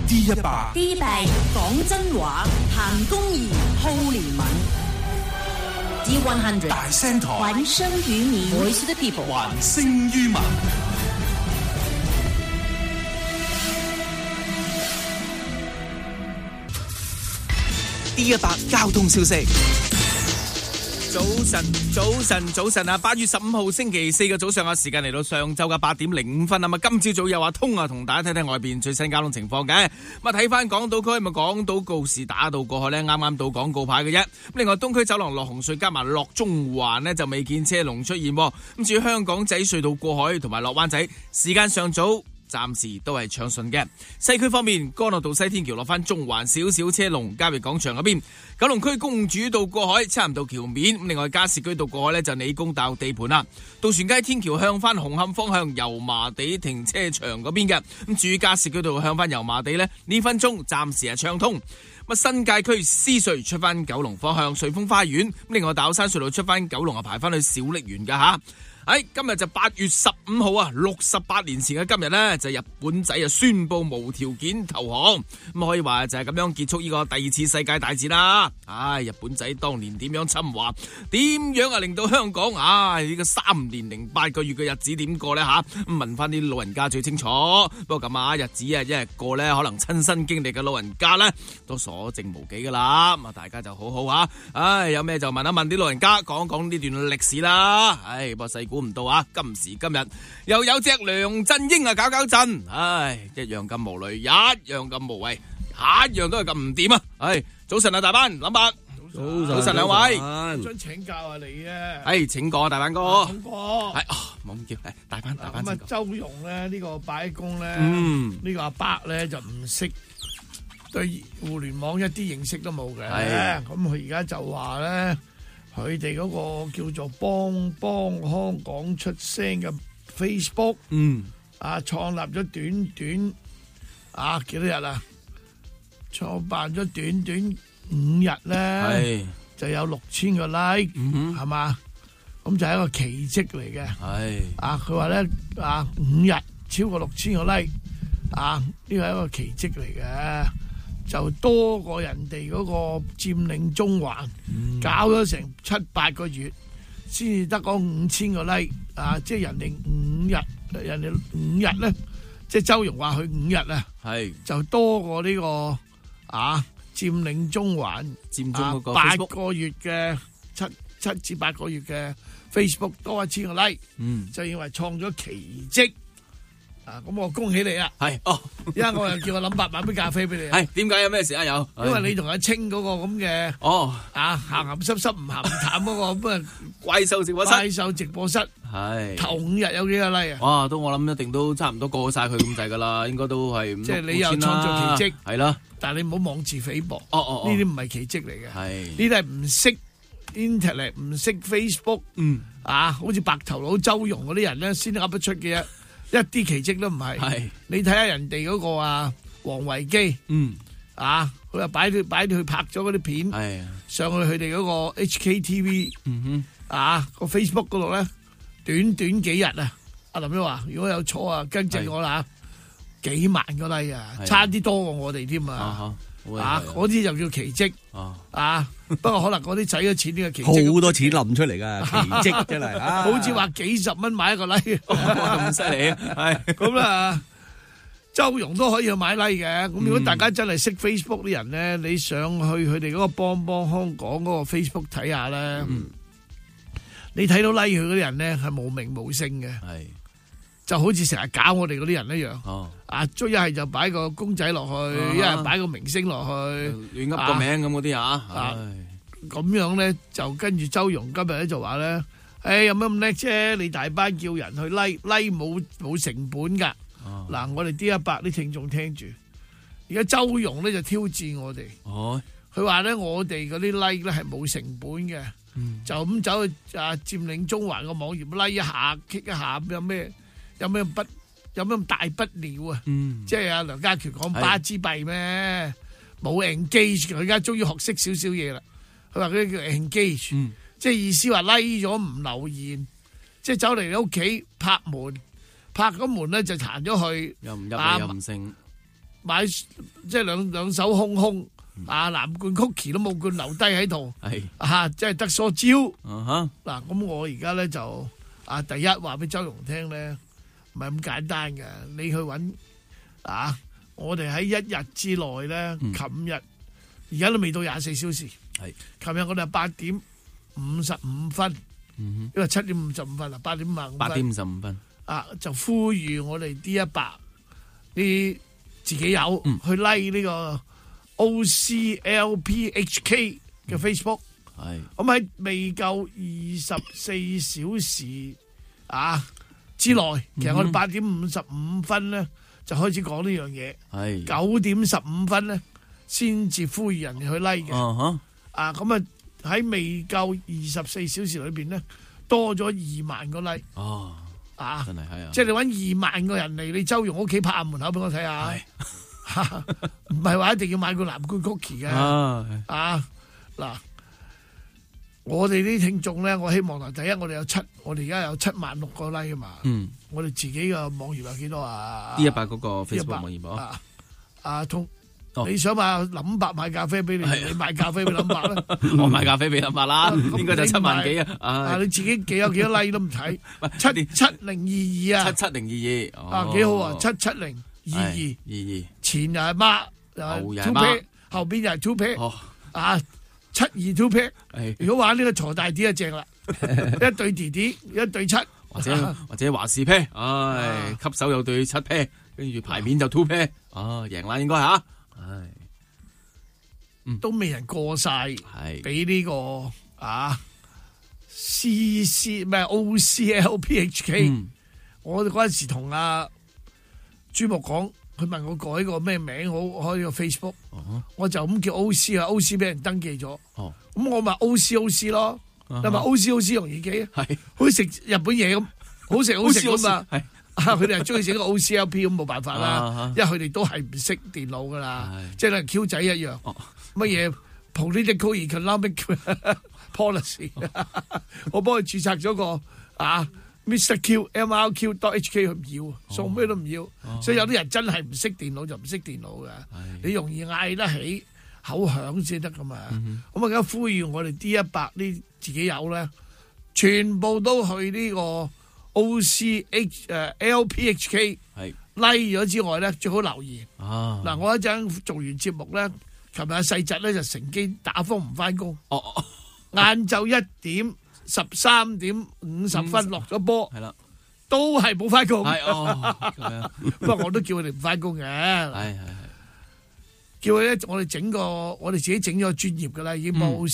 D100 D100講真話，談公義，好憐憫。D100 大聲台， 還聲於民 ，Voice of the People， 還聲於民。D100交通消息。 早晨啊！8月15號星期四嘅早上嘅時間嚟到上晝嘅8點05分啊嘛，今朝早又話通啊，同大家睇睇外邊最新交通情況嘅。咁啊睇翻港島區咪港島告士打道過去呢，啱啱到廣告牌嘅啫。另外東區走廊落紅隧加埋落中環呢，就未見車龍出現。咁至於香港仔隧道過海同埋落灣仔，時間尚早。暫時都係暢順嘅。西區方面，干諾道西天橋落翻中環少少車龍，嘉裕廣場嗰邊。九龍區公主道過海，差唔多橋面。另外加士居道過海呢，就理工大學地盤啦。渡船街天橋向翻紅磡方向油麻地停車場嗰邊嘅。咁至於加士居道向翻油麻地呢，呢分鐘暫時係暢通。新界區獅隧出翻九龍方向瑞豐花園。另外大老山隧道出翻九龍啊，排翻去小瀝源噶吓。今日就8月15號啊，68年前嘅今日呢，就日本仔啊宣布無條件投降，咁可以話就係咁樣結束呢個第二次世界大戰啦。日本仔當年點樣侵華，點樣啊令到香港呢個3年零8個月嘅日子點過呢？問翻啲老人家最清楚。不過咁日子一日過呢，可能親身經歷嘅老人家呢，都所剩無幾噶啦。咁大家就好好有咩就問一問啲老人家，講講呢段歷史啦。不過細估唔到今時今日又有隻梁振英搞震，一樣咁無雷，一樣咁無謂，一樣都係咁唔掂啊！早晨啊，大班林伯，早晨兩位， 想請教下你啊！ 請講啊，大班哥， 請講， 冇咁叫，大班咁啊，周融咧呢個擺公咧，呢個阿伯咧就唔識對互聯網一啲認識都冇嘅，咁佢而家就話咧。佢哋嗰個叫做幫香港出聲嘅 Facebook，創立咗短幾多日啊？創辦咗短5日咧，就有6000個 like，係嘛？咁就係一個奇蹟嚟嘅。佢話咧5日超過6000個 like，呢個係一個奇蹟嚟嘅。就多過人哋嗰個佔領中環，搞咗成7-8個月，先至得嗰5000個 like，即係人哋5日咧，即係周融話佢5日啊，就多過呢個佔領中環佔中嗰個8個月嘅7至8個月嘅 Facebook 多1000個 like，就認為創咗奇蹟。咁我恭喜你啊！因為我又叫我諗8萬杯咖啡俾你。 點解有咩事啊？有， 因為你同阿清嗰個咁嘅鹹鹹濕濕唔鹹唔淡嗰個咁怪獸直播室， 頭5日有幾個 like 啊？ 都我諗一定都差唔多過晒佢咁滯噶啦，應該都係即係你又創造奇蹟， 係啦。 但係你唔好妄自菲薄，呢啲唔係奇蹟嚟嘅，呢啲係唔識 internet 唔識 Facebook，好似白頭佬周融嗰啲人咧先噏得出嘅。一啲奇蹟都唔係，你睇下人哋嗰個王維基，佢又擺到去拍咗嗰啲片，上去佢哋嗰個 HKTV，個 Facebook 嗰度咧，短幾日啊！阿林都話，如果有錯啊，跟正我啦，幾萬個 like 差啲多過我哋添嗰啲就叫奇蹟，不過可能嗰啲使咗錢呢個奇蹟， 好多錢冧出嚟噶奇蹟真係， 好似話幾十蚊買一個 like， 咁犀利咁啦，周融都可以去買 like 嘅。咁如果大家真係識 Facebook 啲人咧，你上去佢哋嗰個幫香港嗰個 Facebook 睇下咧，你睇到 like 佢嗰啲人咧係無名無姓嘅，就好似成日搞我哋嗰啲人一樣，一係就擺個公仔落去，一係擺個明星落去， 亂噏個名咁嗰啲咁樣咧就跟住周融今日咧就話咧，有乜咁叻啫？你大班叫人去 like 冇成本噶。嗱，我哋D100啲聽眾聽住，而家周融咧就挑戰我哋，佢話咧我哋嗰啲 like 咧係冇成本嘅，就咁走去佔領中環個網頁 like 一下 kick 一下，有咩咁大不了啊？即係阿梁家權講巴之弊咩？冇 engage， 佢而家終於學識少少嘢啦。佢話嗰啲叫 engage，即係意思話 like 咗唔留言，即係走嚟你屋企拍門，拍咗門咧就彈咗去， 又唔入嚟又唔成， 買即係兩手空空。藍罐曲奇都冇罐留低喺度，即係得梳蕉。嗱，咁我而家咧就第一話俾周融聽咧，唔係咁簡單嘅。你去揾我哋喺一日之內咧，琴日而家都未到24小時。琴日我哋係8點55分，因為7點55分啦，8點55分。就呼籲我哋 D100 啲自己友去 like 呢個OCLPHK 嘅 Facebook，咁喺未夠24小時之內，其實我哋8點55分咧就開始講呢樣嘢，9點15分咧先至呼籲人哋去 like 嘅，咁喺未夠24小時裏邊咧多咗2萬個 like，真係係即係你揾2萬個人嚟你周融屋企拍下門口俾我睇下。唔係話一定要買個藍罐曲奇嘅，嗱，我哋啲聽眾咧，我希望第一我哋而家有7萬6個 like 啊嘛，我哋自己嘅網頁有幾多啊？D100嗰個 Facebook 網頁你想買林伯買咖啡俾你，你買咖啡俾林伯啦， 我買咖啡俾林伯啦，應該就7萬幾啊！ 你自己有幾多 like 都唔睇，7022啊，7022幾好啊，77022前又係孖，又係 two pair，後邊又係 two pair， 72 two pair。如果玩呢個鋤大啲就正啦，一對弟弟，一對七， 或者華士 pair，吸手有對7 pair， 跟住牌面就 two pair， 贏啦應該嚇， 都未人過晒，俾呢個OCLPHK，我哋嗰陣時同朱木講，佢問我改個咩名好，開個 Facebook，我就咁叫 OC 啊，OC 俾人登記咗，咁我咪 OC 咯，你咪 OC 容易記啊，好似食日本嘢咁，好食咁嘛，佢哋係中意食個 OCLP 咁冇辦法啦，因為佢哋都係唔識電腦噶啦，即係 Q 仔一樣，乜嘢 political economic policy， 我幫佢註冊咗個Mr. Q MRQ.HK 佢唔要，送咩都唔要，所以有啲人真係唔識電腦就唔識電腦嘅，你容易嗌得起口響先得噶嘛。咁而家呼籲我哋 D100 呢自己有咧，全部都去呢個 LPHK like 咗之外咧，最好留言。嗱，我一陣做完節目咧，琴日細侄咧就乘機打風唔翻工，晏晝1點13點50分落咗波，都係冇翻工。不過我都叫佢哋唔翻工嘅，叫佢咧，我哋自己整咗專業噶啦，已經冇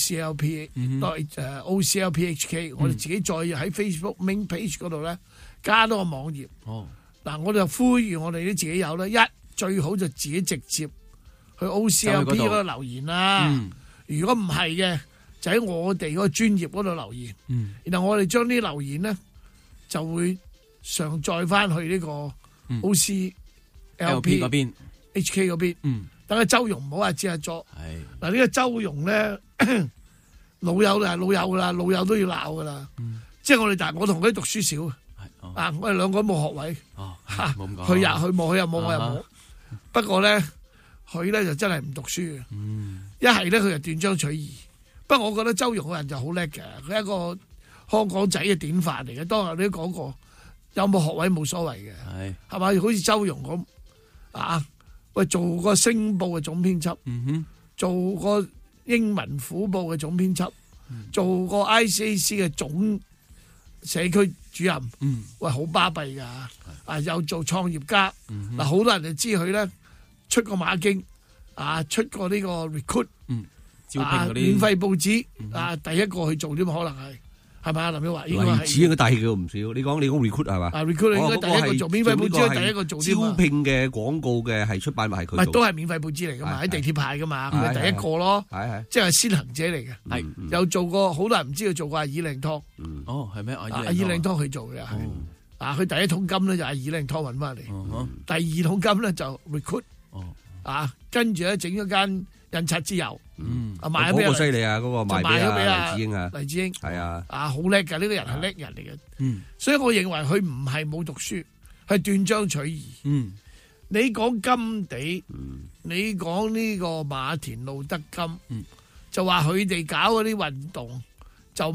OCLPHK， 我哋自己再喺 Facebook main page 嗰度咧加多個網頁。嗱，我哋就呼籲我哋啲自己友咧，最好就自己直接去 OCLP 嗰度留言啦。如果唔係嘅，就喺我哋嗰個專頁嗰度留言，然後我哋將啲留言咧就會上載翻去呢個 OCLP 嗰邊 HK 嗰邊，等阿周融唔好話知阿作。嗱，呢個周融咧老友噶啦，老友都要鬧噶啦。即係我哋，但係我同佢讀書少，我哋兩個都冇學位，佢又冇，我又冇。不過咧，佢咧就真係唔讀書嘅，一係咧佢就斷章取義。不過我覺得周融個人就好叻嘅，佢係一個香港仔嘅典範嚟嘅。當日你都講過，有冇學位冇所謂嘅，係咪？好似周融咁做個星報嘅總編輯，做個英文虎報嘅總編輯，做個 ICAC 嘅總社區主任，好巴閉噶。又做創業家，好多人就知佢咧出過馬經，出過呢個 recruit。免費報紙第一個去做啲可能係咪啊？林曉華應該係例子應該大嘅唔少。你講 recruit 係嘛？recruit 應該第一個做免費報紙，第一個做招聘嘅廣告嘅係出版物係佢做，都係免費報紙嚟噶嘛？喺地鐵派噶嘛？佢係第一個咯，即係先行者嚟嘅。係有做過，好多人唔知佢做過阿耳靚湯。係咩？阿耳靚湯佢做嘅係佢第一桶金咧就阿耳靚湯揾翻嚟，第二桶金咧就 recruit 跟住咧整咗間印刷之友，賣咗俾個犀利啊！嗰個賣咗俾黎智英啊，黎智英係好叻㗎，呢個人係叻人嚟嘅。所以我認為佢唔係冇讀書，係斷章取義。 你講甘地，你講呢個馬田路德金，就話佢哋搞嗰啲運動就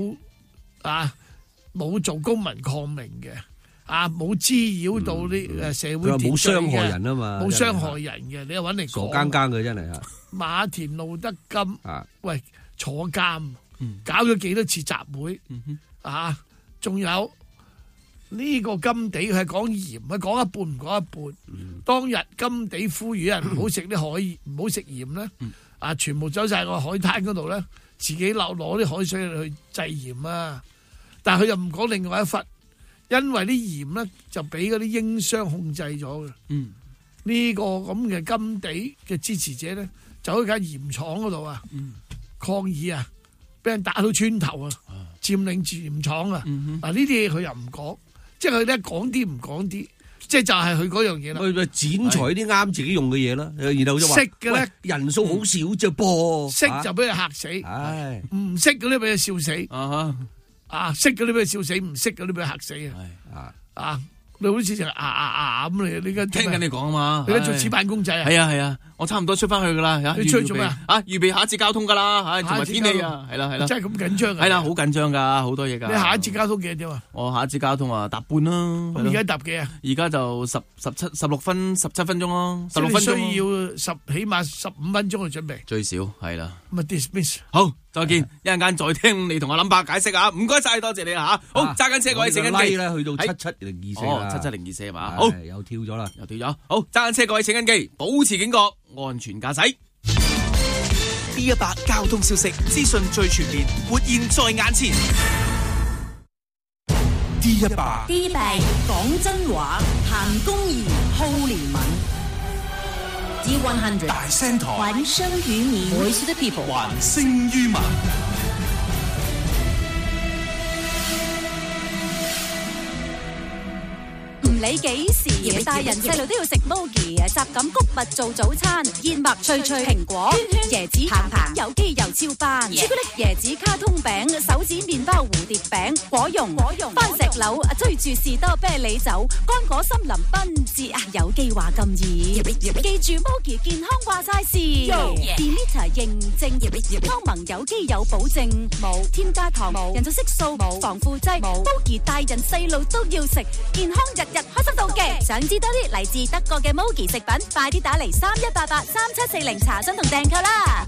冇做公民抗命嘅，冇滋擾到啲社會秩序嘅， 冇傷害人啊嘛， 冇傷害人嘅，你又揾嚟講傻更更嘅真係啊！ 馬田路德金喂坐監，搞咗幾多次集會仲有呢個甘地佢係講鹽，佢講一半唔講一半。當日甘地呼籲人唔好食啲海，唔好食鹽咧，全部走晒個海灘嗰度咧，自己攞啲海水去製鹽啊！但係佢又唔講另外一忽，因為啲鹽咧就俾嗰啲英商控制咗嘅。呢個咁嘅甘地嘅支持者咧，走去間鹽廠嗰度抗議俾人打到穿頭佔領住鹽廠呢啲嘢佢又唔講，即係佢咧講啲唔講啲，即係就係佢嗰樣嘢啦。 佢剪裁啲啱自己用嘅嘢啦，然後就話識嘅咧人數好少啫噃， 識就俾佢嚇死，唔識嗰啲俾佢笑死，識嗰啲俾佢笑死，唔識嗰啲俾佢嚇死你好似成咁你而家聽緊你講啊嘛， 你而家做紙板公仔係啊，我差唔多出翻去噶啦， 你出去做咩預備下一節交通噶啦，同埋天氣係啦， 真係咁緊張係啦，好緊張噶，好多嘢噶。 你下一節交通幾點啊？ 我下一節交通搭半啦。 咁而家搭幾啊？ 而家就16分17分鐘咯，16分鐘。 需要起碼15分鐘去準備， 最少係啦。 咁dismiss 好。再見，一陣間再聽你同阿林伯解釋唔該晒，多謝你好，揸緊車各位請緊記咧，去到77024 77024係嘛？ 好，又跳咗啦， 又跳咗。好，揸緊車各位請緊記，保持警覺，安全駕駛。 D100交通消息，資訊最全面，活現在眼前。 D100講真話，行公義，好憐憫。D100 大聲台， 還聲於民 ，Voice of the People， 還聲於民。 唔理幾時，大人細路都要食 Mogi，雜錦穀物做早餐，燕麥脆脆蘋果，椰子棒棒，有機又超班，朱古力椰子卡通餅，手指麵包蝴蝶餅，果蓉番石榴，追住士多啤梨酒，乾果森林賓治，有機話咁易，記住 Mogi 健康話晒事 ，Demeter 認證，歐盟有機有保證，冇添加糖，人造色素，冇防腐劑，Mogi 大人細路都要食，健康日日開心到極，想知多啲嚟自德國嘅 Mogi 食品，快啲打嚟31883740查詢同訂購啦！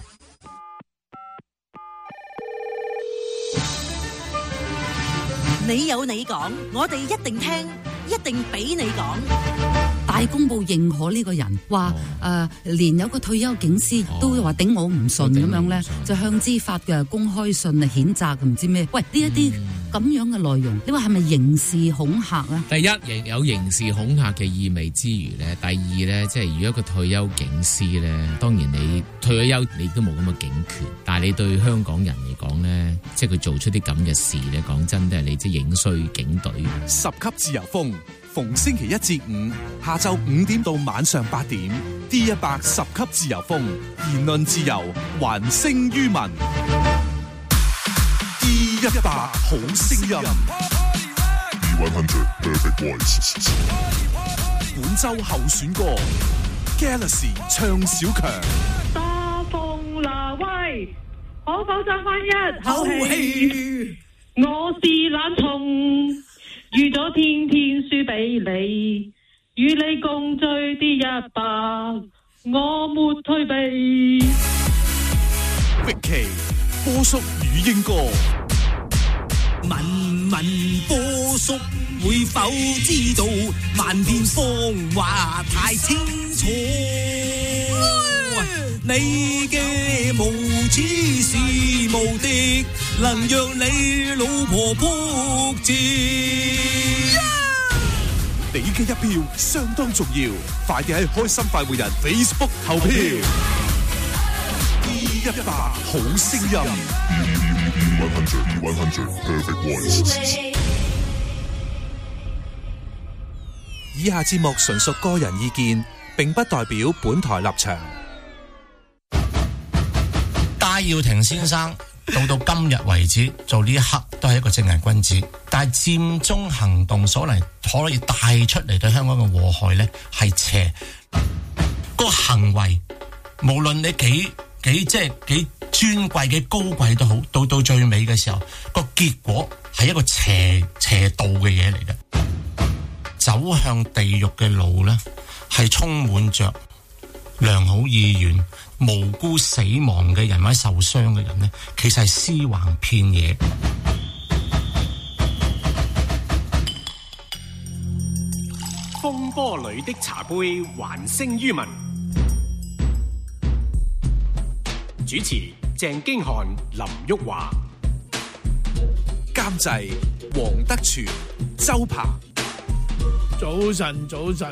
你有你講，我哋一定聽，一定俾你講。 大公報認可呢個人，話連有個退休警司都話頂我唔順咁樣咧，就向之發嘅公開信譴責唔知咩？喂，呢一啲咁樣嘅內容，你話係咪刑事恐嚇啊？ 第一，亦有刑事恐嚇嘅意味之餘咧，第二咧，即係如果一個退休警司咧，當然你退咗休你都冇咁嘅警權，但係你對香港人嚟講咧，即係佢做出啲咁嘅事咧，講真都係你即係影衰警隊。 十級自由風。逢星期一至五下晝5點到晚上8點 ，D100 10級自由風，言論自由，還聲於民。D100 好聲音。本周候選歌 ，Galaxy 唱小強。 多風啦喂，可否爭翻一口氣？我是懶蟲。預咗天天輸俾你，與你共醉啲100，我沒退避。 域奇波叔語英歌， 問問波叔會否知道萬變謊話太清楚？你嘅無恥是無敵，能讓你老婆仆街。 你嘅一票相當重要，快啲喺開心快活人 Facebook 投票。D100 好聲音。以下節目純屬個人意見，並不代表本台立場。 戴耀廷先生到今日為止，做呢一刻都係一個正人君子。但係佔中行動所嚟可以帶出嚟對香港嘅禍害咧，係邪。個行為無論你幾尊貴幾高貴都好，到最尾嘅時候，個結果係一個邪道嘅嘢嚟嘅。走向地獄嘅路咧，係充滿着良好意願、無辜死亡嘅人或者受傷嘅人咧，其實係屍橫遍野。 風波裏的茶杯還聲於民。主持鄭經翰、林旭華， 監製黃德全、周鵬。 早晨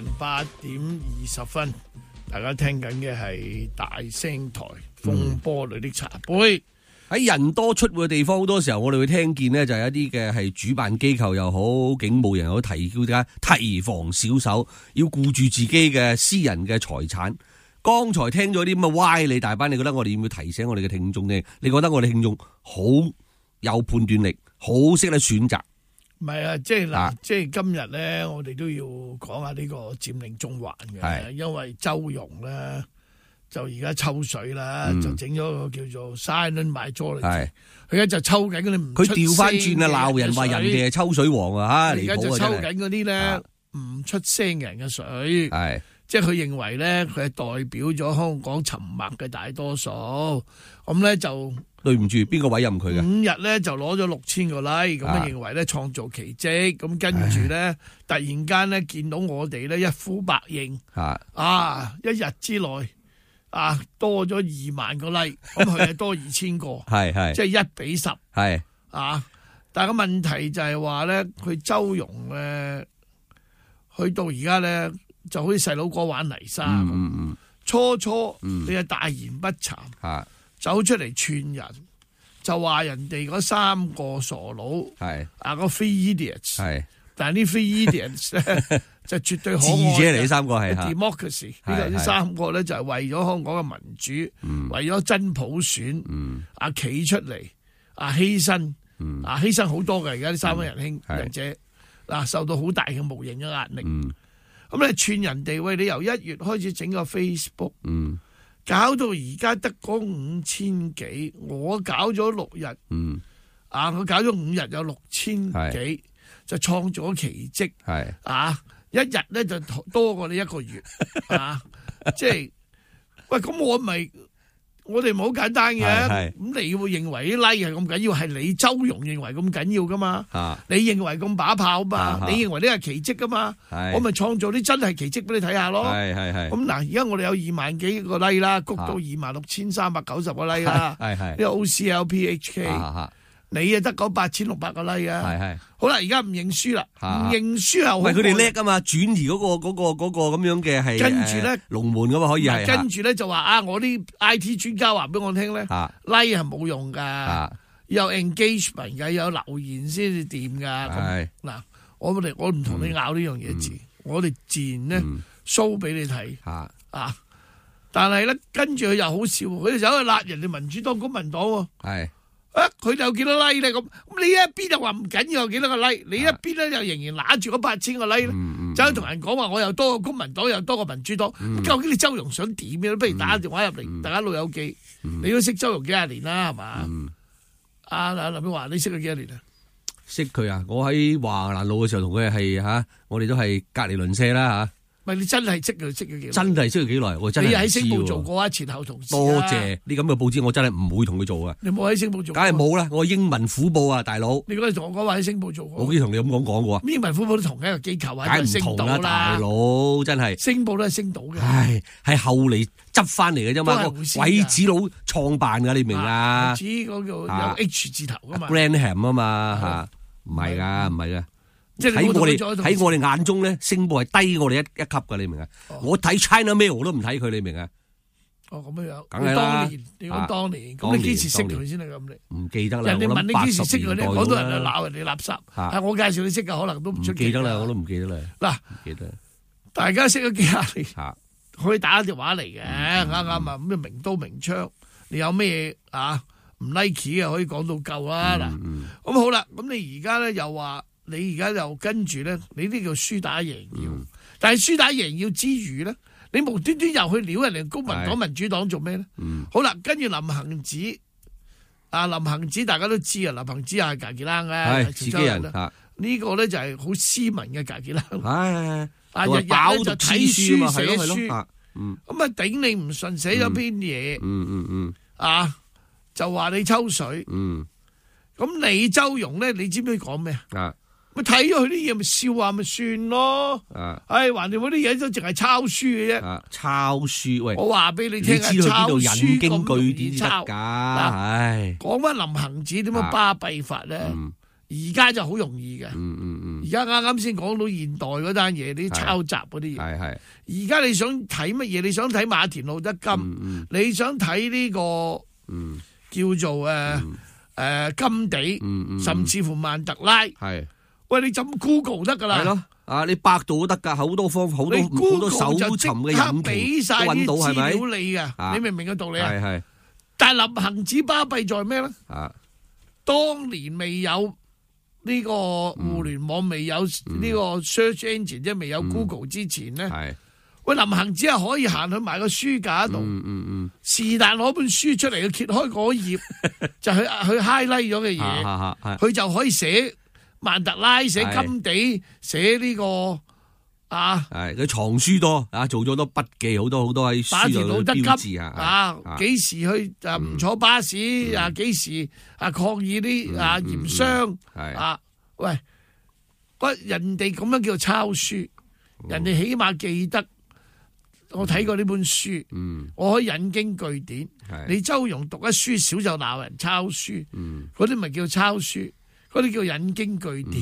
8:20，大家聽緊嘅係大聲台風波裏的茶杯。 喺人多出沒嘅地方，好多時候我哋會聽見呢，就係一啲嘅係主辦機構又好，警務人又好，提叫大家提防小手，要顧住自己嘅私人嘅財產。剛才聽咗啲咁嘅歪理大班，你覺得我哋要唔要提醒我哋嘅聽眾呢？你覺得我哋聽眾好有判斷力，好識得選擇？ 唔係啊，即係今日咧，我哋都要講下呢個佔領中環嘅，因為周融咧就而家抽水啦，就整咗個叫做 silent majority，佢而家就抽緊嗰啲唔出聲嘅，佢調翻轉啊，鬧人話人哋係抽水王啊嚇， 而家就抽緊嗰啲咧唔出聲嘅人嘅水，即係佢認為咧，佢係代表咗香港沉默嘅大多數，咁咧就對唔住，邊個委任佢嘅 ？5日咧就攞咗6000個 like， 咁啊認為咧創造奇蹟，咁跟住咧突然間咧見到我哋咧一呼百應，一日之內多咗2萬個 like， 咁佢係多2000個，即係1:10，但係個問題就係話咧，佢周融咧去到而家咧。就好似細佬哥玩泥沙咁，初你係大言不慚，走出嚟串人，就話人哋嗰3個傻佬，個 three idiots，但係呢 three idiots 咧就絕對可愛嘅。智者嚟3個係 democracy，呢3個咧就係為咗香港嘅民主，為咗真普選，企出嚟，犧牲，犧牲好多嘅。而家呢3位人者受到好大嘅無形嘅壓力。咁你串人哋，喂，你由1月開始整個 Facebook，搞到而家得嗰5000幾，我搞咗6日，我搞咗5日有6000幾，就創造咗奇蹟，一日咧就多過你1個月，即係，喂，咁我哋唔好簡單嘅，咁你會認為啲 like 係咁緊要，係你周融認為咁緊要噶嘛？你認為咁把炮嘛？你認為呢係奇蹟噶嘛？我咪創造啲真係奇蹟俾你睇下咯。咁嗱，而家我哋有2萬幾個 like 啦，谷到26390個 like 啦。呢個 OCLPHK，你啊得嗰8600個 like 啊。好啦，而家唔認輸啦，唔認輸後， 唔係佢哋叻噶嘛？轉移嗰個咁樣嘅係跟住咧龍門噶嘛，可以係跟住咧就話我啲 IT 專家話俾我聽咧，like 係冇用噶，有 engagement 噶，有留言先至掂噶。嗱，我唔同你拗呢樣嘢字，我哋自然咧 show 俾你睇但係咧跟住佢又好笑，佢哋走去辣人哋民主黨、公民黨喎。佢有幾多 like 咧？咁你一邊就話唔緊要有幾多個 like， 你一邊咧又仍然揦住嗰8000個 like 走去同人講話我又多個公民黨又多個民主黨，究竟你周融想點嘅？不如打電話入嚟，大家老友記，你都識周融幾廿年啦，係嘛？林炳華，你識佢幾多年啊？ 識佢啊！我喺華蘭路嘅時候同佢係我哋都係隔離鄰舍啦唔係你真係識佢幾耐？ 真係識佢幾耐？我真係你喺星報做過啊，前後同事。 多謝呢咁嘅報紙，我真係唔會同佢做啊！ 你冇喺星報做過？ 梗係冇啦！我英文虎報啊，大佬。 你嗰陣同我講話喺星報做過？ 我幾同你咁講過啊？ 英文虎報都同一個機構啊， 梗係唔同啦，大佬真係。 星報都係星島嘅。 唉，係後嚟執翻嚟嘅啫嘛，鬼子佬創辦㗎，你明啊？ 鬼子嗰個有 H 字頭㗎嘛 ？Granham 啊嘛唔係㗎。即係喺我哋眼中咧，星報係低我哋一級噶，你明啊？我睇 China Mail 我都唔睇佢，你明啊？ 咁樣， 梗係啦。 你講當年，咁你幾時識佢先係咁你？ 唔記得啦。 人哋問你幾時識佢咧，好多人就鬧人哋垃圾。係我介紹你識噶，可能都唔出奇。 記得啦，我都唔記得啦。 嗱， 記得。 大家識咗幾廿年，可以打電話嚟嘅，啱啊。咁明刀明槍，你有咩唔唔 Nike 啊，可以講到夠啦嗱。咁好啦，咁你而家咧又話你而家又跟住咧，你呢叫輸打贏要，但係輸打贏要之餘咧，你無端端又去撩人哋公民黨、民主黨做咩咧？好啦，跟住林行止。林行止大家都知啊，林行止係格傑蘭啊， 自己人呢個咧就係好斯文嘅格傑蘭。 日日就睇書寫書， 咁頂你唔順，寫咗篇嘢，就話你抽水。咁你周融咧，你知唔知佢講咩啊？咪睇咗佢啲嘢咪笑話咪算咯。橫掂嗰啲嘢都淨係抄書嘅啫。 抄書喂， 我話俾你聽啊， 你知道抄邊度引書經咁容易據典抄得㗎？唉， 講翻林行止點樣巴閉法咧？而家就好容易嘅。而家啱啱先講到現代嗰單嘢，啲抄襲嗰啲嘢。而家你想睇乜嘢？你想睇馬田路德金？你想睇呢個叫做甘地，甚至乎曼特拉？喂，你怎 Google 得㗎啦？ 係咯，你百度都得㗎，好多搜尋嘅引擎都揾到，係咪？ 資料你㗎，你明唔明個道理啊？ 係。 但係林行止巴閉在咩咧？當年未有呢個互聯網，未有呢個 search engine， 即係未有 Google 之前咧。喂，林行止係可以行去埋個書架度，是但攞本書出嚟，揭開嗰頁就去 highlight 咗嘅嘢，佢就可以寫曼特拉，寫甘地，寫呢個佢藏書多做咗好多筆記，好多喺書度標誌幾時去唔坐巴士幾時抗議啲驗傷喂，人哋咁樣叫做抄書，人哋起碼記得我睇過呢本書，我可以引經據典。你周融讀一書少就鬧人抄書，嗰啲咪叫抄書。嗰啲叫引經據典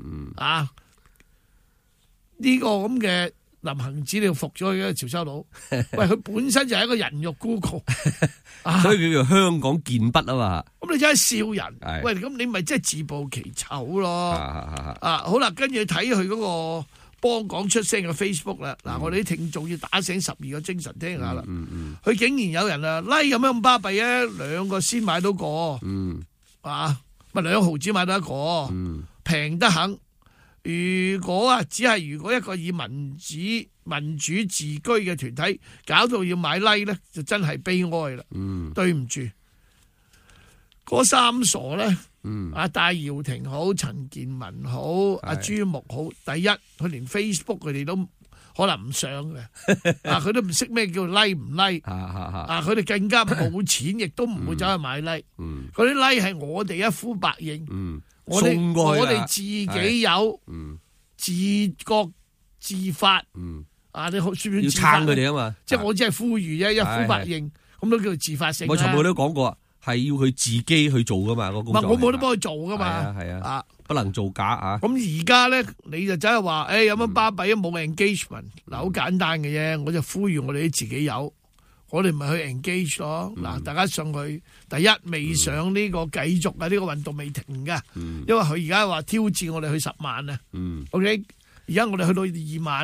呢個咁嘅林行止你要服咗佢嘅潮州佬，喂，佢本身就係一個人肉 Google， 所以佢叫香港健筆啊嘛。 咁你真係笑人，喂，咁你咪真係自暴其醜咯。好啦，跟住睇佢嗰個幫港出聲嘅 Facebook 啦。嗱，我哋啲聽眾要打醒12個精神聽下啦。佢竟然有人有咩咁巴閉啊？2個先買到個，咪2毫子買到一個，平得很。如果如果一個以民主自居嘅團體搞到要買 like 咧，就真係悲哀啦。對唔住，嗰3傻咧，戴耀廷好，陳健民好，朱木好。第一，佢連 Facebook 佢哋都可能唔上嘅，佢都唔識咩叫 like 唔 like，佢哋更加冇錢，亦都唔會走去買 like。嗰啲 like 係我哋一呼百應，我哋自己有自覺自發，你算唔算要撐佢哋啊嘛？ 即係我只係呼籲啫，一呼百應，咁都叫做自發性。 我尋日都講過，係要佢自己去做噶嘛，個工作。 我冇得幫佢做噶嘛， 不能做假啊！ 咁而家咧，你就真係話，有乜巴閉都冇 engagement。嗱，好簡單嘅啫，我就呼籲我哋自己有，我哋咪去 engage 咯。嗱，大家上去，第一未上呢個繼續呢個運動未停噶，因為佢而家話挑戰我哋去10萬啊。OK， 而家我哋去到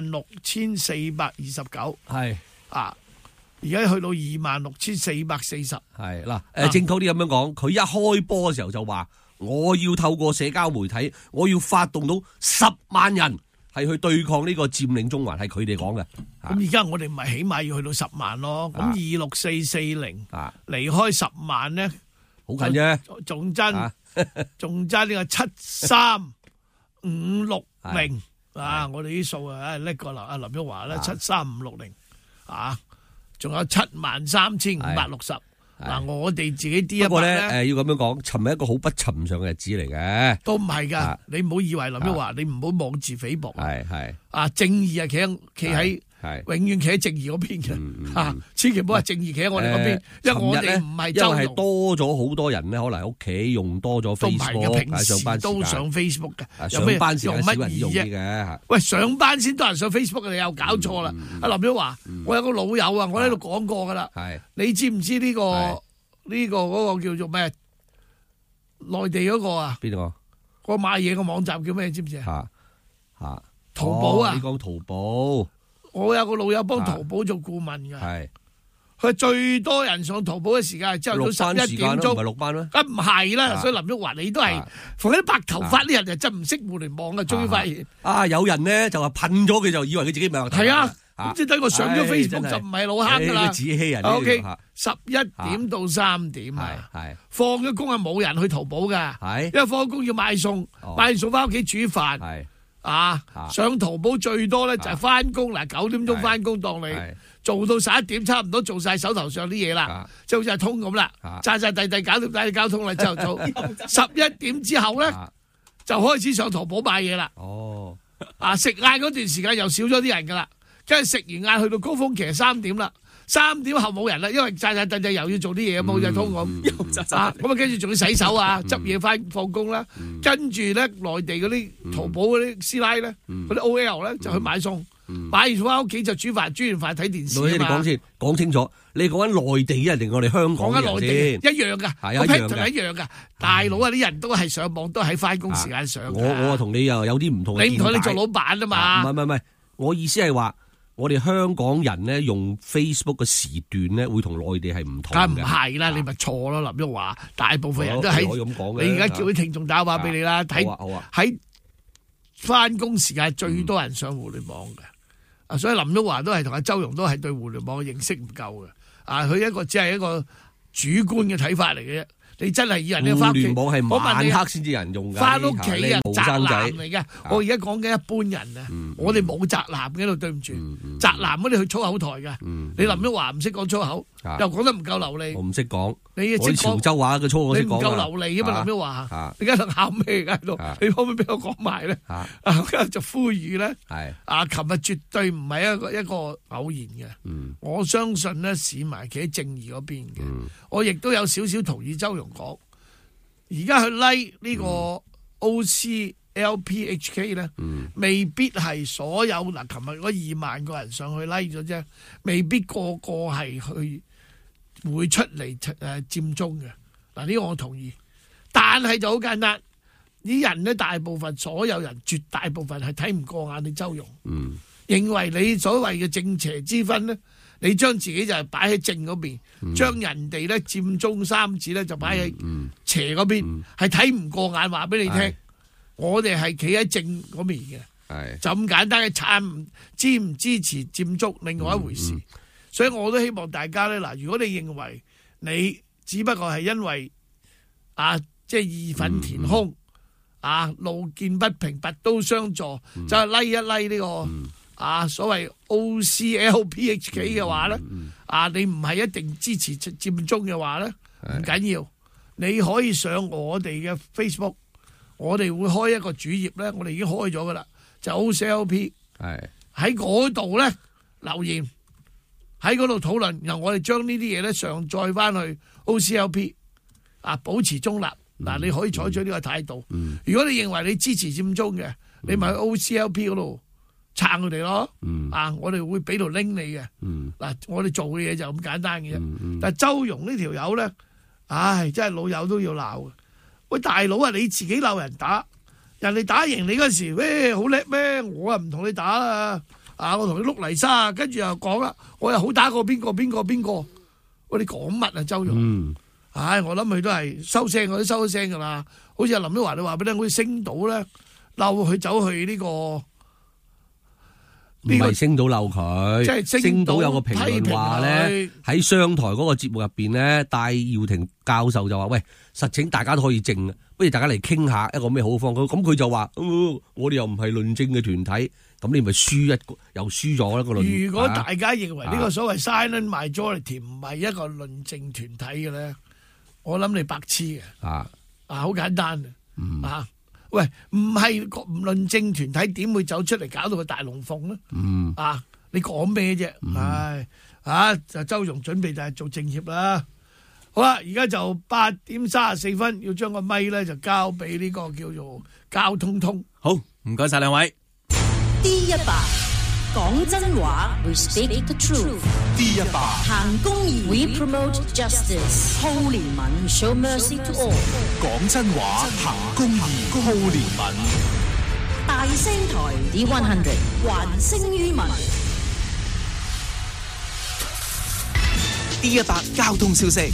26,429，係而家去到26,440。係嗱， 正確啲咁樣講，佢一開波嘅時候就話，我要透過社交媒體，我要發動到10萬人係去對抗呢個佔領中環，係佢哋講嘅。 咁而家我哋咪起碼要去到10萬咯。咁26440離開10萬咧， 好近啫， 仲爭呢個73560我哋啲數叻過林旭華啦，73560仲有73,560。嗱，我哋自己 D100 不過咧，要咁樣講，尋日一個好不尋常嘅日子嚟嘅， 都唔係噶。你唔好以為林旭華，你唔好妄自菲薄。 係正義係企喺永遠企喺正義嗰邊嘅，千祈唔好話正義企喺我哋嗰邊，因為我哋唔係周融。 因為係多咗好多人咧，可能喺屋企用多咗 Facebook， 平時都上 Facebook 嘅， 上班時間少人用啲嘅。 喂，上班先多人上 Facebook，你又搞錯啦！阿林旭華，我有個老友啊，我喺度講過噶啦。你知唔知呢個嗰個叫做咩？內地嗰個啊？ 邊個？ 個買嘢個網站叫咩？知唔知啊？淘寶啊！ 你講淘寶。 我有個老友幫淘寶做顧問㗎， 佢最多人上淘寶嘅時間係朝頭早11點鐘， 唔係6班咩？ 咁唔係啦，所以林旭華你都係逢啲白頭髮啲人就真唔識互聯網啊！終於發現有人咧就話噴咗佢就以為佢自己唔係係啊，咁即係等我上咗 Facebook 就唔係老坑噶啦。 自欺人。 OK， 11點到3點啊，放咗工係冇人去淘寶噶，因為放咗工要買餸，買餸翻屋企煮飯。上淘寶最多咧就係翻工嗱，9點鐘翻工當你。做到11點差唔多做晒手頭上啲嘢啦，即係好似係通咁啦，晒地搞掂晒交通啦，之後做11點之後咧就開始上淘寶買嘢啦。食晏嗰段時間又少咗啲人噶啦，跟住食完晏去到高峰期3點啦，3點後冇人啦，因為晒地又要做啲嘢冇就通咁，咁啊跟住仲要洗手啊，執嘢放工啦，跟住咧內地嗰啲淘寶嗰啲師奶咧，嗰啲 OL 咧就去買餸。買完翻屋企就煮飯，煮完飯睇電視啊嘛。你講先，講清楚，你講緊內地人定我哋香港人先？講緊內地一樣噶，個 pattern 一樣噶。大佬啊，啲人都係上網，都喺翻工時間上。 我同你又有啲唔同。 你唔同你做老闆啊嘛？ 唔係，我意思係話，我哋香港人咧用 Facebook 嘅時段咧，會同內地係唔同嘅。 梗唔係啦，你咪錯咯，林旭華。大部分人都喺。你而家叫啲聽眾打電話俾你啦，睇喺翻工時間最多人上互聯網嘅。所以林旭華都係同阿周融都係對互聯網嘅認識唔夠嘅，佢一個只係一個主觀嘅睇法嚟嘅啫。你真係以人哋翻屋企， 互聯網係晚黑先至人用㗎。 翻屋企啊，宅男嚟嘅。我而家講緊一般人啊，我哋冇宅男嘅度，對唔住。宅男嗰啲去粗口台㗎。你林旭華唔識講粗口，又講得唔夠流利。 我唔識講， 你我潮州話嘅粗口識講。 你唔夠流利啊嘛，林旭華。你而家喺度考咩㗎喺度？你可唔可以俾我講埋咧？就呼籲咧。琴日絕對唔係一個偶然嘅。我相信咧，市民企喺正義嗰邊嘅。我亦都有少少同意周融講，而家去 like 呢個 OCLPHK 咧，未必係所有嗱，琴日嗰2萬個人上去 like 咗啫，未必個個係會出嚟佔中嘅。嗱，呢個我同意，但係就好簡單，啲人咧大部分所有人絕大部分係睇唔過眼你周融，認為你所謂嘅正邪之分咧。你將自己就係擺喺正嗰邊，將人哋咧佔中3子咧就擺喺邪嗰邊，係睇唔過眼。話俾你聽，我哋係企喺正嗰邊嘅，就咁簡單嘅撐，支唔支持佔中另外一回事。所以我都希望大家咧嗱，如果你認為你只不過係因為即係義憤填膺路見不平拔刀相助，就係拉一拉呢個。所謂 OCLPHK 嘅話咧，你唔係一定支持佔中嘅話咧，唔緊要，你可以上我哋嘅 Facebook， 我哋會開一個主頁咧，我哋已經開咗噶啦，就 OCLP， 喺嗰度咧留言，喺嗰度討論，然後我哋將呢啲嘢咧上載翻去 OCLP， 保持中立。嗱，你可以採取呢個態度。如果你認為你支持佔中嘅，你咪去 OCLP 嗰度。撐佢哋咯，我哋會俾條 link 你嘅。嗱，我哋做嘅嘢就咁簡單嘅啫。但係周融呢條友咧，真係老友都要鬧嘅。喂，大佬啊，你自己鬧人打，人哋打贏你嗰時，好叻咩？我啊唔同你打啦，我同你碌泥沙，跟住又講啦，我又好打過邊個。喂，你講乜啊，周融？我諗佢都係收聲，我都收咗聲噶啦。好似阿林旭華你話俾你聽，好似星島咧鬧佢走去呢個。 唔係星島嬲佢，即係星島有個評論話咧，喺商台嗰個節目入邊咧，戴耀廷教授就話：喂，實情大家都可以正，不如大家嚟傾下一個咩好方法。咁佢就話：我哋又唔係論政嘅團體，咁你咪又輸咗一個論。如果大家認為呢個所謂 silent majority 唔係一個論政團體嘅咧，我諗你白痴嘅。好簡單喂，唔係唔論政團體點會走出嚟搞到個大龍鳳咧？你講咩啫？就周融準備就係做政協啦。好啦，而家就8點34分，要將個咪咧就交俾呢個叫做交通通。 好，唔該晒兩位。 D100講真話 ，We speak the truth。 D100 行公義 ，We promote justice。好憐憫 ，Show mercy to all。 講真話，行公義，好憐憫。 大聲台 D100，還聲於民。 D100交通消息。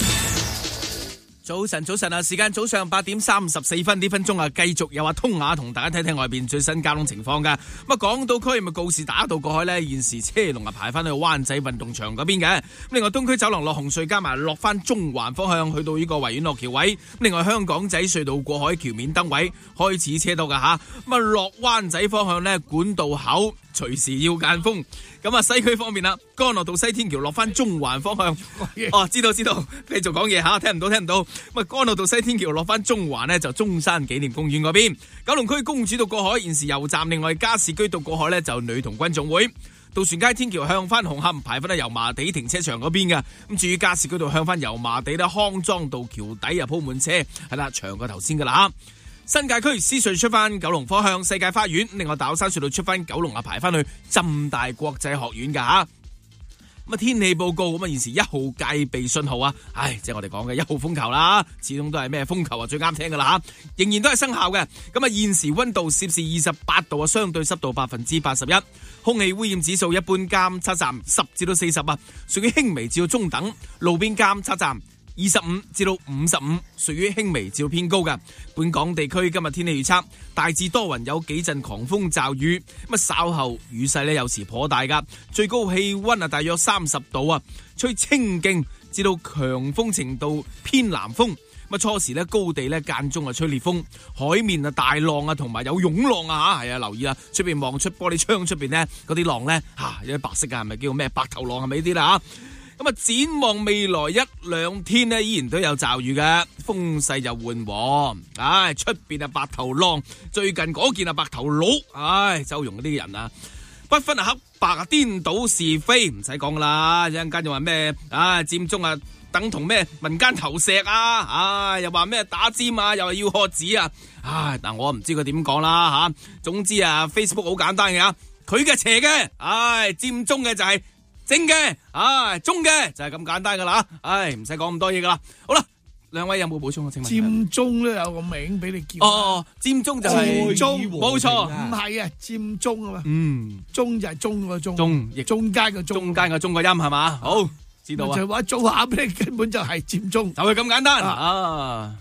早晨啊！時間早上8:34呢分鐘啊，繼續有通雅同大家睇睇外邊最新交通情況噶。咁啊，港島區咪告士打道過海呢，現時車龍啊排翻去灣仔運動場嗰邊嘅。另外東區走廊落紅隧加埋落翻中環方向，去到呢個維園落橋位。另外香港仔隧道過海橋面燈位開始車多噶吓。咁啊落灣仔方向呢，管道口隨時要間風。咁啊西區方面啦，干諾道西天橋落翻中環方向。哦，知道，繼續講嘢吓，聽唔到。咁啊，干諾道西天橋落翻中環呢，就中山紀念公園嗰邊。九龍區公主道過海現時油站，另外加士居道過海呢，就女童軍總會。渡船街天橋向翻紅磡排翻喺油麻地停車場嗰邊嘅。咁至於加士居道向翻油麻地咧，康莊道橋底啊鋪滿車，係啦，長過頭先噶啦。新界區獅隧出翻九龍方向世界花園，另外大老山隧道出翻九龍啊排翻去浸大國際學院噶吓。咁啊天氣報告，咁啊現時1號戒備信號啊，即係我哋講嘅1號風球啦，始終都係咩風球啊最啱聽噶啦吓，仍然都係生效嘅。咁啊現時溫度攝氏28度啊，相對濕度81%，空氣污染指數一般監測站10至到40啊，屬於輕微至到中等，路邊監測站25至到55，屬於輕微至到偏高嘅。本港地區今日天氣預測，大致多雲，有幾陣狂風驟雨，咁啊稍後雨勢呢有時頗大噶，最高氣溫啊大約30度啊，吹清勁至到強風程度偏南風，咁啊初時呢高地呢間中啊吹烈風，海面啊大浪啊同埋有湧浪啊吓，係啊留意啦，出邊望出玻璃窗出邊呢嗰啲浪呢有啲白色噶，係咪叫咩白頭浪係咪呢啲啦吓？咁啊，展望未來1-2天呢，依然都有驟雨嘅，風勢就緩和。出邊啊白頭浪，最近嗰件啊白頭佬，周融嗰啲人啊，不分黑白啊，顛倒是非，唔使講噶啦。一陣間又話咩佔中啊，等同咩民間投石啊，又話咩打尖啊，又話要喝止啊。嗱我唔知佢點講啦吓。總之啊 ，Facebook 好簡單嘅，佢嘅邪嘅，佔中嘅就係正嘅，中嘅就係咁簡單噶啦，唔使講咁多嘢噶啦。好啦，兩位有冇補充啊？請問佔中咧有個名俾你叫。 佔中就係中， 冇錯， 唔係啊，佔中啊嘛。中就係中個中，中間個中個音係嘛？好，知道啊。 就話做下俾你，根本就係佔中， 就係咁簡單。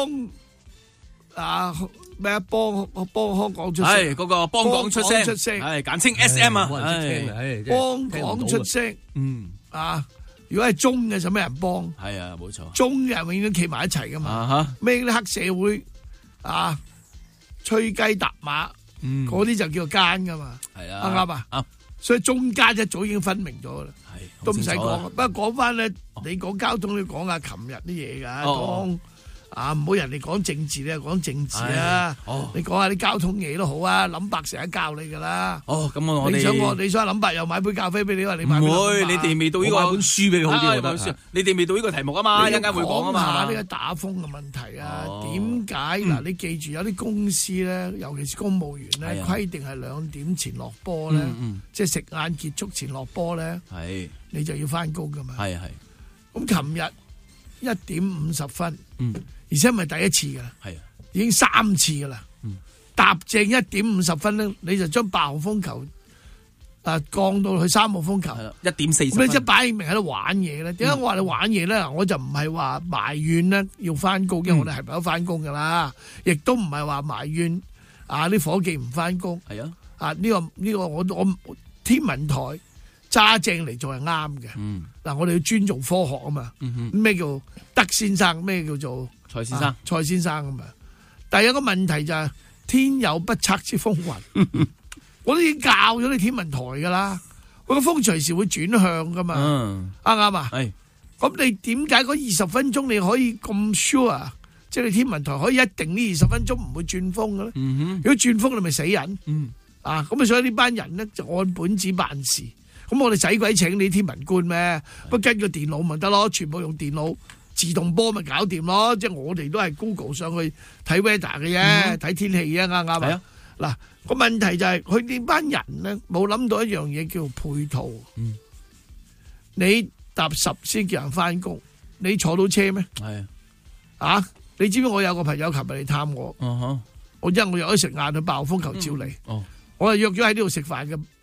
咩幫香港出聲， 嗰個幫港出聲，簡稱 SM 啊， 幫港出聲，如果係中嘅，就咩人幫？ 係啊，冇錯， 中嘅人永遠都企埋一齊噶嘛。咩啲黑社會吹雞搭馬，嗰啲就叫做奸噶嘛。係啊，啱啊。所以中間一早已經分明咗啦，都唔使講。不過講翻咧，你講交通你講下琴日啲嘢噶，講。唔好人哋講政治咧，講政治啊！你講下啲交通嘢都好啊，林伯成日教你噶啦。 咁我你想林伯又買杯咖啡俾你話，你買唔會，你哋未到呢個買本書俾你好啲。 你哋未到呢個題目啊嘛，一陣間會講啊嘛。 講下呢個打風嘅問題啊，點解嗱？你記住有啲公司咧，尤其是公務員咧，規定係2點前落波咧，即係食晏結束前落波咧，你就要翻工噶嘛。係。咁琴日1點50分，而且唔係第一次噶啦，已經3次噶啦。踏正1點50分咧，你就將8號風球降到去3號風球 ，1點40分。 咁你即係擺明喺度玩嘢咧？點解我話你玩嘢咧？我就唔係話埋怨咧要翻工，因為我哋係咪都翻工噶啦，亦都唔係話埋怨啲伙計唔翻工。係啊，呢個我天文台揸正嚟做係啱嘅。嗱，我哋要尊重科學啊嘛。咩叫德先生？咩叫做蔡先生？ 蔡先生啊嘛。但係有個問題就係天有不測之風雲，我都已經教咗你天文台噶啦。個風隨時會轉向噶嘛。啱唔啱啊？係。咁你點解嗰20分鐘你可以咁 sure？即係你天文台可以一定呢20分鐘唔會轉風嘅咧？如果轉風你咪死人。咁所以呢班人咧就按本子辦事。咁我哋使鬼請你天文官咩？不跟個電腦咪得咯，全部用電腦自動波咪搞掂咯。即係我哋都係 Google 上去睇 weather 嘅啫，睇天氣啊，啱唔啱啊？嗱，個問題就係佢呢班人咧冇諗到一樣嘢叫配套。你搭10先叫人翻工，你坐到車咩？係啊，你知唔知我有個朋友琴日嚟探我？我因為我有得食晏，佢8號風球照嚟。我係約咗喺呢度食飯嘅。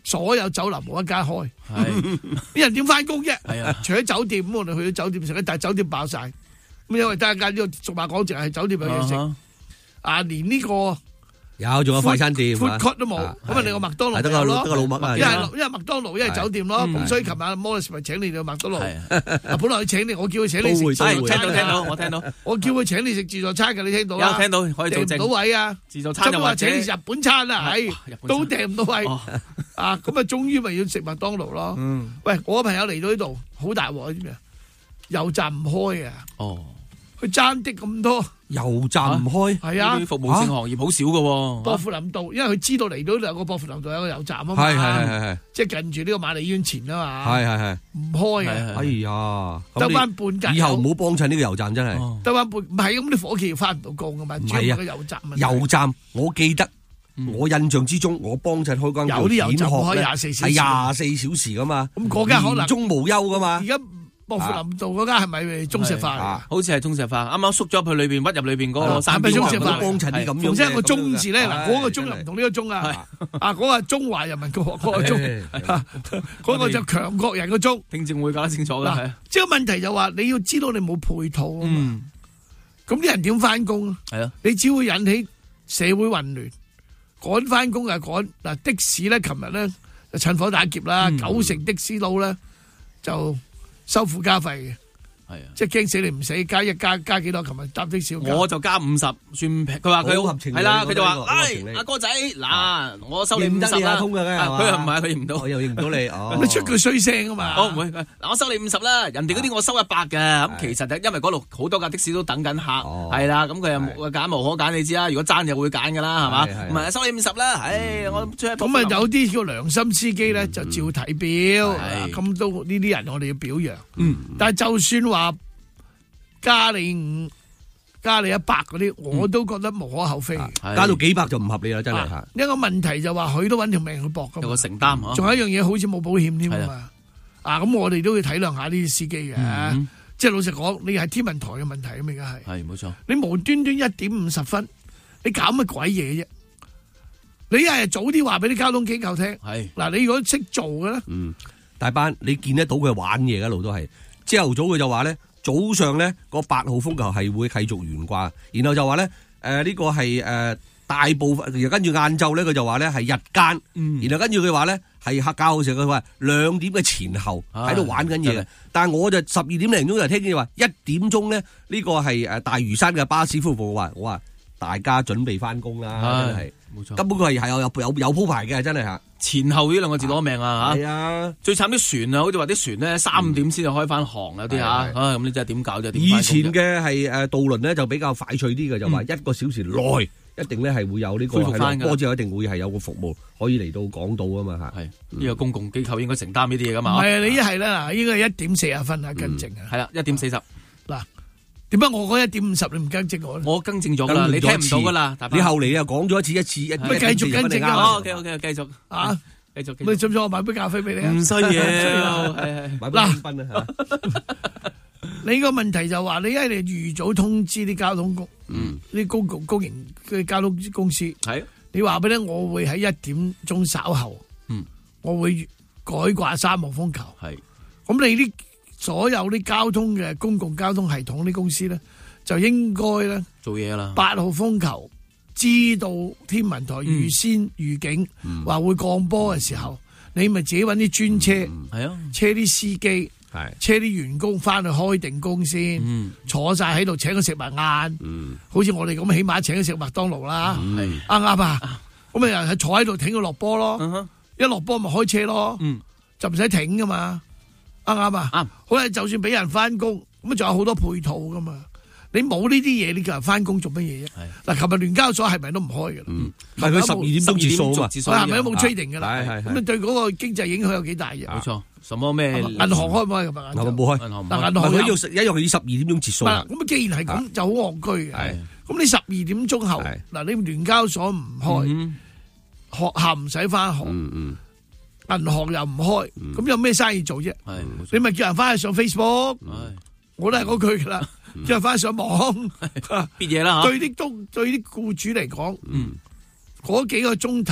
所有酒樓冇一間開， 係啲人點翻工啫？ 係啊， 除咗酒店，咁我哋去咗酒店食，但係酒店爆晒，咁因為得一間呢個數碼港淨係酒店有嘢食，連呢個。 仲有快餐店 food court 都冇，咁啊你個麥當勞得個老麥啊， 一係麥當勞，一係酒店咯。咁所以琴晚摩利斯咪請你去麥當勞，本來佢請你，我叫佢請你食自助餐。 聽到，我聽到。 我叫佢請你食自助餐㗎，你聽到啦？ 有聽到，可以做證。 訂唔到位啊！ 自助餐又或者請你食日本餐啊，都訂唔到位。咁啊，終於咪要食麥當勞咯。喂，我朋友嚟到呢度好大鑊，知唔知啊？油站唔開啊！佢爭啲咁多。 油站唔開， 係啊， 服務性行業好少㗎喎。 薄扶林道，因為佢知道嚟到有個薄扶林道有個油站啊嘛， 係， 即係近住呢個瑪麗醫院前啊嘛， 係， 唔開啊， 哎呀， 得翻半格， 以後唔好幫襯呢個油站真係， 得翻半，唔係咁啲伙計翻唔到工噶嘛，主要係個油站啊， 油站我記得，我印象之中，我幫襯開間有啲油站開24小時， 係24小時噶嘛， 咁嗰間可能年中無休噶嘛， 而家。薄扶林道嗰間係咪中石化啊？ 好似係中石化，啱啱縮咗去裏邊，屈入裏邊嗰個山邊。 係咪中石化？ 幫襯啲咁樣。 逢親個中字咧，嗱嗰個中又唔同呢個中啊。嗰個中華人民共和國個中，嗰個就強國人個中。 聽證會搞得清楚㗎。 即係問題就話你要知道你冇配套啊嘛。咁啲人點翻工啊？ 係啊， 你只會引起社會混亂，趕翻工就趕。嗱的士咧，琴日咧就趁火打劫啦，90%的士佬咧就。收附加費嘅，係啊，即係驚死你唔死，加幾多？琴日搭的士， 我就加50，算平。佢話佢好合情， 係啦，佢就話：，阿哥仔，嗱，我收你50啦。 通嘅， 佢又唔係，佢認唔到， 我又認唔到你。 哦，你出句衰聲啊嘛。 唔會，嗱，我收你50啦，人哋嗰啲我收100嘅。咁其實就因為嗰度好多架的士都等緊客，係啦，咁佢又揀無可揀，你知啦。如果爭就會揀噶啦，係嘛？唔係收你50啦，我咁啊有啲叫良心司機咧，就照睇表，咁都呢啲人我哋要表揚。但係就算話加你5、加你100嗰啲，我都覺得無可厚非。 加到幾百就唔合理啦，真係吓。 一個問題就話佢都揾條命去搏噶嘛， 有個承擔。 仲有一樣嘢好似冇保險添啊嘛。咁我哋都要體諒下呢啲司機嘅。即係老實講，你係天文台嘅問題咁而家係。 係冇錯。你無端端1點50分，你搞乜鬼嘢啫？你係早啲話俾啲交通機構聽。係嗱，你如果識做嘅咧， 大班你見得到佢玩嘢一路都係。朝頭早佢就話咧，早上咧個8號風球係會繼續懸掛，然後就話咧呢個係大部分，然後跟住晏晝咧佢就話咧係日間，然後跟住佢話咧係客教嘅時候佢話2點嘅前後喺度玩緊嘢，但係我就12點零鐘就聽見話1點鐘咧呢個係大嶼山嘅巴士夫婦我話大家準備翻工啦，真係冇錯，根本佢係有鋪排嘅，真係嚇。 前後呢2個字攞命啊嚇！ 係啊， 最慘啲船啊，好似話啲船咧3點先就開翻航有啲嚇，咁你真係點搞啫？ 以前嘅係渡輪咧就比較快脆啲嘅，就話1個小時內一定咧係會有呢個係落波之後一定會係有個服務可以嚟到港島啊嘛嚇。係呢個公共機構應該承擔呢啲嘢噶嘛？ 唔係啊，你一係咧嗱，應該係1點40分啊，更正啊。 係啦，1點40嗱。 點解我講1點50你唔更正我咧？ 我更正咗啦，你聽唔到噶啦。 你後嚟又講咗一次， 咪繼續更正啊 ！OK，繼續啊， 繼續。 咪信唔信我買杯咖啡俾你啊？ 唔需要，係買杯香檳啊！ 你個問題就話你一係預早通知啲交通公，啲公營嘅交通公司，係你話俾咧，我會喺1點鐘稍後，我會改掛3號風球，係咁你啲。所有啲交通嘅公共交通系統啲公司咧，就應該咧做嘢啦。 8號風球知道天文台預先預警話會降波嘅時候，你咪自己揾啲專車，係啊，車啲司機，係車啲員工翻去開定工先，坐晒喺度請佢食埋晏，好似我哋咁起碼請佢食麥當勞啦，啱啱啊？咁咪又係坐喺度挺佢落波咯，一落波咪開車咯，就唔使停噶嘛。啱啊！好啦，就算俾人翻工，咁仲有好多配套噶嘛。你冇呢啲嘢，你叫人翻工做乜嘢啫？嗱，琴日聯交所係咪都唔開噶啦？ 係佢12點鐘截數啊嘛， 係咪都冇 trading 噶啦？咁啊，對嗰個經濟影響有幾大嘅？ 冇錯，什麼咩？ 銀行開唔開噶嘛？ 冇開， 嗱，銀行佢要12點鐘截數。 咁既然係咁，就好戇居嘅。咁你12點鐘後，嗱，你聯交所唔開，學校唔使翻學。銀行又唔開，咁有咩生意做啫？你咪叫人翻去上 Facebook，我都係嗰句噶啦，叫人翻去上網， 必嘢啦。 對啲僱主嚟講，嗰幾個鐘頭，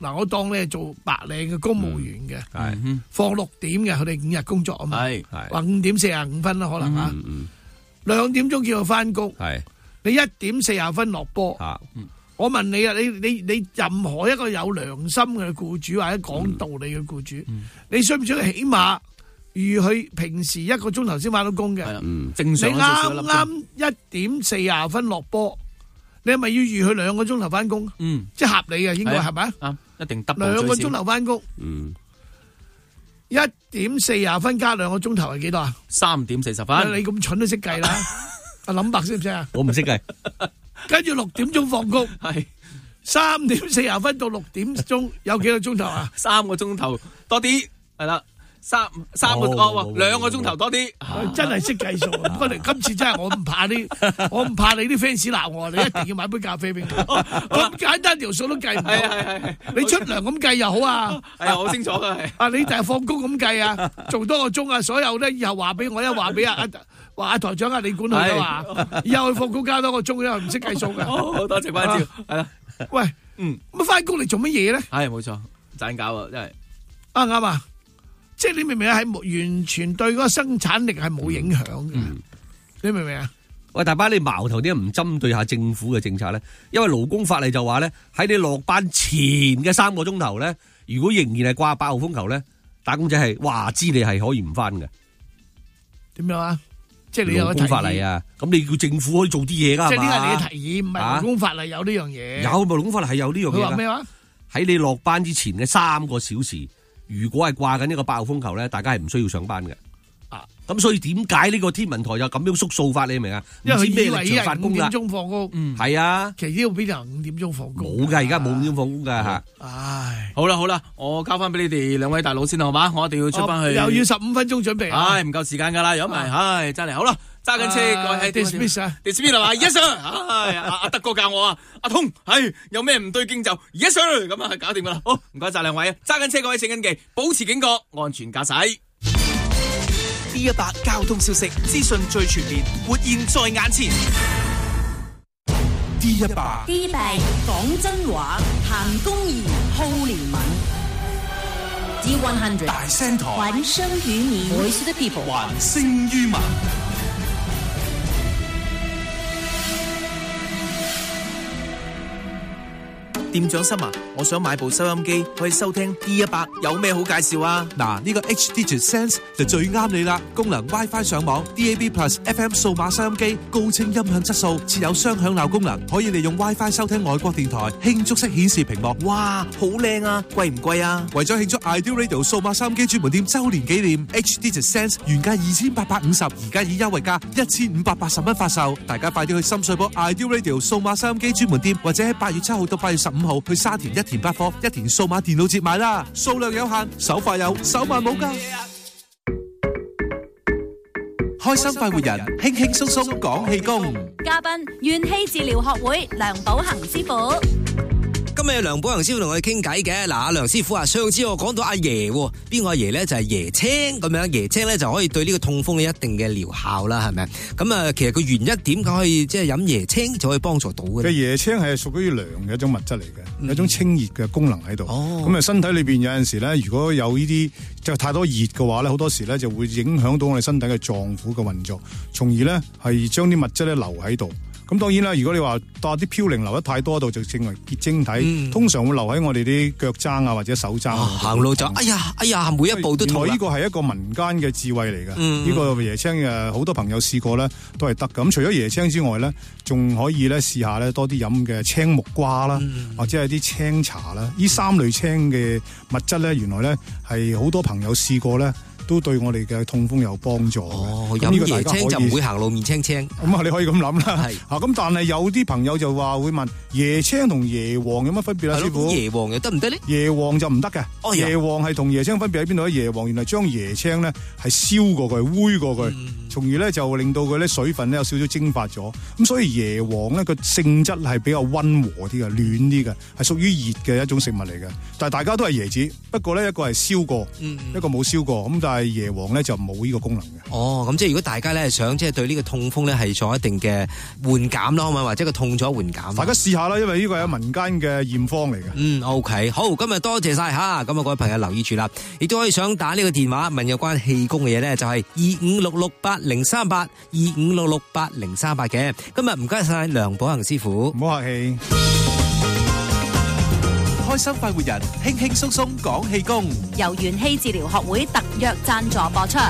嗱，我當你係做白領嘅公務員嘅， 係放6點嘅，佢哋5日工作啊嘛， 係話5點45分啦，可能啊，2點鐘叫佢翻工， 係你1點40分落波。我問你啊，你任何一個有良心嘅僱主或者講道理嘅僱主，你需唔需要起碼預佢平時1個鐘頭先翻到工嘅？ 正常。 你啱1點40分落波，你係咪要預佢2個鐘頭翻工？即係合理嘅，應該係咪啊？ 一定得 2個鐘頭翻工。1點40分加2個鐘頭係幾多啊 ？3點40分。 你咁蠢都識計啦？阿林伯識唔識啊？ 我唔識計。 跟住6點鐘放工，係3點40分到6點鐘有幾個鐘頭啊 ？3個鐘頭多啲，係啦，3個2個鐘頭多啲， 真係識計數。不過今次真係我唔怕你啲 fans 鬧我，你一定要買杯咖啡俾我。咁簡單條數都計唔到，係你出糧咁計又好啊？ 係啊，好清楚噶係。 啊，你就係放工咁計啊？做多個鐘啊？所有咧以後話俾我，話俾話台長啊，你管佢啊嘛？以後去放工加多個鐘，因為唔識計數嘅。 好多謝關照，係啦。 喂，咁翻工嚟做乜嘢咧？ 係冇錯，賺搞啊，真係啱啊！即係你明唔明啊？係完全對嗰個生產力係冇影響嘅。你明唔明啊？ 喂，大班你矛頭點解唔針對下政府嘅政策咧？因為勞工法例就話咧，喺你落班前嘅3個鐘頭咧，如果仍然係掛8號風球咧，打工仔係話知你係可以唔翻嘅。 點樣啊？即係你有個勞工法例啊，咁你叫政府可以做啲嘢噶， 即係呢個係你嘅提議，唔係勞工法例有呢樣嘢。 有勞工法例係有呢樣嘢。 佢話咩話？喺你落班之前嘅3個小時，如果係掛緊呢個8號風球咧，大家係唔需要上班嘅。咁所以點解呢個天文台就咁樣縮數法？你明啊？ 因為佢以為 5 點鐘放工， 係啊， 其實呢度邊度5點鐘放工？ 冇噶，而家冇5點放工噶吓。 唉， 好啦，我交翻俾你哋2位大佬先好嘛？我一定要出翻去， 又要15分鐘準備。 唉，唔夠時間噶啦，如果唔係，真係好啦，揸緊車過去 dismiss 啊 ，dismiss 係嘛 ，yes sir，唉，阿德哥教我啊，阿通係有咩唔對勁就 yes sir，咁啊搞掂噶啦，好唔該晒2位啊，揸緊車各位請緊記，保持警覺，安全駕駛。 D100交通消息資訊最全面，活現在眼前。D100 講真話，談公義，好憐憫。D100 大聲台， 還聲於民 ，Voice of the People， 還聲於民。 店長心啊，我想買部收音機可以收聽 D100，有咩好介紹啊？ 嗱，呢個 HD Sense 就最啱你啦，功能 WiFi 上網 ，DAB Plus FM 數碼收音機，高清音響質素，設有雙響鬧功能，可以利用 WiFi 收聽外國電台，輕觸式顯示屏幕， 哇，好靚啊！貴唔貴啊？ 為咗慶祝 Ideal Radio 數碼收音機專門店周年紀念 ，HD Sense 原價2850，而家以優惠價1580蚊發售，大家快啲去深水埗 Ideal Radio 數碼收音機專門店，或者喺8月7號到8月15號去沙田一田百貨、一田數碼電腦節買啦，數量有限，手快有，手慢冇㗎。開心快活人，輕輕鬆鬆講氣功。 嘉賓元氣治療學會梁寶恒師傅。 今日梁寶恒師傅同我哋傾偈嘅，嗱，阿梁師傅啊，上次我講到阿爺，邊個阿爺咧就係椰青咁樣，椰青咧就可以對呢個痛風有一定嘅療效啦，係咪？咁啊，其實個原因點解可以即係飲椰青就可以幫助到嘅？ 椰青係屬於涼嘅一種物質嚟嘅，有一種清熱嘅功能喺度。咁啊，身體裏邊有陣時咧，如果有呢啲即係太多熱嘅話咧，好多時咧就會影響到我哋身體嘅臟腑嘅運作，從而咧係將啲物質咧留喺度。咁當然啦，如果你話啲嘌呤留得太多度，就稱為結晶體，通常會留喺我哋啲腳踭啊或者手踭。 行路就哎呀，每一步都痛。 原來呢個係一個民間嘅智慧嚟嘅，呢個椰青好多朋友試過咧都係得嘅。咁除咗椰青之外咧，仲可以咧試下咧多啲飲嘅青木瓜啦，或者係啲青茶啦。呢3類青嘅物質咧，原來咧係好多朋友試過咧，都對我哋嘅痛風有幫助。 飲椰青就唔會行路面青青。 咁啊，你可以咁諗啦。咁但係有啲朋友就話會問椰青同椰黃有乜分別啊？師傅， 椰黃又得唔得咧？ 椰黃就唔得嘅。椰黃係同椰青分別喺邊度咧？椰黃原來將椰青咧係燒過佢、煨過佢， 從而咧就令到佢咧水分咧有少少蒸發咗。咁所以椰黃咧個性質係比較溫和啲嘅、暖啲嘅，係屬於熱嘅一種食物嚟嘅。但係大家都係椰子，不過咧一個係燒過，一個冇燒過。咁但係椰黃咧就冇呢個功能嘅。 哦，咁即係如果大家咧想即係對呢個痛風咧係做一定嘅緩減咯，或者個痛咗緩減。 大家試下啦，因為呢個係民間嘅驗方嚟嘅。 OK， 好，今日多謝晒吓，咁啊各位朋友留意住啦，亦都可以想打呢個電話問有關氣功嘅嘢咧，就係25668038 25668038嘅。今日唔該晒梁寶恒師傅， 唔好客氣。 開心快活人，輕輕鬆鬆講氣功， 由元氣治療學會特約贊助播出。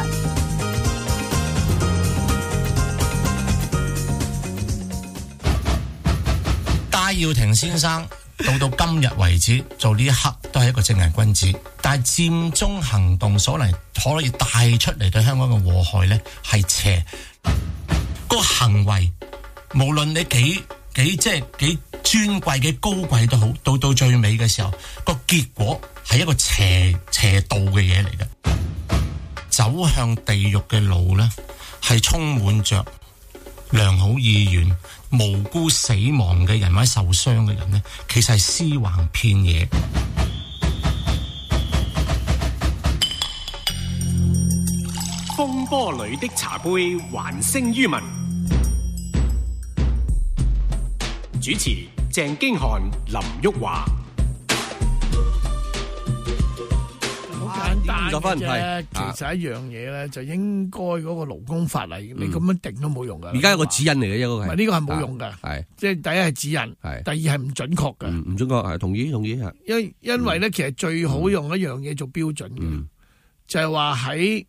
戴耀廷先生到今日為止做呢一刻都係一個正人君子，但係佔中行動所嚟可以帶出嚟對香港嘅禍害咧係邪。個行為無論你幾尊貴幾高貴都好，到最尾嘅時候個結果係一個邪道嘅嘢嚟嘅。走向地獄嘅路咧係充滿着良好意願，無辜死亡嘅人或者受傷嘅人呢，其實係屍橫遍野。 風波裏的茶杯還聲於民。主持鄭經翰、林旭華。 50分係，其實一樣嘢咧，就應該嗰個勞工法例，你咁樣定都冇用噶。 而家有個指引嚟嘅，一個係。 呢個係冇用噶，係即係第一係指引，第二係唔準確嘅。 唔準確係同意係。 因為咧，其實最好用一樣嘢做標準嘅，就係話喺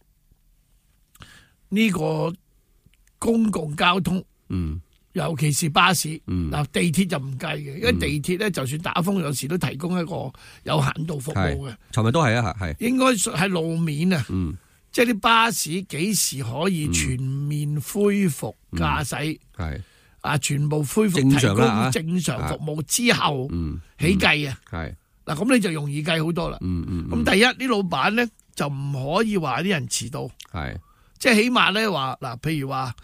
呢個公共交通，尤其是巴士，嗱地鐵就唔計嘅，因為地鐵咧就算打風有時都提供一個有限度服務嘅。尋日都係啊，係應該係路面啊，即係啲巴士幾時可以全面恢復駕駛？係啊，全部恢復提供正常服務之後起計啊。係嗱，咁你就容易計好多啦。咁第一啲老闆咧就唔可以話啲人遲到，係即係起碼咧話嗱，譬如話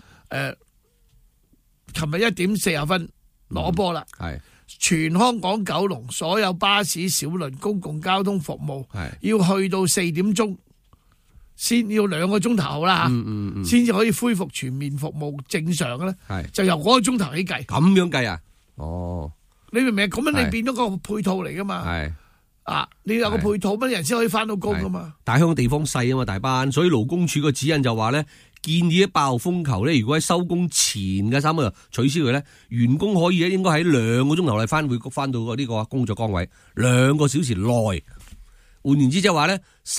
琴日1點40分攞波啦，全香港九龍所有巴士、小輪、公共交通服務要去到4點鐘，先要2個鐘頭後啦吓，先至可以恢復全面服務正常咧，就由嗰個鐘頭起計。 咁樣計啊？哦， 你明唔明？咁樣你變咗個配套嚟噶嘛？係啊，你有個配套，乜人先可以翻到工噶嘛？ 但係香港地方細啊嘛，大班，所以勞工處個指引就話咧。建議喺8號風球咧，如果喺收工前嘅3個取消佢咧，員工可以咧應該喺2個鐘頭內翻到呢個工作崗位，2個小時內。換言之，即係話咧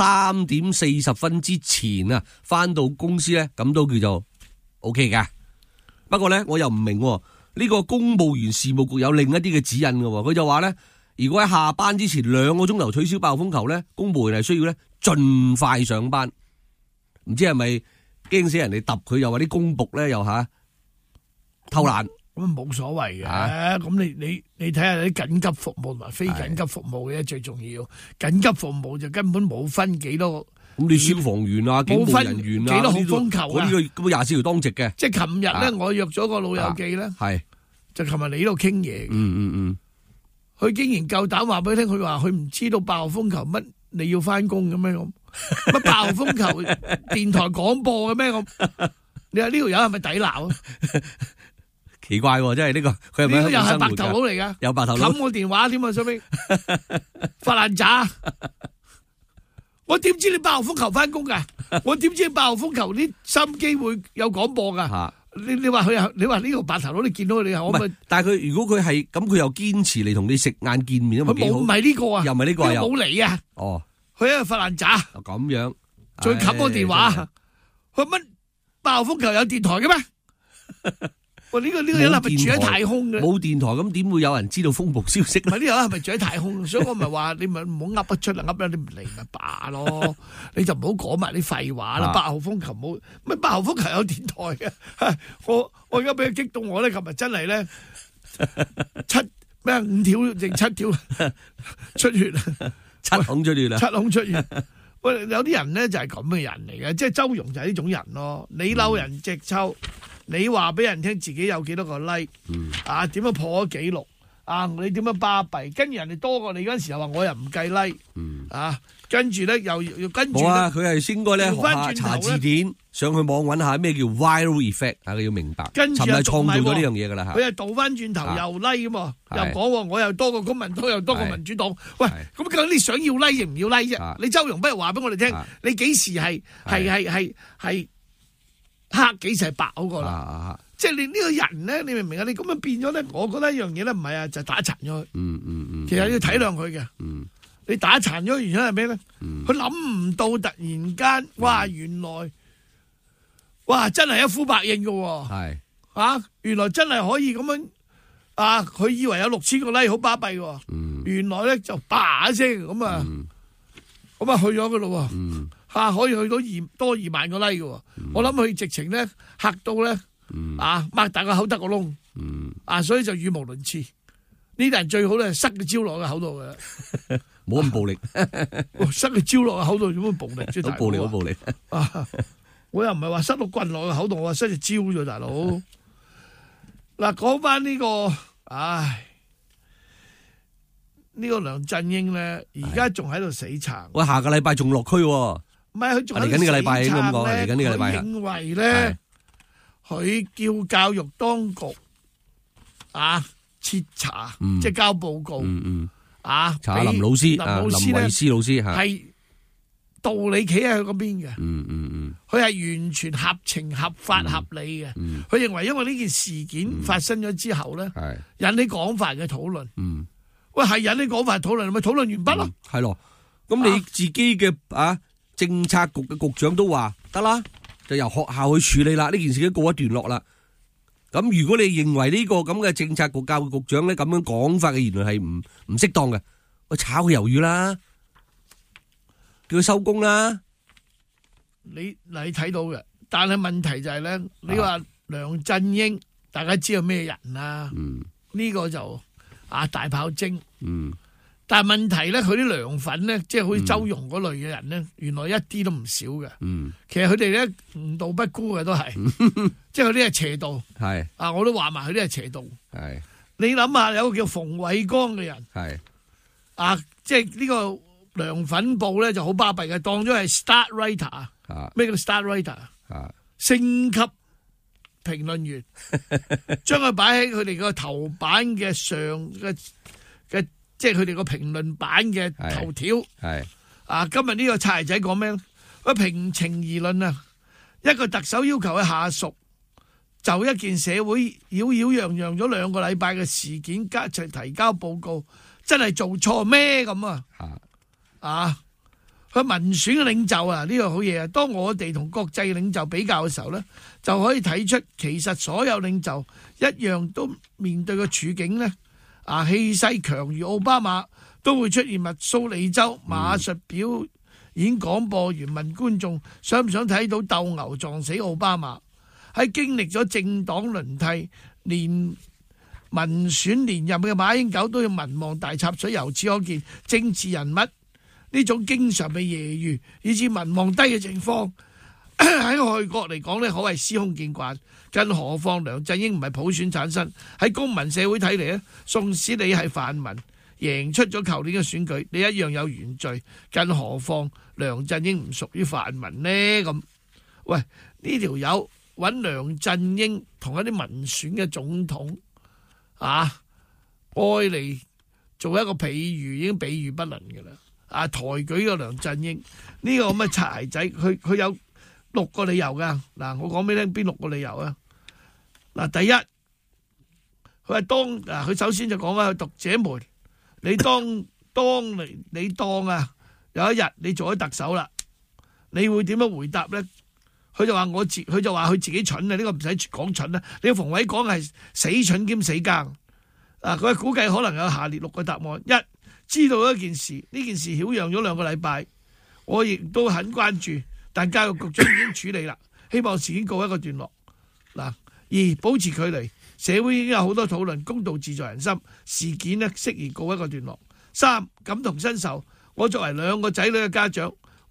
3點40分之前啊，翻到公司咧，咁都叫做 OK 㗎。不過咧，我又唔明呢個公務員事務局有另一啲嘅指引嘅，佢就話咧，如果喺下班之前2個鐘頭取消8號風球咧，公務員係需要咧盡快上班。唔知係咪？驚死人哋揼佢，又話啲公僕咧又偷懶， 咁冇所謂嘅。咁你睇下啲緊急服務同埋非緊急服務嘅最重要。緊急服務就根本冇分幾多。 咁你消防員啊、警務人員啊， 幾多號風球啊？ 呢個24條當值嘅。 即係琴日咧，我約咗個老友記咧，就琴日嚟呢度傾嘢。佢竟然夠膽話俾你聽，佢話佢唔知道8號風球乜你要翻工嘅咩咁。乜8號風球電台廣播嘅咩咁？你話呢條友係咪抵鬧啊？ 奇怪喎，真係呢個佢係咪又係白頭佬嚟噶？ 有白頭佬冚我電話添啊！所以發爛渣，我點知你8號風球翻工噶？我點知8號風球啲收音機會有廣播噶？你話佢你話呢個白頭佬，你見到佢你可唔可以？ 但係佢如果佢係咁，佢又堅持嚟同你食晏見面， 佢冇唔係呢個啊？ 又唔係呢個啊？ 冇嚟啊？ 哦。 佢喺度發爛渣， 咁樣再冚我電話。佢乜8號風球有電台嘅咩？喂，呢個人係咪住喺太空嘅？ 冇電台咁點會有人知道風暴消息？ 唔係呢個人係咪住喺太空？所以我咪話你咪唔好噏得出啦，噏啦你唔嚟咪罷咯。你就唔好講埋啲廢話啦。8號風球冇乜8號風球有電台嘅。我而家俾佢激動我咧，琴日真係咧5條定7條出血。 7孔出血啦！ 7孔出血， 喂，有啲人咧就係咁嘅人嚟嘅，即係周融就係呢種人咯。你嬲人隻抽，你話俾人聽自己有幾多個 like，啊點樣破咗紀錄，啊你點樣巴閉，跟住人哋多過你嗰陣時候話我又唔計 like，啊跟住咧又要跟住。 冇啊，佢係應該咧學下查字典，上去網揾下咩叫 viral effect 啊，佢要明白。 跟住尋日創造咗呢樣嘢㗎啦嚇。 佢係倒翻轉頭又 like 嘛，又講我又多過公民黨，又多過民主黨。喂，咁究竟你想要 like 定唔要 like 啫？你周融不如話俾我哋聽，你幾時係黑，幾時係白嗰個啦？即係你呢個人咧，你明唔明啊？你咁樣變咗咧，我覺得一樣嘢咧唔係啊，就打殘咗佢。其實要體諒佢嘅。你打殘咗原因係咩咧？佢諗唔到突然間，哇！原來，哇！真係一呼百應嘅喎。係啊，原來真係可以咁樣啊！佢以為有6000個 like 好巴閉喎。原來咧就叭一聲咁啊，咁啊去咗嘅咯喎。嚇可以去到多2萬個 like 嘅喎。我諗佢直情咧嚇到咧啊，擘大個口得個窿。啊，所以就語無倫次。呢啲人最好咧塞個蕉落個口度嘅。 冇咁暴力， 塞個蕉落個口度做乜暴力啫？ 好暴力，好暴力！ 我又唔係話塞到棍落個口度，我話塞隻蕉啫，大佬。嗱，講翻呢個，呢個梁振英咧，而家仲喺度死撐。 喂，下個禮拜仲落區喎。 唔係佢仲嚟緊呢個禮拜咁講，嚟緊呢個禮拜。 佢認為咧，佢叫教育當局徹查，即係交報告。查林老師，林慧思老師係道理企喺佢嗰邊嘅，佢係完全合情合法合理嘅。佢認為因為呢件事件發生咗之後咧，引起廣泛嘅討論。喂，係引起廣泛討論，咪討論完畢咯？ 係咯，咁你自己嘅政策局嘅局長都話得啦，就由學校去處理啦。呢件事已經告一段落啦。咁如果你認為呢個咁嘅政策局教育局長咧咁樣講法嘅言論係唔適當嘅，我炒佢魷魚啦，叫佢收工啦。 你睇到嘅，但係問題就係咧，你話梁振英，大家知道咩人啊？呢個就大炮精。但係問題咧，佢啲梁粉咧，即係好似周融嗰類嘅人咧，原來一啲都唔少嘅。其實佢哋咧誤導不孤嘅都係，即係佢啲係邪道。係我都話埋佢啲係邪道。係你諗下，有個叫馮偉光嘅人，係即係呢個梁粉報咧就好巴閉嘅，當咗係 start writer。咩叫 start writer？星級評論員，將佢擺喺佢哋個頭版嘅上嘅。即係佢哋個評論版嘅頭條，今日呢個柴仔講咩咧？佢平情而論啊，一個特首要求佢下屬就一件社會擾擾攘攘咗2個禮拜嘅事件，提交報告，真係做錯咩咁啊？佢民選嘅領袖啊，呢個好嘢啊！當我哋同國際領袖比較嘅時候咧，就可以睇出其實所有領袖一樣都面對嘅處境咧。氣勢強如奧巴馬都會出現密蘇里州馬術表演廣播員問觀眾想唔想睇到鬥牛撞死奧巴馬。喺經歷咗政黨輪替連民選連任嘅馬英九都要民望大插水，由此可見政治人物呢種經常被揶揄以致民望低嘅情況喺外國嚟講咧，可謂司空見慣。更何況梁振英唔係普選產生，喺公民社會睇嚟咧，縱使你係泛民贏出咗舊年嘅選舉，你一樣有原罪。更何況梁振英唔屬於泛民呢？咁，喂，呢條友揾梁振英同一啲民選嘅總統愛嚟做一個比喻，已經比喻不能嘅啦。抬舉個梁振英呢個咁嘅柴仔，佢有6個理由噶。嗱，我講俾你聽邊6個理由啊？嗱，第一，佢話佢首先就講啊，讀者們，你當有一日你做咗特首啦，你會點樣回答咧？佢就話佢自己蠢啊！呢個唔使講蠢啦，你個馮偉講係死蠢兼死更。佢估計可能有下列6個答案：一，知道一件事，呢件事擾攘咗2個禮拜，我亦都很關注，但教育局長已經處理啦，希望事件告一個段落。嗱。2，保持距離，社會已經有好多討論，公道自在人心，事件呢適宜告一個段落。3，感同身受，我作為2個仔女嘅家長，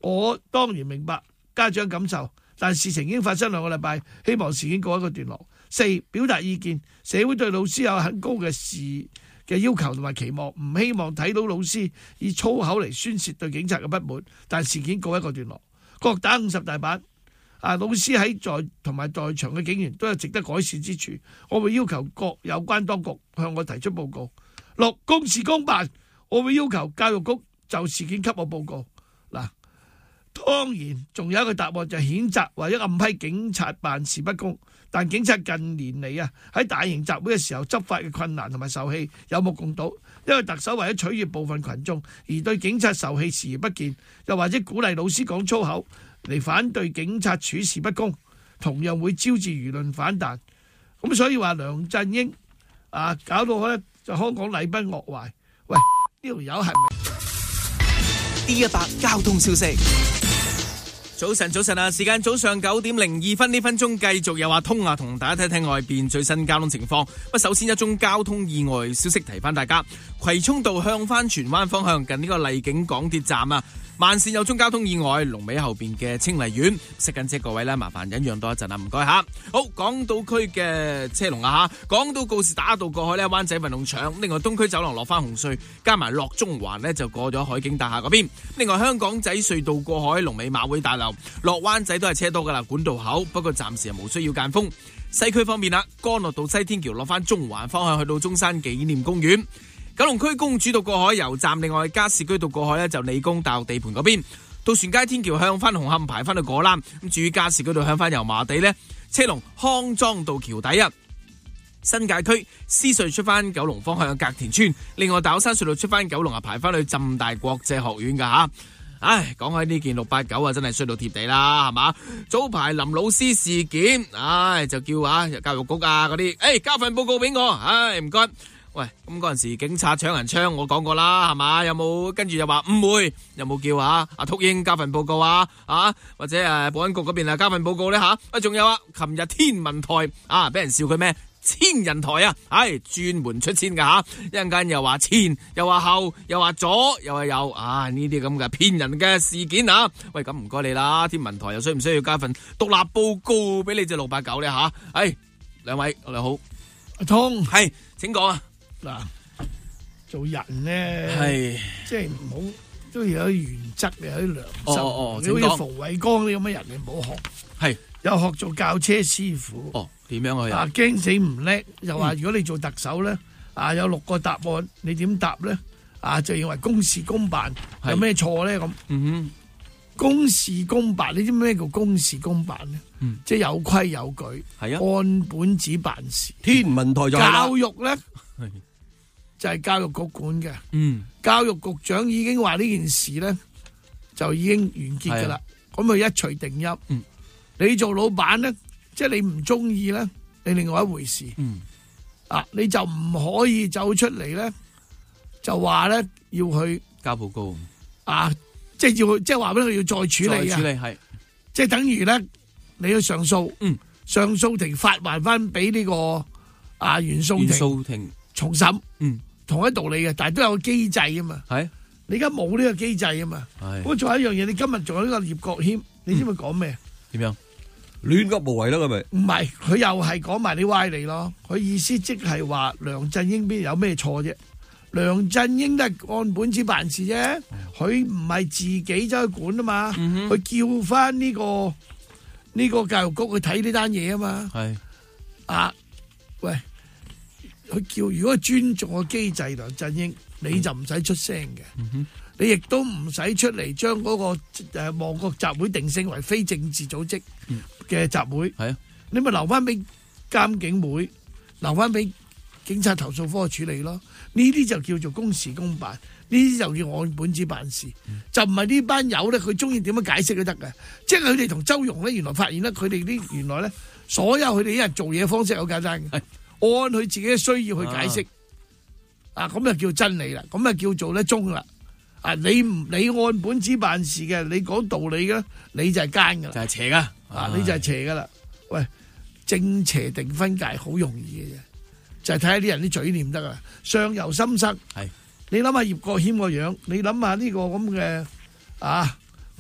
我當然明白家長感受，但事情已經發生2個禮拜，希望事件告一個段落。4. 表達意見，社會對老師有很高嘅要求同埋期望，唔希望睇到老師以粗口嚟宣泄對警察嘅不滿，但事件告一個段落。各打50大板。老師在同埋在場嘅警員都有值得改善之處，我會要求各有關當局向我提出報告。6. 公事公辦，我會要求教育局就事件給我報告。嗱，當然仲有一個答案就係譴責或者暗批警察辦事不公，但警察近年嚟喺大型集會嘅時候執法嘅困難同埋受氣有目共睹，因為特首為咗取悅部分群眾而對警察受氣視而不見，又或者鼓勵老師講粗口嚟反對警察處事不公，同樣會招致輿論反彈。咁所以話梁振英搞到咧就香港禮崩樂壞。喂，呢條友係咪 ？D100 交通消息。早晨啊！時間早上9:02呢分鐘，繼續有阿通同大家睇睇外邊最新交通情況。首先一宗交通意外消息提翻大家，葵涌道向翻荃灣方向近呢個荔景港鐵站慢線有宗交通意外，龍尾後邊嘅清麗苑，熄緊車各位咧，麻煩忍讓多一陣唔該吓。好，港島區嘅車龍港島告士打道過海咧，灣仔運動場，另外東區走廊落翻紅隧，加埋落中環呢就過咗海景大廈嗰邊。另外香港仔隧道過海，龍尾馬會大樓，落灣仔都係車多噶啦，管道口，不過暫時係無需要間封。西區方面啦，干諾道西天橋落翻中環方向去到中山紀念公園。九龍區公主道過海油站，另外加士居道過海呢就理工大學地盤嗰邊，渡船街天橋向翻紅磡排翻去果欄。咁至於加士居道向翻油麻地呢，車龍康莊道橋底新界區獅隧出翻九龍方向隔田村，另外大口山隧道出翻九龍排翻去浸大國際學院噶吓。唉，講起呢件689真係衰到貼地啦，係嘛？早排林老師事件，就叫教育局嗰啲，交份報告俾我，唔該。喂，咁嗰陣時警察搶人槍，我講過啦，係嘛？有冇跟住又話誤會？有冇叫阿禿鷹交份報告或者保安局嗰邊交份報告咧吓？仲有琴日天文台俾人笑佢咩？千人台專門出千噶吓，一陣間又話前，又話後，又話左，又話右，呢啲咁嘅騙人嘅事件喂，咁唔該你啦，天文台又需唔需要加份獨立報告俾你隻689咧吓？兩位你好， 阿通係，請講嗱，做人咧係即係唔好都要有啲原則，有啲良心。你好似馮偉光呢咁嘅人，你唔好學。係有學做教車師傅。 點樣去驚死唔叻，又話如果你做特首咧，有6個答案，你點答咧？就認為公事公辦，有咩錯咧？咁，公事公辦，你知咩叫公事公辦咧？即係有規有矩，按本子辦事。 天文台就係教育咧，就係教育局管嘅。教育局長已經話呢件事咧就已經完結噶啦，咁佢一錘定音。你做老闆咧，即係你唔中意咧，你另外一回事。你就唔可以走出嚟咧，就話咧要去交報告。 即係話俾佢要再處理係， 即係等於咧你去上訴。上訴庭發還翻俾呢個原訴庭重審。同一道理嘅，但係都有個機制啊嘛。係，你而家冇呢個機制啊嘛。係，咁仲有一樣嘢，你今日仲有呢個葉國謙，你知唔知講咩？ 點樣？ 亂噏無謂啦，係咪？ 唔係，佢又係講埋啲歪理咯。佢意思即係話梁振英邊有咩錯啫？梁振英都係按本子辦事啫，佢唔係自己走去管啊嘛。佢叫翻呢個教育局去睇呢單嘢啊嘛。係喂，佢叫如果尊重個機制，梁振英你就唔使出聲嘅。你亦都唔使出嚟將嗰個旺角集會定性為非政治組織嘅集會。係你咪留翻俾監警會，留翻俾警察投訴科處理咯。呢啲就叫做公事公辦，呢啲就叫按本子辦事。就唔係呢班友咧，佢中意點樣解釋都得嘅。即係佢哋同周融咧，原來發現咧，佢哋啲原來咧，所有佢哋一日做嘢方式好簡單嘅，按佢自己嘅需要去解釋。咁就叫真理啦，咁就叫做咧中啦。你按本子辦事嘅，你講道理嘅，你就係奸噶啦，就係邪噶，你就係邪噶啦。喂，正邪定分界好容易嘅啫，就係睇下啲人啲嘴念得啊，上游深塞。係，你諗下葉國謙個樣，你諗下呢個咁嘅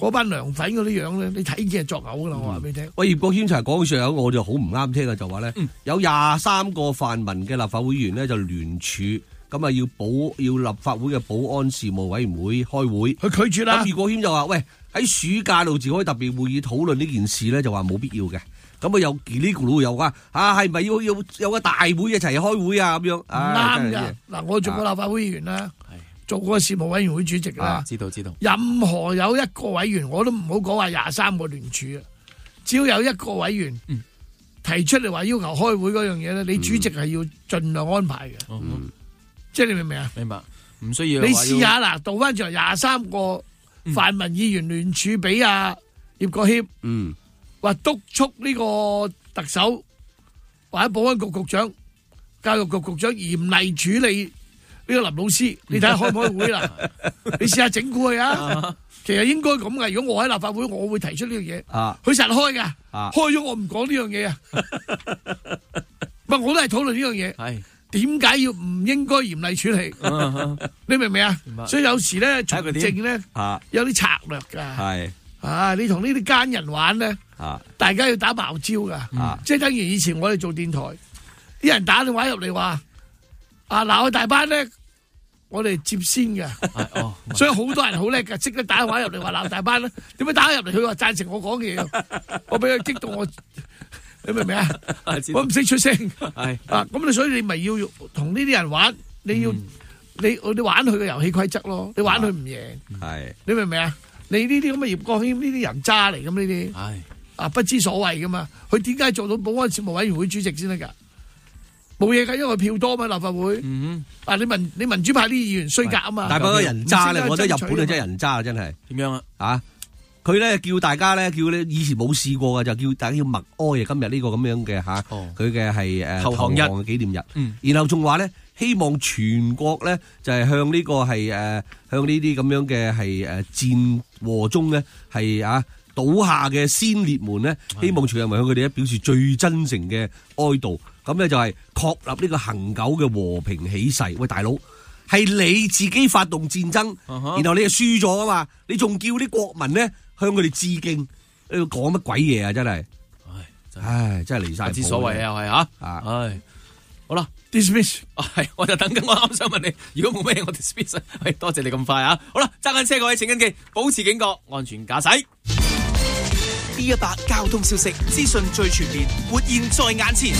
嗰班涼粉嗰啲樣咧，你睇見係作嘔噶啦！我話俾你聽。 喂，葉國謙就係講上有我就好唔啱聽嘅，就話咧有23個泛民嘅立法會議員咧就聯署，咁啊要立法會嘅保安事務委員會開會， 佢拒絕啦。 咁葉國謙就話：喂，喺暑假度召開特別會議討論呢件事咧，就話冇必要嘅。咁啊有呢個又話係咪要有個大會一齊開會啊？咁樣啱㗎。嗱，我做過立法會議員啦，做過事務委員會主席啦， 知道。 任何有一個委員，我都唔好講話23個聯署啊，只要有一個委員提出嚟話要求開會嗰樣嘢咧，你主席係要盡量安排嘅。即係你明唔明啊？ 明白，唔需要。 你試下嗱，倒翻轉23個泛民議員聯署俾阿葉國謙，話督促呢個特首或者保安局局長、教育局局長嚴厲處理呢個林老師，你睇下開唔開會啦？你試下整蠱佢啊！其實應該咁嘅。如果我喺立法會，我會提出呢樣嘢。佢實開㗎，開咗我唔講呢樣嘢啊！唔係我都係討論呢樣嘢。係點解要唔應該嚴厲處理？你明唔明啊？所以有時咧，從政咧有啲策略㗎。係你同呢啲奸人玩咧，大家要打茅招噶，即係等於以前我哋做電台，啲人打電話入嚟話鬧佢大班咧，我哋接先嘅，所以好多人好叻噶，即刻打電話入嚟話鬧大班咧，點解打入嚟佢話贊成我講嘅嘢，我俾佢激到我，你明唔明啊？我唔識出聲，咁你所以你咪要同呢啲人玩，你玩佢嘅遊戲規則咯，你玩佢唔贏，你明唔明啊？你呢啲咁嘅葉國謙呢啲人渣嚟，咁呢啲，不知所謂噶嘛？佢點解做到保安事務委員會主席先得噶？冇嘢噶，因為佢票多嘛，立法會。你民主派啲議員衰格啊嘛。但係嗰個人渣咧，我覺得日本啊真係人渣啊，真係。點樣啊？佢咧叫大家咧，叫你以前冇試過嘅，就叫大家要默哀啊！今日呢個咁樣嘅佢嘅係投降嘅紀念日。然後仲話咧，希望全國咧就係向呢個係向呢啲咁樣嘅係戰禍中咧係倒下嘅先烈們咧，希望全人民向佢哋表示最真誠嘅哀悼。咁咧就係確立呢個恒久嘅和平起誓。喂，大佬，係你自己發動戰爭，然後你就輸咗啊嘛，你仲叫啲國民咧向佢哋致敬，你要講乜鬼嘢啊？真係，真係離晒譜。不知所謂啊，又係唉，好啦 ，dismiss， 係，我就等緊，我啱想問你，如果冇咩，我 dismiss， 多謝你咁快啊！好啦，揸緊車各位請緊記，保持警覺，安全駕駛。D100交通消息，資訊最全面，活現在眼前。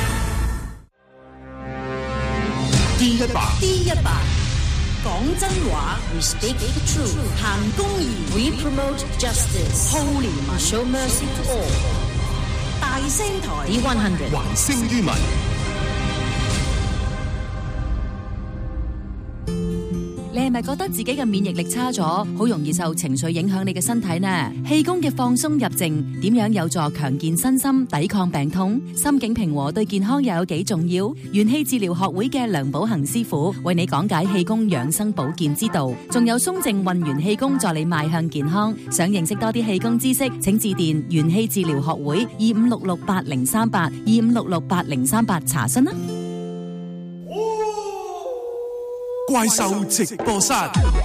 D100，講真話 ，We speak the truth， 行公義 ，We promote justice， 好憐憫 ，Show mercy to all， 大聲台 D100， 還聲於民。 你係咪覺得自己嘅免疫力差咗，好容易受情緒影響你嘅身體呢？氣功嘅放鬆入靜，點樣有助強健身心，抵抗病痛？心境平和對健康又有幾重要？元氣治療學會嘅梁寶恒師傅為你講解氣功養生保健之道，仲有鬆靜運元氣功助你邁向健康。想認識多啲氣功知識，請致電元氣治療學會25668038 25668038查詢啦。 怪獸直播室，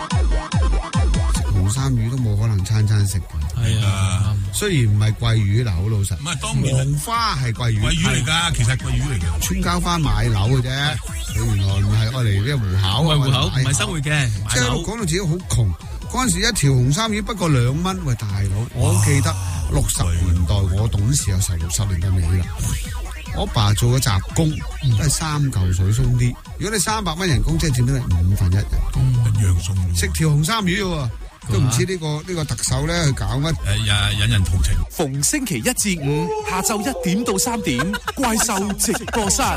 紅衫魚都冇可能餐餐食嘅。係啊，雖然唔係桂魚嗱，好老實。唔係當然，黃花係桂魚。桂魚嚟㗎，其實桂魚嚟嘅。穿膠花買樓嘅啫，佢原來唔係愛嚟呢個糊口。唔係糊口，唔係生活嘅。即係講到自己好窮，嗰陣時一條紅衫魚不過2蚊。喂，大佬，我都記得60年代我懂事有成60年嘅尾啦。我爸做嘅雜工都係3嚿水鬆啲。如果你300蚊人工，即係佔到你1/5人工。一樣鬆。食條紅衫魚喎，都唔知呢個特首咧去搞乜？引人同情。 逢星期1至5下晝1點到3點，怪獸直播室。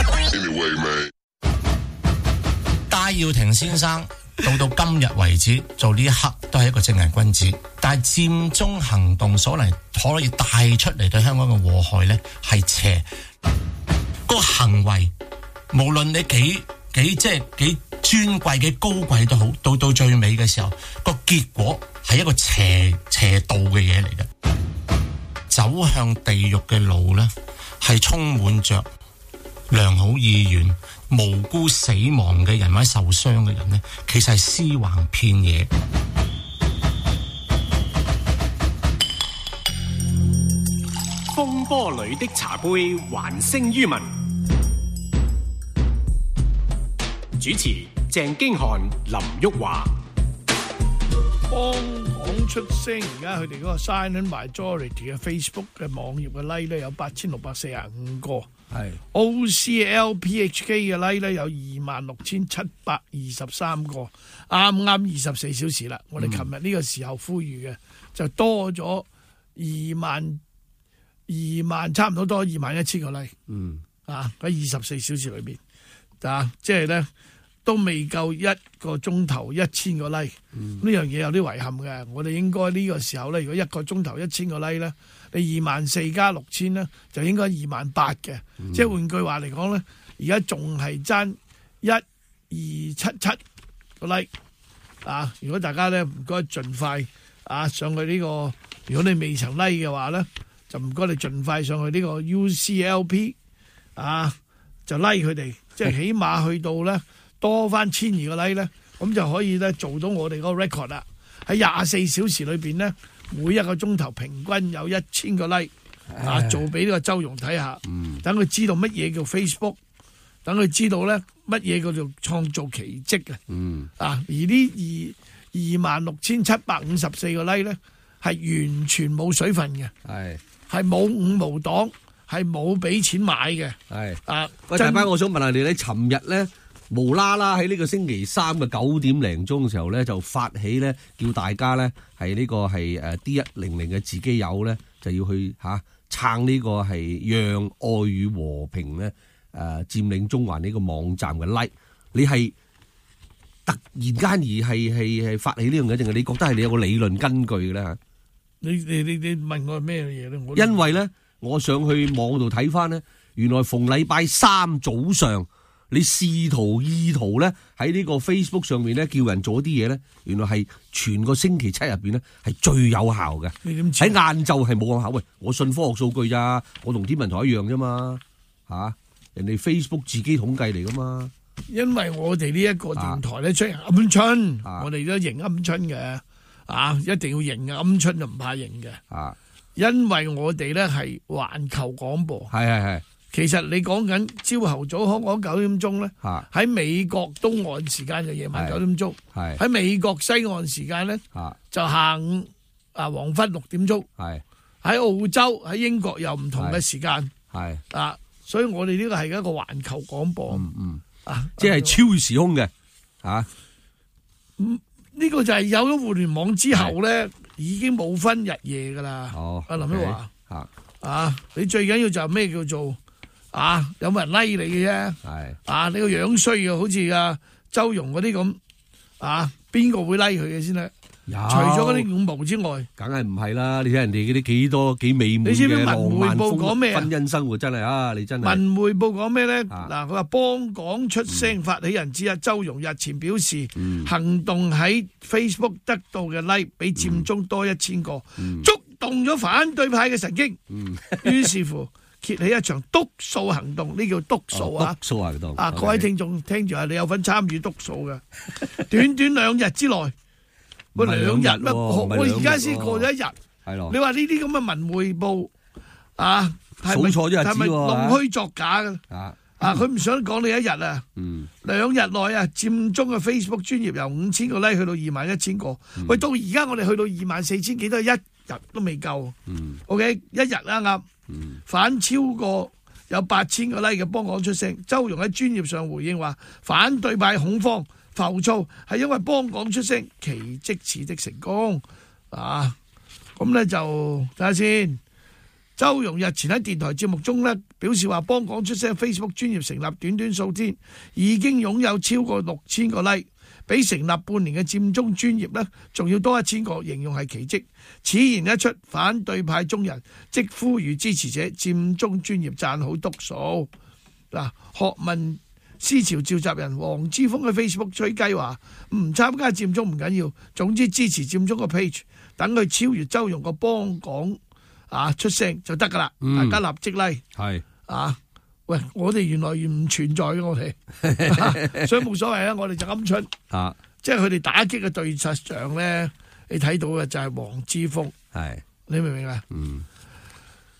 戴耀廷先生到今日為止做呢一刻都係一個正人君子，但係佔中行動所嚟可以帶出嚟對香港嘅禍害咧係邪。個行為無論你幾尊貴幾高貴都好，到最尾嘅時候，個結果係一個邪道嘅嘢嚟嘅。走向地獄嘅路咧係充滿着良好意願，無辜死亡嘅人或者受傷嘅人咧，其實係屍橫遍野。 風波裏的茶杯還聲於民。主持鄭經翰、林旭華。 幫港出聲，而家佢哋嗰個 silent majority 嘅 Facebook 嘅網頁嘅 like 咧有8645個，係 OCLPHK 嘅 like 咧有26723個，啱啱24小時啦。我哋琴日呢個時候呼籲嘅就多咗2萬差唔多多21000個 like，喺24小時裏邊，即係咧。都未夠一個鐘頭1000個 like，呢樣嘢有啲遺憾嘅。我哋應該呢個時候咧，如果一個鐘頭1000個 like 咧，你24000加6000咧，就應該28000嘅。即係換句話嚟講咧，而家仲係爭1277個 like 啊！如果大家咧唔該盡快上去呢個，如果你未曾 like 嘅話咧，就唔該你盡快上去呢個 UCLP 就 like 佢哋，即係起碼去到咧。多翻1200個 like 咧，咁就可以咧做到我哋嗰個 record 啦。喺24小時裏邊咧，每一個鐘頭平均有1000個 like 做俾呢個周融睇下，等佢知道乜嘢叫 Facebook， 等佢知道咧乜嘢叫做創造奇蹟嘅。而呢26754個 like 咧係完全冇水分嘅，係冇五無黨，係冇俾錢買嘅。 喂，大班，我想問下你咧，尋日咧？無啦啦喺呢個星期三嘅9點零鐘嘅時候咧，就發起咧，叫大家咧係呢個係D100嘅自己友咧，就要去撐呢個係讓愛與和平咧佔領中環呢個網站嘅 like。你係突然間而係發起呢樣嘢，定係你覺得係你有個理論根據嘅咧嚇？ 你問我咩嘢咧？ 因為咧，我上去網度睇翻咧，原來逢禮拜三早上。你試圖意圖咧喺呢個 Facebook 上面咧叫人做啲嘢咧，原來係全個星期七入邊咧係最有效嘅。喺晏晝係冇咁效。喂，我信科學數據咋，我同天文台一樣啫嘛，人哋 Facebook 自己統計嚟噶嘛。 因為我哋呢一個電台咧出嚟鵪鶉，我哋都認鵪鶉嘅，一定要認嘅，鵪鶉就唔怕認嘅。因為我哋咧係環球廣播。係。其實你講緊朝頭早香港9點鐘咧，喺美國東岸時間就夜晚9點鐘，喺美國西岸時間咧就下午黃昏6點鐘，喺澳洲喺英國又唔同嘅時間，所以我哋呢個係一個環球廣播， 即係超時空嘅， 呢個就係有咗互聯網之後咧，已經冇分日夜噶啦。林旭華，你最緊要就係咩叫做？有冇人 like 你嘅啫？你個樣衰嘅，好似周融嗰啲咁，邊個會 like 佢嘅先咧？除咗嗰啲五毛之外， 梗係唔係啦！你睇人哋嗰啲幾美滿嘅浪漫婚姻生活，真係你真係。 文匯報講咩咧？佢話幫港出聲發起人之一周融日前表示，行動喺 Facebook 得到嘅 like 比佔中多1000個，觸動咗反對派嘅神經。於是乎。揭起一場督數行動，呢叫督數督數行動。 各位聽眾聽住你有份參與督數嘅。短2日之內，2日咩？我而家先過咗1日。係咯。你話呢啲咁嘅文匯報數錯咗日子喎， 係咪弄虛作假嘅？佢唔想講你1日啊。2日內佔中嘅 Facebook 專頁由5000個 like 去到21000個。喂，到而家我哋去到24000幾都係1日都未夠。OK， 1日啱。反超過有8000個 like 嘅幫港出聲，周融喺專頁上回應話，反對派恐慌浮躁係因為幫港出聲，奇蹟似的成功。咁咧就睇下先。周融日前喺電台節目中咧表示話，幫港出聲 Facebook 專頁成立短數天，已經擁有超過6000個 like。比成立半年嘅佔中專頁呢，仲要多1000個，形容係奇蹟。此言一出，反對派中人即呼籲支持者佔中專頁讚好督數。學民思潮召集人黃之鋒喺 Facebook 吹雞話：唔參加佔中唔緊要，總之支持佔中個 page， 等佢超越周融個幫港出聲就得噶啦。大家立即 like 喂，我哋原來唔存在嘅，我哋所以冇所謂啦。我哋就鵪鶉即係佢哋打擊嘅對象咧，你睇到嘅就係黃之鋒，你明唔明啊？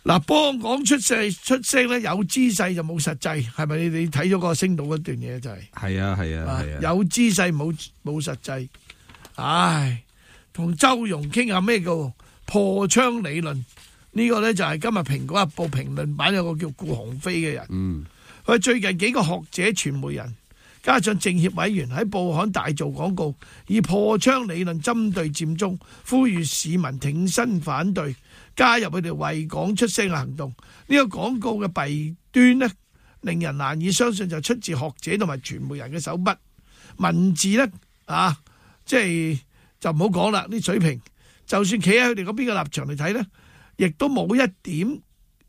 嗱，幫港出聲咧，有姿勢就冇實際，係咪？你睇咗個星島嗰段嘢就係？ 係啊， 有姿勢冇實際。唉，同周融傾下咩叫破窗理論？呢個咧就係今日蘋果日報評論版有個叫顧鴻飛嘅人。佢最近幾個學者、傳媒人加上政協委員喺報刊大做廣告，以破窗理論針對佔中，呼籲市民挺身反對，加入佢哋為港出聲嘅行動。呢個廣告嘅弊端呢，令人難以相信就出自學者同埋傳媒人嘅手筆。文字呢，即係就唔好講啦，啲水平就算企喺佢哋嗰邊嘅立場嚟睇呢，亦都冇一點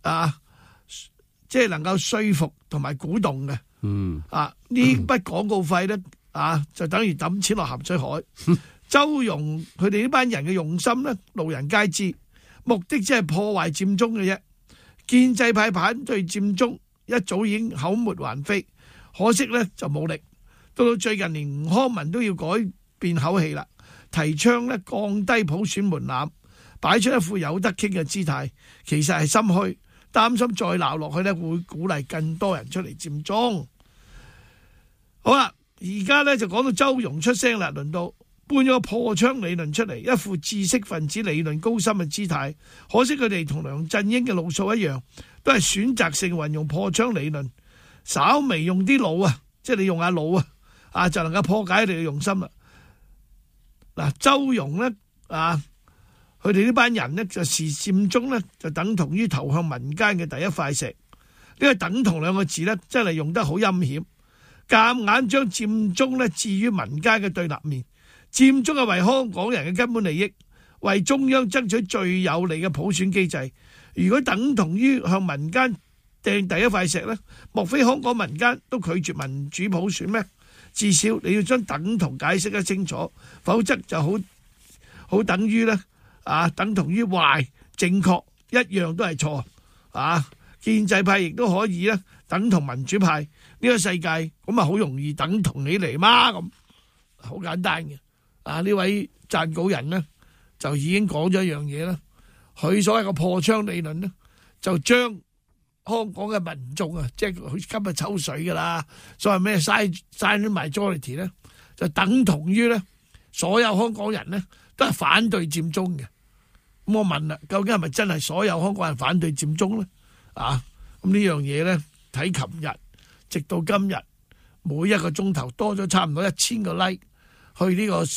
即係能夠說服同埋鼓動嘅。呢筆廣告費咧就等於抌錢落鹹水海。周融佢哋呢班人嘅用心咧，路人皆知，目的只係破壞佔中嘅啫。建制派反對佔中一早已經口沫橫飛，可惜咧就冇力。到最近連吳康文都要改變口氣啦，提倡咧降低普選門檻，擺出一副有得傾嘅姿態，其實係心虛，擔心再鬧落去咧會鼓勵更多人出嚟佔中。好啦，而家咧就講到周融出聲啦，輪到搬咗個破窗理論出嚟，一副知識分子理論高深嘅姿態。可惜佢哋同梁振英嘅路數一樣，都係選擇性運用破窗理論，稍微用啲腦即係你用下腦就能夠破解你嘅用心啦。嗱，周融咧佢哋呢班人呢，就視佔中呢，就等同於投向民間嘅第一塊石。呢個等同兩個字呢，真係用得好陰險，夾硬將佔中呢置於民間嘅對立面。佔中係為香港人嘅根本利益，為中央爭取最有利嘅普選機制。如果等同於向民間掟第一塊石呢，莫非香港民間都拒絕民主普選咩？至少你要將等同解釋得清楚，否則就好等於呢。等同於壞正確一樣都係錯。建制派亦都可以咧等同民主派。呢個世界咁好容易等同起嚟嗎？咁好簡單嘅。呢位撰稿人呢，就已經講咗一樣嘢啦。佢所謂嘅破窗理論呢，就將香港嘅民眾即係佢今日抽水噶啦，所謂咩 silent majority 呢，就等同於呢所有香港人呢都係反對佔中嘅。咁我問啦，究竟係咪真係所有香港人反對佔中咧？咁呢樣嘢咧，睇琴日直到今日，每一個鐘頭多咗差唔多1000個 like 去呢個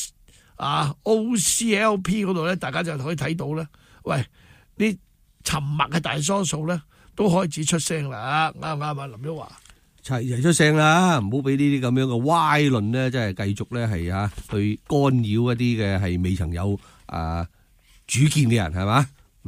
OCLP 嗰度咧，大家就可以睇到咧。喂，呢沉默嘅大多數咧，都開始出聲啦，啱唔啱啊？林旭華齊出聲啦，唔好俾呢啲咁樣嘅歪論咧，即係繼續咧係去干擾一啲嘅係未曾有主見嘅人係嘛？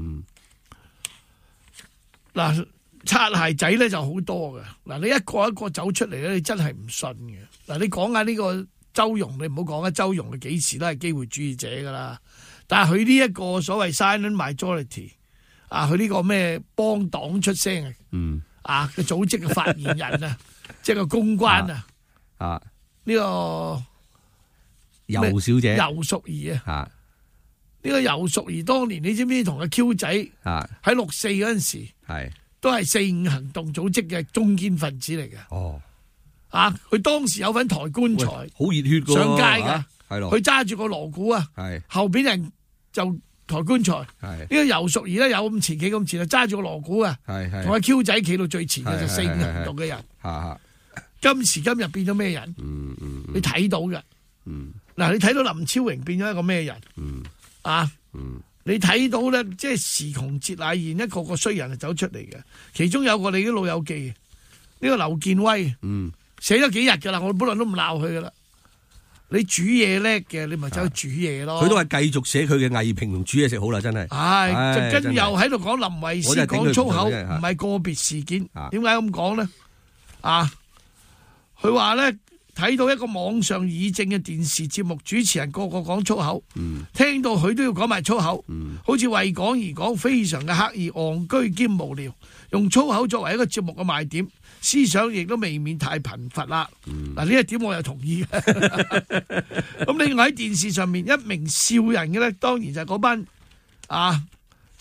嗱，擦鞋仔咧就好多嘅。嗱，你一個一個走出嚟咧，你真係唔信嘅。嗱，你講下呢個周融，你唔好講周融，佢幾時都係機會主義者噶啦。但係佢呢一個所謂 silent majority，佢呢個咩幫黨出聲嘅組織嘅發言人即係個公關呢個游小姐游淑儀呢個游淑儀當年你知唔知同阿 Q 仔喺6·4嗰陣時都係4·5行動組織嘅中堅分子嚟嘅。佢當時有份抬棺材， 好熱血㗎上街㗎， 係佢揸住個鑼鼓後邊人就抬棺材。呢個游淑儀咧有咁前企咁前，揸住個鑼鼓同阿 Q 仔企到最前嘅就4·5行動嘅人。今時今日變咗咩人？你睇到嘅。嗱，你睇到林超榮變咗一個咩人？你睇到咧，即係時窮節乃現，一個個衰人就走出嚟嘅。其中有個你啲老友記，呢個劉建威，寫咗幾日噶啦，我本來都唔鬧佢噶啦。你煮嘢叻嘅，你咪走去煮嘢咯。 佢都係繼續寫佢嘅藝評同煮嘢食好啦，真係。 就跟住又喺度講林慧思講粗口，唔係個別事件。點解咁講咧？佢話咧。睇到一個網上議政嘅電視節目主持人個個講粗口，聽到佢都要講埋粗口，好似為講而講，非常嘅刻意、戇居兼無聊，用粗口作為一個節目嘅賣點，思想亦都未免太貧乏啦。嗱，呢一點我又同意嘅。咁另外喺電視上面一名笑人嘅咧，當然就係嗰班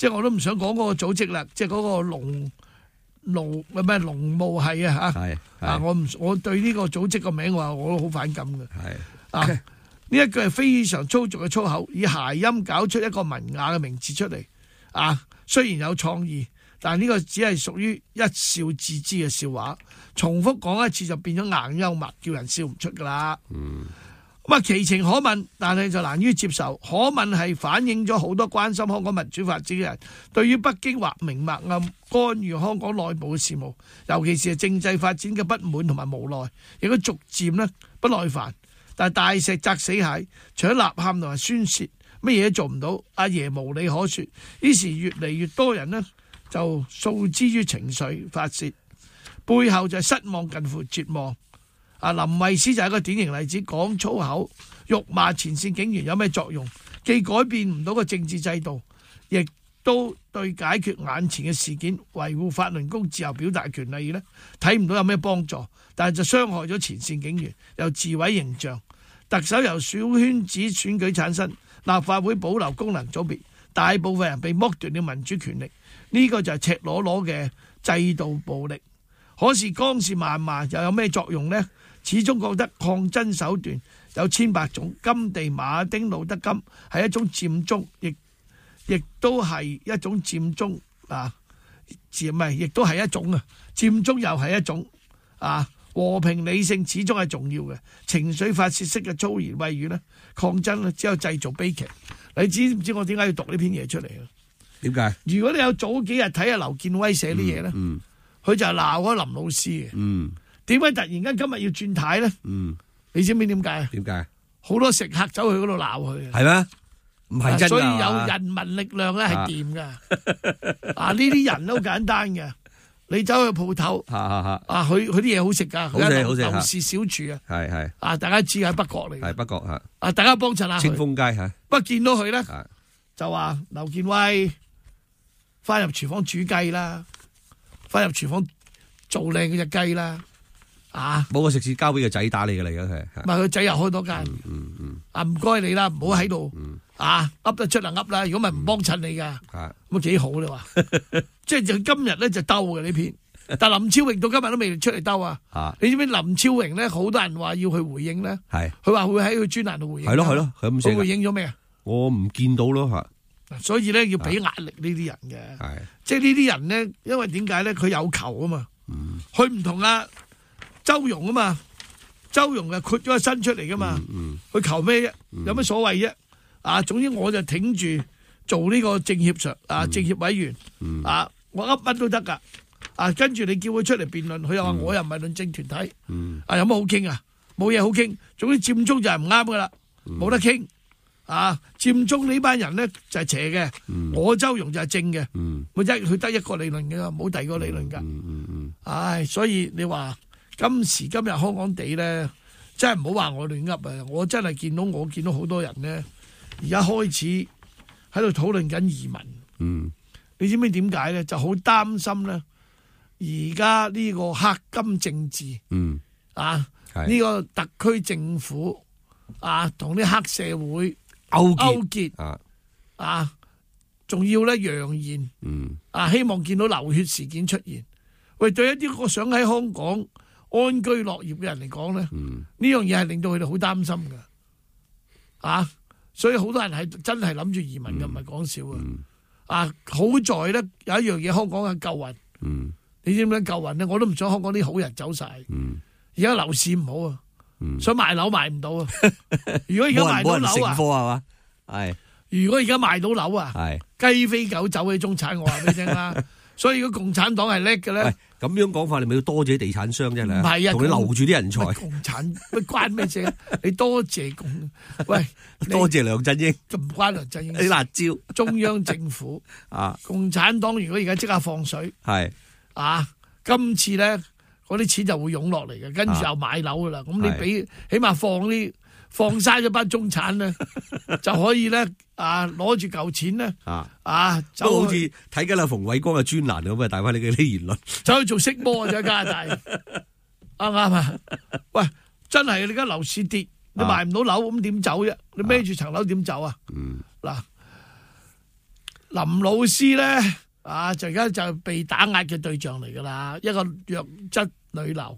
即係我都唔想講嗰個組織啦，即係嗰個農務係啊嚇，我對呢個組織個名我都好反感嘅。啊，呢一句係非常粗俗嘅粗口，以諧音搞出一個文雅嘅名字出嚟。啊，雖然有創意，但係呢個只係屬於一笑置之嘅笑話，重複講一次就變咗硬幽默，叫人笑唔出噶啦。咁啊，其情可問，但係就難於接受。可問係反映咗好多關心香港民主發展嘅人，對於北京或明或暗干預香港內部嘅事務，尤其是係政制發展嘅不滿同埋無奈，亦都逐漸呢不耐煩。但係大石砸死蟹，除咗吶喊同埋宣泄，乜嘢都做唔到。阿爺無理可說，於是越嚟越多人呢就訴之於情緒發泄，背後就係失望近乎絕望。林慧思就係一個典型例子，講粗口、辱罵前線警員有咩作用？既改變唔到個政治制度，亦都對解決眼前嘅事件、維護法輪功自由表達權利呢，睇唔到有咩幫助。但係就傷害咗前線警員，又自毀形象。特首由小圈子選舉產生，立法會保留功能組別，大部分人被剝奪了民主權力，呢個就係赤裸裸嘅制度暴力。可是江氏謾罵又有咩作用呢？始終覺得抗爭手段有千百種，甘地、馬丁、路德金係一種佔中，亦都係一種佔中啊，亦都係一種啊，佔中又係一種啊。和平理性始終係重要嘅，情緒發泄式嘅粗言穢語呢，抗爭呢只有製造悲劇。你知唔知我點解要讀呢篇嘢出嚟啊？ 點解？如果你有早幾日睇下劉建威寫啲嘢呢，佢就係鬧嗰林老師嘅。點解突然間今日要轉軚呢？你知唔知點解？點解？好多食客走去嗰度鬧佢。係咩？唔係真㗎。所以有人民力量咧係掂㗎。呢啲人都好簡單嘅。你走去鋪頭，佢啲嘢好食㗎，好食好食。劉氏小廚啊，係大家知喺北角嚟嘅，係北角嚇。大家幫襯下佢。清風街嚇。不過見到佢咧，就話劉建威翻入廚房煮雞啦，翻入廚房做靚嗰隻雞啦， 冇個食肆交俾個仔打理㗎啦，而家係。 唔係佢仔又開多間。唔該你啦，唔好喺度噏得出就噏啦，如果唔係唔幫襯你㗎。咁幾好你話？即係今日咧就兜嘅呢篇，但林超榮到今日都未出嚟兜啊！你知唔知林超榮咧？好多人話要去回應咧，佢話會喺佢專欄度回應。係咯，佢回應咗咩啊？我唔見到咯嚇。所以咧要俾壓力呢啲人嘅，即係呢啲人咧，因為點解咧？佢有求啊嘛，佢唔同阿周融啊嘛，周融就豁咗個身出嚟噶嘛，佢求咩啫？有乜所謂啫？總之我就挺住做呢個政協政協委員我噏乜都得噶，跟住你叫佢出嚟辯論，佢又話我又唔係論政團體，有乜好傾啊？冇嘢好傾，總之佔中就係唔啱噶啦，冇得傾。佔中呢班人咧就係邪嘅，我周融就係正嘅，佢得一個理論嘅，冇第二個理論噶。所以你話今時今日香港地咧，真係唔好話我亂噏啊！我真係見到好多人咧，而家開始喺度討論緊移民。你知唔知點解咧？就好擔心咧，而家呢個黑金政治，呢個特區政府同啲黑社會勾結，仲要咧揚言，希望見到流血事件出現。喂，對一啲我想喺香港安居樂業嘅人嚟講咧，呢樣嘢係令到佢哋好擔心㗎。所以好多人係真係諗住移民嘅，唔係講笑好在咧有一樣嘢，香港嘅救運。你知唔知救運咧？我都唔想香港啲好人走晒。而家樓市唔好啊，想賣樓賣唔到啊。如果而家賣到樓啊，係嘛？係。如果而家賣到樓啊，雞飛狗走嘅中產，我話俾你聽啦。所以如果共產黨係叻嘅咧， 咁樣講法，你咪要多謝地產商啫， 唔係啊， 同你留住啲人才。 共產乜關咩事？你多謝多謝梁振英， 就唔關梁振英。 啲辣椒， 中央政府共產黨如果而家即刻放水，今次咧嗰啲錢就會湧落嚟嘅，跟住又買樓噶啦。咁你俾起碼放晒咗班中產咧，就可以咧攞住嚿錢咧都好似睇緊阿馮偉光嘅專欄咁啊，帶翻你嘅啲言論， 走去做色魔啊！喺加拿大啱唔啱啊？喂，真係你而家樓市跌，你賣唔到樓咁點走啫？你孭住層樓點走啊？嗱， 林老師咧就而家就被打壓嘅對象嚟噶啦，一個弱質女流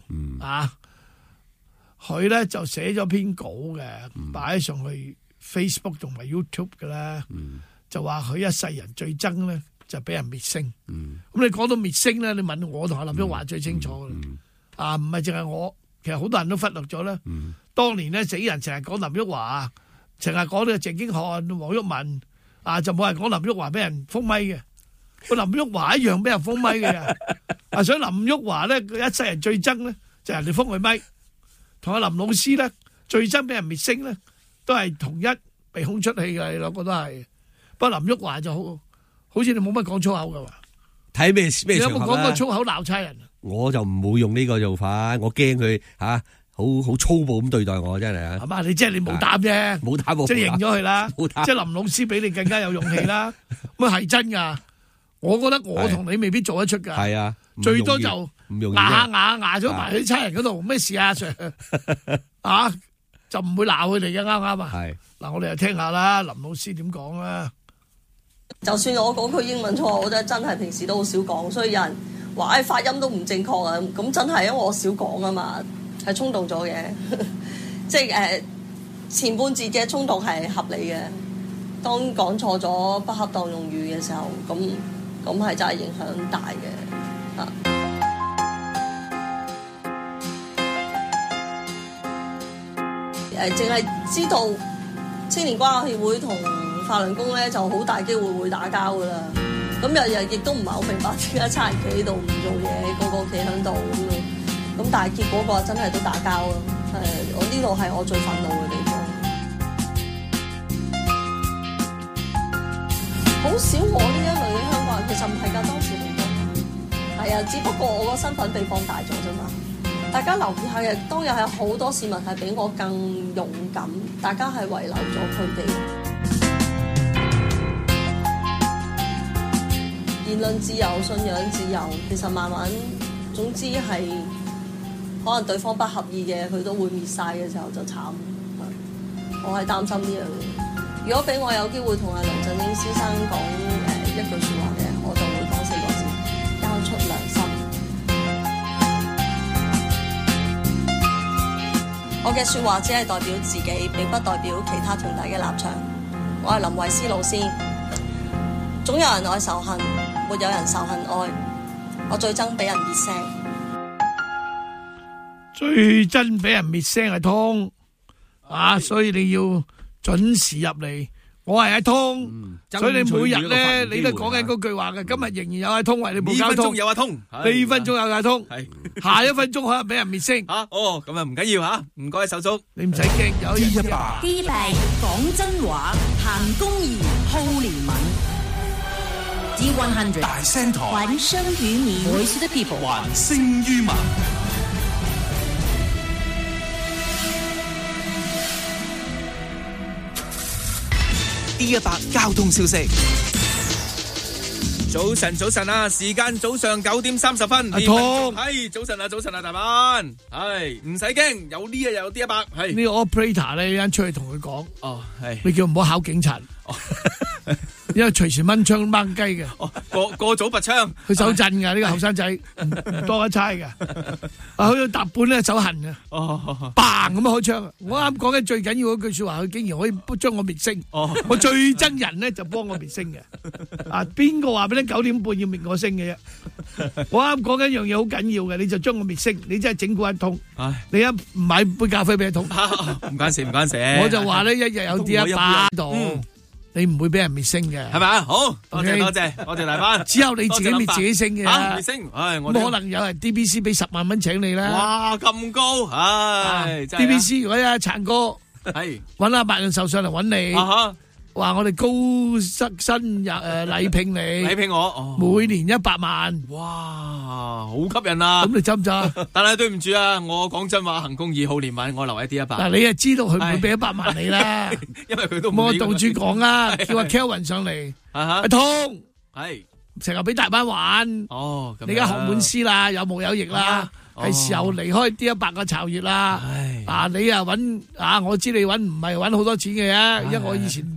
佢咧就寫咗篇稿嘅，擺上去 Facebook 同埋 YouTube 嘅咧，就話佢一世人最憎咧就俾人滅聲。咁你講到滅聲咧，你問我同阿林旭華最清楚啦。唔係淨係我，其實好多人都忽略咗咧。當年咧死人成日講林旭華，成日講呢個鄭經翰、黃毓民就冇人講林旭華俾人封咪嘅。個林旭華一樣俾人封咪嘅。所以林旭華咧，佢一世人最憎咧就係人哋封佢咪。同阿林老師咧最憎俾人滅聲咧，都係同一被控出氣嘅，你兩個都係。不過林旭華就好似你冇乜講粗口噶嘛？ 睇咩你有冇講過粗口鬧差人？ 我就唔會用呢個做法，我驚佢好粗暴咁對待我，真係啊！ 係嘛？你即係你冇膽啫， 冇膽即係認咗佢啦。即係林老師比你更加有勇氣啦。咁係真噶，我覺得我同你未必做得出噶。係啊，最多就牙咗埋喺差人嗰度，咩事啊 Sir？ 就唔會鬧佢哋嘅，啱啱啊？係嗱，我哋就聽下啦，林老師點講啦。 就算我講句英文錯，我真係平時都好少講，所以有人話發音都唔正確啊。咁真係因為我少講啊嘛，係衝動咗嘅。即係前半節嘅衝動係合理嘅。當講錯咗不恰當用語嘅時候，咁係真係影響大嘅。淨係知道青年關愛協會同法輪功咧就好大機會會打交噶啦，咁日亦都唔係好明白點解差人企喺度唔做嘢，個個企喺度咁但係結果個真係都打交咯。我呢度係我最憤怒嘅地方。好少我呢一類嘅香港人，其實唔係㗎，當時好多係啊，只不過我個身份被放大咗啫嘛。大家留意下嘅，當日係好多市民係比我更勇敢，大家係遺留咗佢哋。言論自由、信仰自由，其實慢慢，總之係可能對方不合意嘅，佢都會滅晒嘅時候就慘。我係擔心呢樣嘢。如果俾我有機會同阿梁振英先生講一句説話嘅，我就會講4個字：交出良心。我嘅説話只係代表自己，並不代表其他團體嘅立場。我係林慧思老師。總有人愛仇恨，沒有人仇恨愛。我最憎俾人滅聲。 最憎俾人滅聲係通所以你要準時入嚟。我係阿通，所以你每日咧你都講緊嗰句話嘅。今日仍然有阿通為你報交通， 呢分鐘有阿通， 呢分鐘有阿通，下一分鐘可能俾人滅聲。 咁啊唔緊要嚇，唔該手足， 你唔使驚，有100。 D8講真話，行公義，好憐憫。D100 大聲台， 還聲於民 ，Voice of the People， 還聲於民。D100交通消息。 早晨啊！時間早上9點30分。 阿通， 係早晨啊，大班，係唔使驚，有呢又有D100，係呢個 operator 咧，一陣出去同佢講， 係你叫唔好考警察，因為隨時掹槍掹雞嘅， 過早拔槍， 佢手震㗎呢個後生仔，唔多一差㗎，佢搭半咧手痕嘅，bang咁開槍。我啱講緊最緊要嗰句説話，佢竟然可以將我滅聲，我最憎人咧就幫我滅聲嘅，邊個話俾你9點半要滅我聲嘅啫？我啱講緊一樣嘢好緊要嘅，你就將我滅聲，你真係整蠱一通，你一唔買杯咖啡俾一通， 唔關事， 我就話咧，一日有D100度。你唔會俾人滅聲嘅， 係咪啊？好多謝大班， 只有你自己滅自己聲嘅， 滅聲，我可能有人 DBC 俾10萬蚊請你啦。 哇，咁高， DBC 如果有殘哥係揾阿白潤壽上嚟揾你，話我哋高薪禮聘你， 禮聘我， 每年100萬， 哇，好吸引啊！ 咁你執唔執？ 但係對唔住啊，我講真話，行公義好憐憫，我留喺D100。 嗱，你係知道佢唔會俾100萬你啦， 因為佢都冇我杜主講啊，叫阿 Kelvin 上嚟，阿通係成日俾大班玩，你而家學滿師啦，有毛有翼啦，係時候離開D100個巢穴啦。你啊揾我知你揾唔係揾好多錢嘅，因為我以前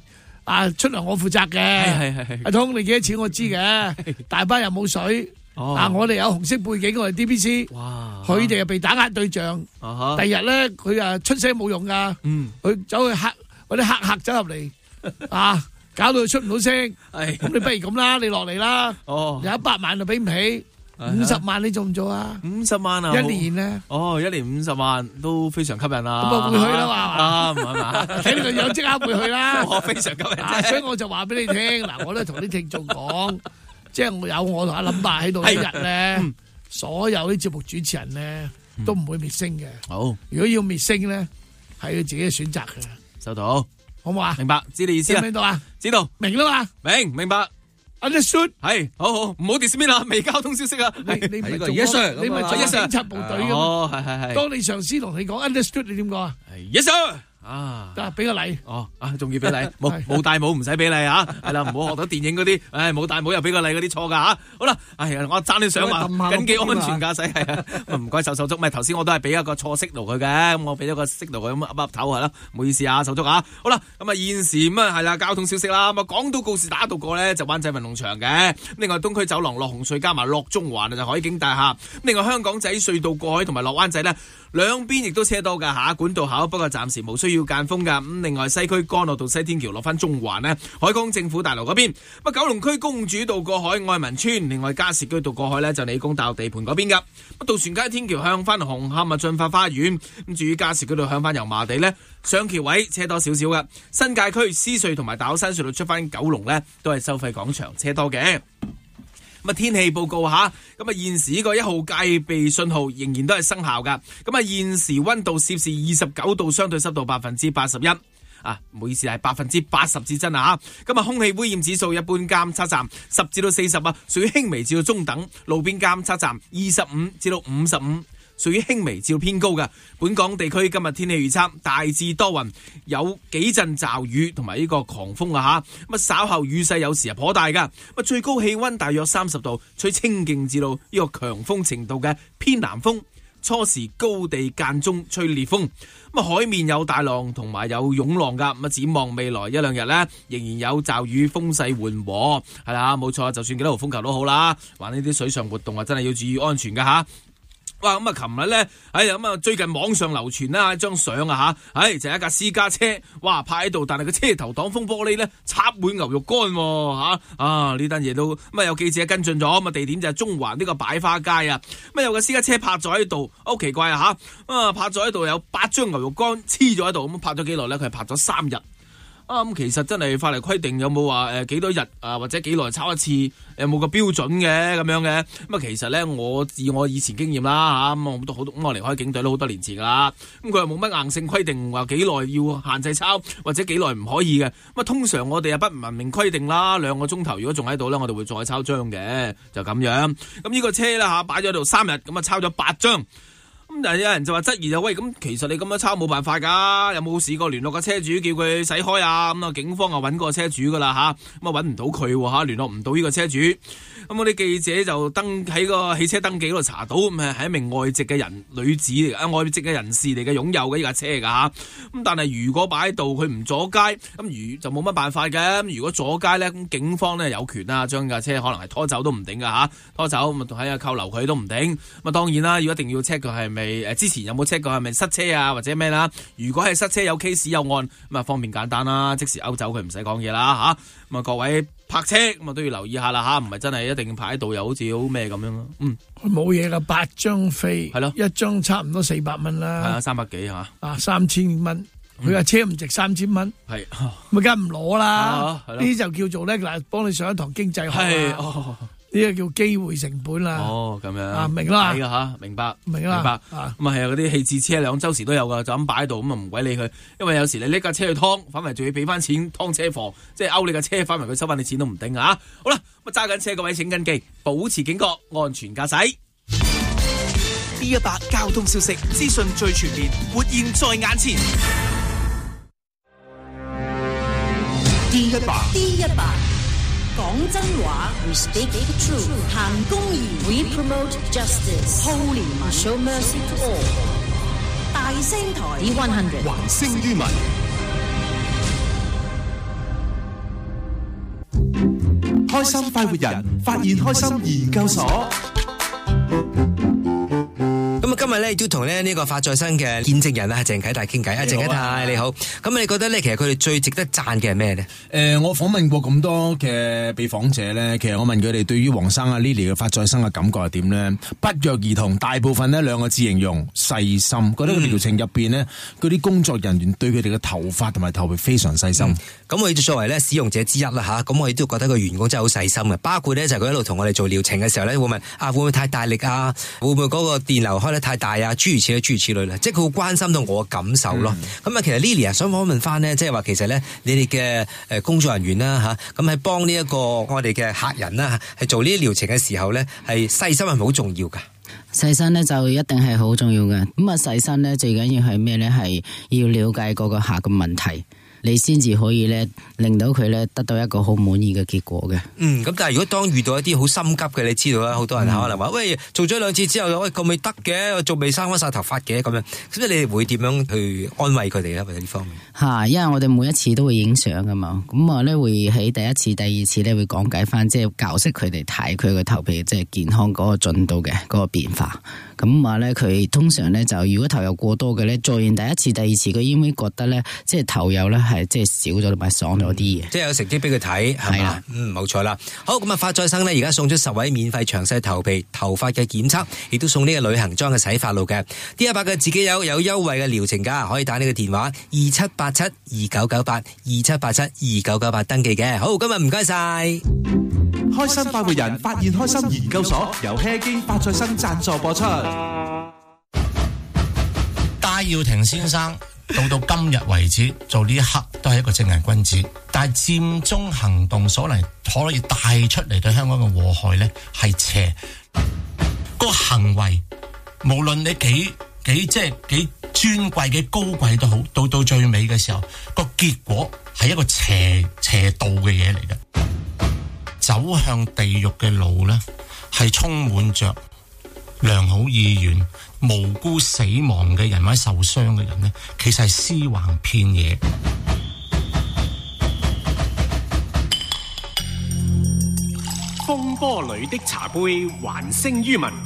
出糧我負責嘅。 係。 阿通你幾多錢我知嘅，大班又冇水。我哋有紅色背景，我哋 DBC， 佢哋又被打壓對象。第日咧，佢出聲冇用噶，佢走去黑嗰啲黑客走入嚟，搞到佢出唔到聲。咁你不如咁啦，你落嚟啦。有100萬就俾唔起，50萬你做唔做啊 ？50萬啊！ 一年咧？ 一年50萬都非常吸引啦。 咁啊會去啦嘛？ 唔係嘛？ 睇你個樣即刻會去啦。 我非常吸引， 所以我就話俾你聽，嗱，我都同啲聽眾講。即係有我同阿林伯喺度一日咧，所有啲節目主持人咧都唔會滅聲嘅。好，如果要滅聲咧，係佢自己嘅選擇嘅。 收到， 好唔好啊？ 明白，知你意思啦。 聽到啊？ 知道， 明啦嘛？ 明白。 Understood， 係，好，唔好 dismiss 啦，未交通消息啊。 你唔係做 Yes sir， 你咪做警察部隊嘅嘛？係。當你上司同你講 Understood， 你點講啊 ？Yes sir。 得俾個禮仲要俾禮，冇戴帽唔使俾禮啊，係啦，唔好學到電影嗰啲，冇戴帽又俾個禮嗰啲錯噶吓。好啦，我爭啲想話緊記安全駕駛係啊，唔該手足，咪頭先我都係俾一個錯息度佢嘅，咁我俾咗個息度佢咁噏頭係啦，唔好意思啊，手足啊。好啦，咁現時咁係啦，交通消息啦，咁港島告士打道過咧就灣仔運動場嘅，另外東區走廊落紅隧加埋落中環就海景大廈，另外香港仔隧道過海同埋落灣仔咧。兩邊亦都車多噶吓，管道口不過暫時無需要間封噶。咁另外西區干諾道西天橋落翻中環呢，海港政府大樓嗰邊。咁九龍區公主道過海愛民村，另外加士居道過海呢，就理工大學地盤嗰邊噶。咁渡船街天橋向翻紅磡啊進發花園。咁至於加士居道向翻油麻地呢，上橋位車多少少噶。新界區獅隧同埋大老山隧道出翻九龍呢，都係收費廣場車多嘅。咁天氣報告吓，咁現時呢個1號戒備信號仍然都係生效噶。咁現時溫度攝氏29度，相對濕度81%。唔好意思，係80%至真啊！咁空氣污染指數一般監測站10至到40屬於輕微至到中等；路邊監測站25至到55。屬於輕微至到偏高嘅。本港地區今日天氣預測大致多雲，有幾陣驟雨同埋呢個狂風啊吓。咁稍後雨勢有時係頗大噶。咁最高氣溫大約30度，吹清勁至到呢個強風程度嘅偏南風。初時高地間中吹烈風。咁海面有大浪同埋有湧浪噶。咁展望未來一兩日呢，仍然有驟雨，風勢緩和。係啦，冇錯，就算幾多號風球都好啦。玩呢啲水上活動真係要注意安全噶吓。哇！咁琴日咧，最近網上流傳啦一張相啊吓，就係一架私家車，哇泊喺度，但係個車頭擋風玻璃咧插滿牛肉乾吓，呢單嘢都咁有記者跟進咗，咁地點就係中環呢個擺花街啊，咁有個私家車泊咗喺度，好奇怪啊吓，泊咗喺度有8張牛肉乾黐咗喺度，咁泊咗幾耐咧？佢係泊咗3日。咁其實真係法例規定有冇話幾多日或者幾耐抄一次，有冇個標準嘅咁樣嘅？咁其實咧，以我以前經驗啦嚇，我離開警隊都好多年前噶啦。咁佢又冇乜硬性規定話幾耐要限制抄，或者幾耐唔可以嘅。咁通常我哋不文明規定啦，2個鐘頭如果仲喺度咧，我哋會再抄張嘅，就咁樣。咁呢個車咧擺咗喺度3日，咁抄咗8張。咁但係有人就話質疑就喂，咁其實你咁樣抄冇辦法噶，有冇試過聯絡個車主叫佢駛開啊？咁警方啊揾個車主噶啦吓，咁揾唔到佢吓，聯絡唔到呢個車主。咁我啲記者就喺個汽車登記嗰度查到，咁係一名外籍嘅女子嚟嘅，外籍嘅人士嚟嘅，擁有嘅呢架車噶吓。咁但係如果擺喺度佢唔阻街，咁就冇乜辦法嘅。咁如果阻街咧，咁警方咧有權啊，將架車可能係拖走都唔定噶吓，拖走咁睇下扣留佢都唔定。咁當然啦，如果一定要 check 佢係咪之前有冇 check 過係咪塞車啊或者咩啦？如果係塞車有 case 有案，咁方便簡單啦，即時勾走佢唔使講嘢啦吓。咁各位泊車咁都要留意下啦吓，唔係真係一定泊喺度又好似好咩咁樣咯。 冇嘢噶，8張飛係咯，一張差唔多400蚊啦。 係啊，300幾吓。 3000蚊，佢架車唔值3000蚊，係咪梗係唔攞啦？呢啲就叫做咧嗱，幫你上一堂經濟學啊。呢個叫機會成本啦。咁樣明啦，係噶吓，明白。咁啊係啊，嗰啲棄置車輛周時都有噶，就咁擺喺度，咁啊唔鬼理佢。因為有時你拎架車去劏，反為仲要俾翻錢劏車房，即係勾你架車，反為佢收翻你錢都唔定啊！好啦，咁揸緊車各位請緊記，保持警覺，安全駕駛。 D100交通消息，資訊最全面，活現在眼前。 D100講真話 ，We speak the truth， 行公義 ，We promote justice，Holy Man show mercy to all。大聲台 D100， 還聲於民。 開心快活人發現開心研究所。 咁啊，今日咧亦都同呢個發再生嘅見證人啊鄭啟泰傾偈。鄭啟泰你好，咁你覺得咧其實佢哋最值得讚嘅係咩咧？ 我訪問過咁多嘅被訪者咧，其實我問佢哋對於黃生啊 Lily 嘅發再生嘅感覺係點咧？不約而同，大部分呢兩個字形容細心，覺得個療程入邊呢，嗰啲工作人員對佢哋嘅頭髮同埋頭皮非常細心。 咁我哋作為咧使用者之一啦吓，咁我亦都覺得個員工真係好細心嘅，包括咧就係佢一路同我哋做療程嘅時候咧，會問會唔會太大力啊？會唔會嗰個電流開得太大啊？諸如此類啦，即係佢好關心到我嘅感受咯。咁其實 Lily 啊，想訪問翻呢，即係話其實咧，你哋嘅工作人員啦吓，咁喺幫呢一個我哋嘅客人啦，係做呢啲療程嘅時候咧，係細心係咪好重要㗎？ 細心咧就一定係好重要嘅。咁啊，細心咧最緊要係咩咧？係要了解嗰個客嘅問題，你先至可以咧令到佢咧得到一個好滿意嘅結果嘅。 咁但係如果當遇到一啲好心急嘅，你知道啦，好多人可能話喂，做咗2次之後，喂咁未得嘅，仲未生翻晒頭髮嘅咁樣，咁你哋會點樣去安慰佢哋咧？或者呢方面？因為我哋每一次都會影相噶嘛，咁我咧會喺第一次、第二次咧會講解翻，即係教識佢哋睇佢個頭皮即係健康嗰個進度嘅嗰個變化。咁話咧，佢通常咧就如果頭油過多嘅咧，做完第一次、第二次，佢應該覺得咧，即係頭油咧係即係少咗同埋爽咗啲嘅， 即係有成績俾佢睇，係嘛？冇錯啦。好，咁啊，發再生咧而家送出10位免費詳細頭皮頭髮嘅檢測，亦都送呢個旅行裝嘅洗髮露嘅。D100嘅自己有優惠嘅療程㗎，可以打呢個電話2787299827872998登記嘅。好，今日唔該晒。 開心快活人發現開心研究所由Hea基發再生贊助播出。 戴耀廷先生到今日為止做呢一刻都係一個正人君子，但係佔中行動所嚟可以帶出嚟對香港嘅禍害咧係邪。個行為無論你幾尊貴幾高貴都好，到最尾嘅時候個結果係一個邪道嘅嘢嚟嘅。走向地獄嘅路呢，係充滿着良好意願、無辜死亡嘅人或者受傷嘅人呢，其實係屍橫遍野。 風波裏的茶杯還聲於民。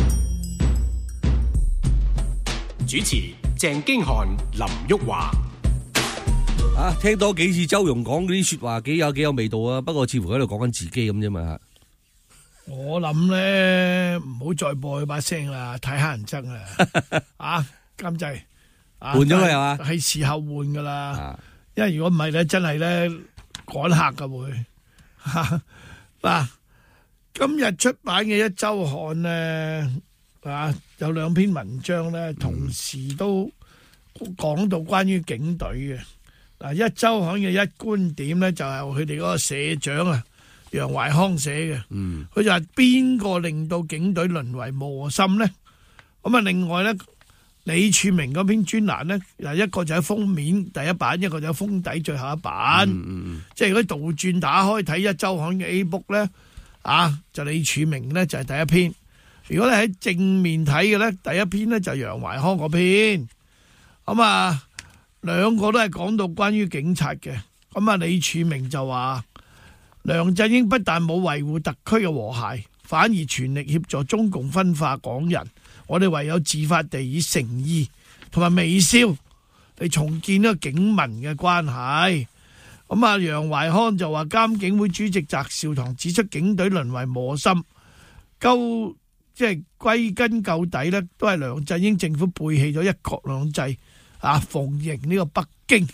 主持鄭經翰、林旭華。 聽多幾次周融講嗰啲說話幾有味道啊！不過似乎喺度講緊自己咁啫嘛。 我諗咧唔好再播佢把聲啦，太乞人憎啦。監製換咗佢係嘛？ 係時候換噶啦，因為如果唔係咧，真係咧趕客噶會。嗱，今日出版嘅一周刊咧，有2篇文章咧，同時都講到關於警隊嘅。嗱，一周刊嘅一觀點咧，就係佢哋嗰個社長楊懷康寫嘅。佢就話邊個令到警隊淪為磨心咧？咁啊，另外咧，李柱銘嗰篇專欄咧，一個就喺封面第一版，一個就喺封底最後一版。即係如果倒轉打開睇一周刊嘅 A book 咧，就李柱銘咧就係第一篇。如果你喺正面睇嘅咧，第一篇咧就楊懷康嗰篇。咁啊。兩個都係講到關於警察嘅，咁啊李柱銘就話梁振英不但冇維護特區嘅和諧，反而全力協助中共分化港人，我哋唯有自發地以誠意同埋微笑嚟重建呢個警民嘅關係。咁啊楊懷康就話監警會主席翟紹唐指出警隊淪為磨心，即係歸根究底呢都係梁振英政府背棄咗一國兩制。奉迎呢個北京。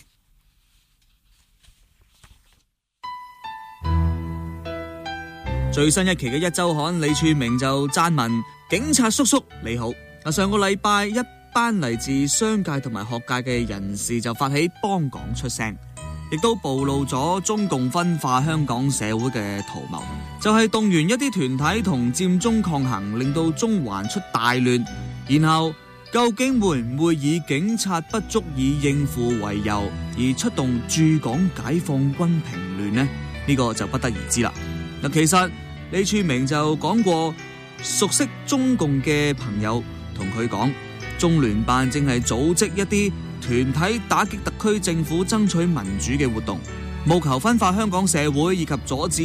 最新一期嘅一周刊，李柱銘就撰文：警察叔叔你好。上個禮拜一班嚟自商界同埋學界嘅人士就發起幫港出聲，亦都暴露咗中共分化香港社會嘅圖謀，就係動員一啲團體同佔中抗衡，令到中環出大亂，然後究竟會唔會以警察不足以應付為由而出動駐港解放軍平亂呢？呢個就不得而知啦。嗱，其實李柱銘就講過，熟悉中共嘅朋友同佢講，中聯辦正係組織一啲團體打擊特區政府爭取民主嘅活動，務求分化香港社會以及阻止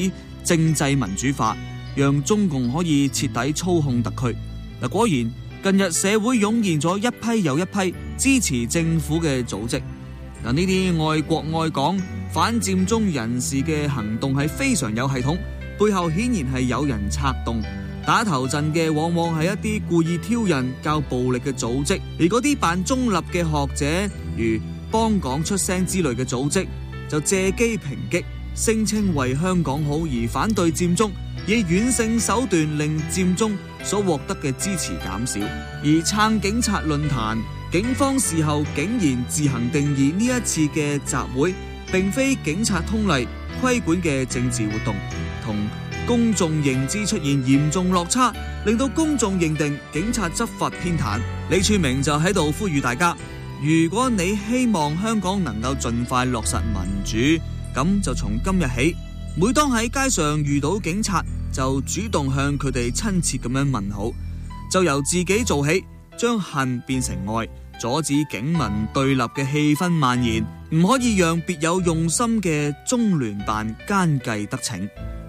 政制民主化，讓中共可以徹底操控特區。嗱，果然近日社會湧現咗一批又一批支持政府嘅組織。嗱，呢啲愛國愛港反佔中人士嘅行動係非常有系統，背後顯然係有人策動。打頭陣嘅往往係一啲故意挑釁較暴力嘅組織，而嗰啲扮中立嘅學者，如幫港出聲之類嘅組織，就借機抨擊，聲稱為香港好而反對佔中，以軟性手段令佔中所獲得嘅支持減少。而撐警察論壇，警方事後竟然自行定義呢一次嘅集會並非警察通例規管嘅政治活動，同公眾認知出現嚴重落差，令到公眾認定警察執法偏袒。李柱銘就喺度呼籲大家，如果你希望香港能夠盡快落實民主，咁就從今日起，每當喺街上遇到警察，就主動向佢哋親切咁樣問好，就由自己做起，將恨變成愛，阻止警民對立嘅氣氛蔓延，唔可以讓別有用心嘅中聯辦奸計得逞。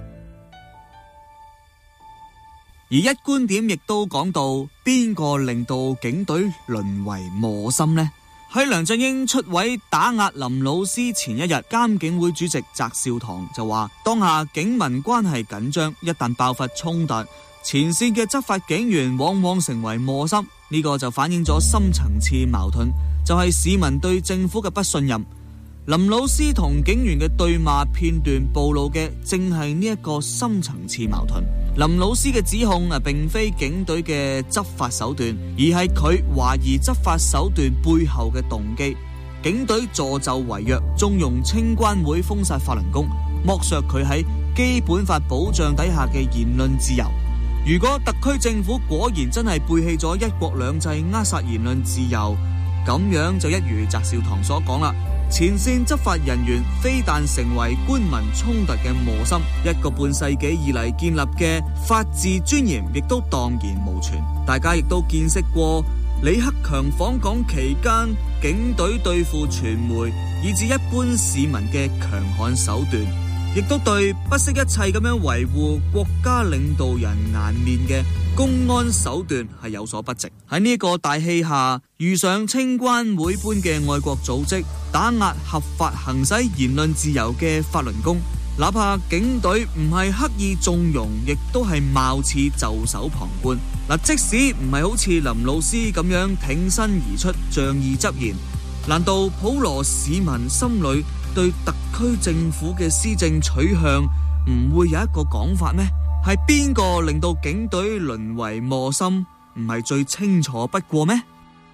而一觀點亦都講到，邊個令到警隊淪為磨心呢？喺梁振英出位打壓林老師前一日，監警會主席翟紹唐就話，當下警民關係緊張，一旦爆發衝突，前線嘅執法警員往往成為磨心，呢個就反映咗深層次矛盾，就係市民對政府嘅不信任。林老師同警員嘅對罵片段暴露嘅正係呢一個深層次矛盾。林老師嘅指控並非警隊嘅執法手段，而係佢懷疑執法手段背後嘅動機。警隊助紂為虐，縱容清關會封殺法輪功，剝削佢喺基本法保障底下嘅言論自由。如果特區政府果然真係背棄咗一國兩制，扼殺言論自由，咁樣就一如翟紹唐所講啦。前線執法人員非但成為官民衝突嘅磨心，一個半世紀以嚟建立嘅法治尊嚴亦都蕩然無存。大家亦都見識過李克強訪港期間，警隊對付傳媒以至一般市民嘅強悍手段，亦都對不惜一切咁樣維護國家領導人顏面嘅公安手段係有所不值。喺呢個大氣下，遇上清關會般嘅愛國組織打壓合法行使言論自由嘅法輪功，哪怕警隊唔係刻意縱容，亦都係貌似袖手旁觀。即使唔係好似林老師咁樣挺身而出仗義執言，難道普羅市民心裏對特區政府嘅施政取向唔會有一個講法咩？係邊個令到警隊淪為磨心？唔係最清楚不過咩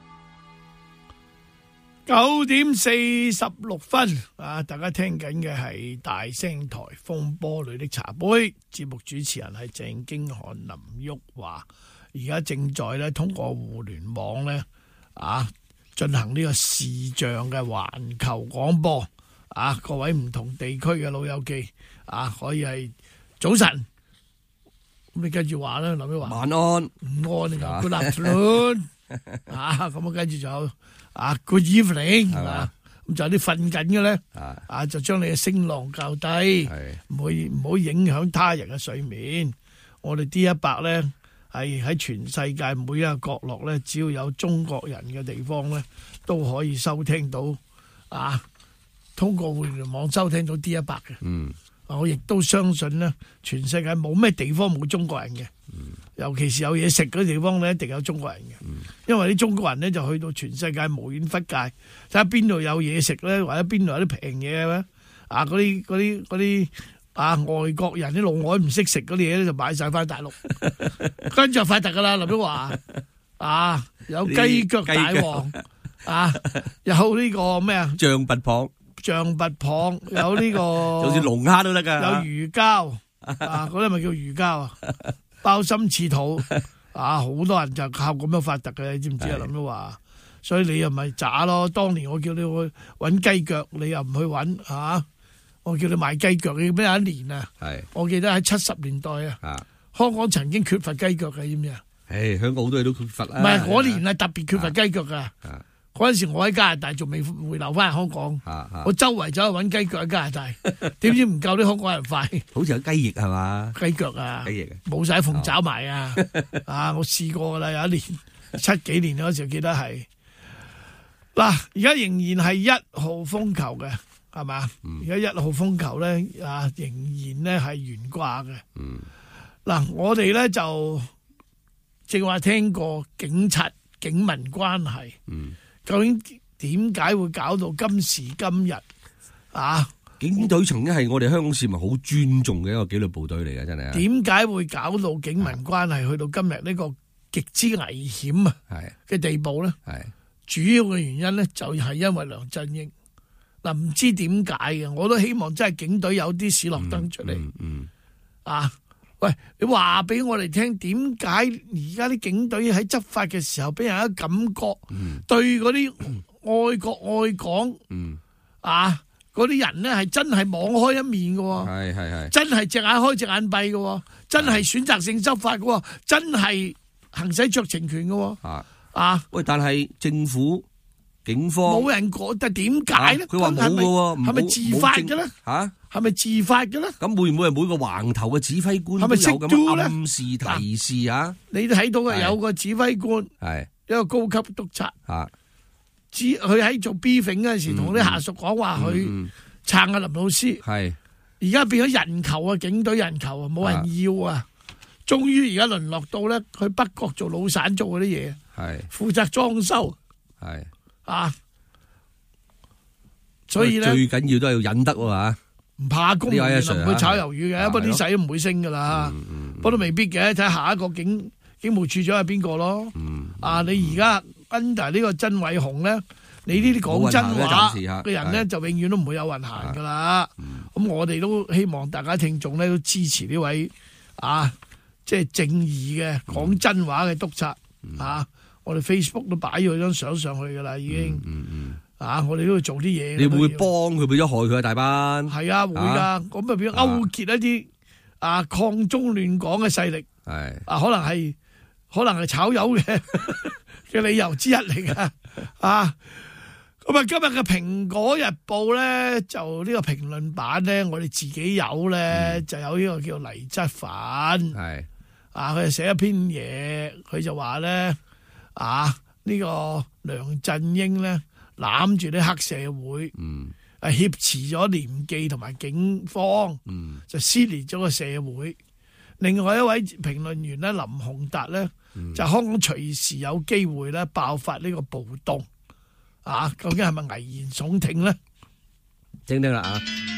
？9:46大家聽緊嘅係大聲台風波裏的茶杯，節目主持人係鄭經翰、林旭華。而家正在咧通過互聯網咧進行呢個視像嘅環球廣播各位唔同地區嘅老友記可以係早晨。咁你跟住話咧，林旭華晚安， 午安，你就 good afternoon 咁跟住就good evening 咁就有啲瞓緊嘅咧就將你嘅聲浪較低，唔好影響他人嘅睡眠。我哋 D100 咧係喺全世界每一個角落咧，只要有中國人嘅地方咧，都可以收聽到通過互聯網收聽到 D100 嘅。我亦都相信咧，全世界冇咩地方冇中國人嘅，尤其是有嘢食嗰啲地方咧，一定有中國人嘅。因為啲中國人咧就去到全世界無遠弗屆，睇下邊度有嘢食咧，或者邊度有啲平嘢咧，嗰啲外國人啲老外唔識食嗰啲嘢咧，就買晒翻大陸，跟住就發達噶啦。林旭華有雞腳大王有呢個咩象拔蚌。 象拔蚌有呢個， 就算龍蝦都得噶。 有魚膠嗰啲咪叫魚膠包心刺肚好多人就靠咁樣發達嘅，你知唔知林旭華？所以你又咪渣咯。當年我叫你去搵雞腳，你又唔去搵我叫你賣雞腳，你咩一年啊？我記得喺70年代香港曾經缺乏雞腳嘅，知唔知啊？ 香港好多嘢都缺乏啦。 唔係嗰年係特別缺乏雞腳噶。 嗰陣時我喺加拿大仲未回流翻嚟香港，我周圍走去揾雞腳喺加拿大，點知唔夠啲香港人快。 好似有雞翼係嘛？ 雞腳啊， 雞翼冇晒鳳爪埋啊！我試過噶啦，有一年70幾年嗰時候記得係。嗱，而家仍然係1號風球嘅，係嘛？而家1號風球咧，仍然咧係懸掛嘅。嗱，我哋咧就正話聽過警察警民關係，究竟點解會搞到今時今日啊？ 警隊曾經係我哋香港市民好尊重嘅一個紀律部隊嚟嘅，真係。 點解會搞到警民關係去到今日呢個極之危險啊嘅地步咧？主要嘅原因咧就係因為梁振英。嗱，唔知點解嘅，我都希望真係警隊有啲史諾登出嚟。喂，你話俾我哋聽，點解而家啲警隊喺執法嘅時候，俾人一感覺，對嗰啲愛國愛港，嗰啲人咧係真係網開一面嘅， 係， 真係隻眼開隻眼閉嘅，真係選擇性執法嘅，真係行使酌情權嘅。 喂，但係政府警方冇人講，但點解咧？ 佢話冇嘅喎， 係咪自發嘅咧？係咪自發嘅咧？ 咁會唔會係每個橫頭嘅指揮官都有咁嘅暗示提示啊？ 你睇到嘅有個指揮官，係一個高級督察，佢喺做 briefing 嗰陣時，同啲下屬講話佢撐阿林老師。係而家變咗人球啊，警隊人球啊，冇人要啊！終於而家淪落到咧，去北角做老散做嗰啲嘢，係負責裝修，係所以咧最緊要都係要忍得喎。 唔怕公務員唔會炒魷魚嘅，不過啲勢都唔會升噶啦。不過都未必嘅，睇下一個警務處長係邊個咯。你而家 under 呢個曾偉雄咧，你呢啲講真話嘅人咧，就永遠都唔會有運行噶啦。咁我哋都希望大家聽眾咧都支持呢位即係正義嘅講真話嘅督察。我哋 Facebook 都擺咗張相上去噶啦，已經。我哋都要做啲嘢。 你會幫佢變咗害佢啊？大班係會噶，咁變咗勾結一啲抗中亂港嘅勢力，係可能係炒魷嘅理由之一嚟噶。咁今日嘅《蘋果日報》咧，就呢個評論版咧，我哋自己有咧，就有呢個叫黎則奮，係佢就寫一篇嘢，佢就話咧呢個梁振英咧。攬住啲黑社會，挾持咗廉記同埋警方，就撕裂咗個社會。另外一位評論員咧，林鴻達咧，就香港隨時有機會咧爆發呢個暴動，究竟係咪危言聳聽咧？ 聽啦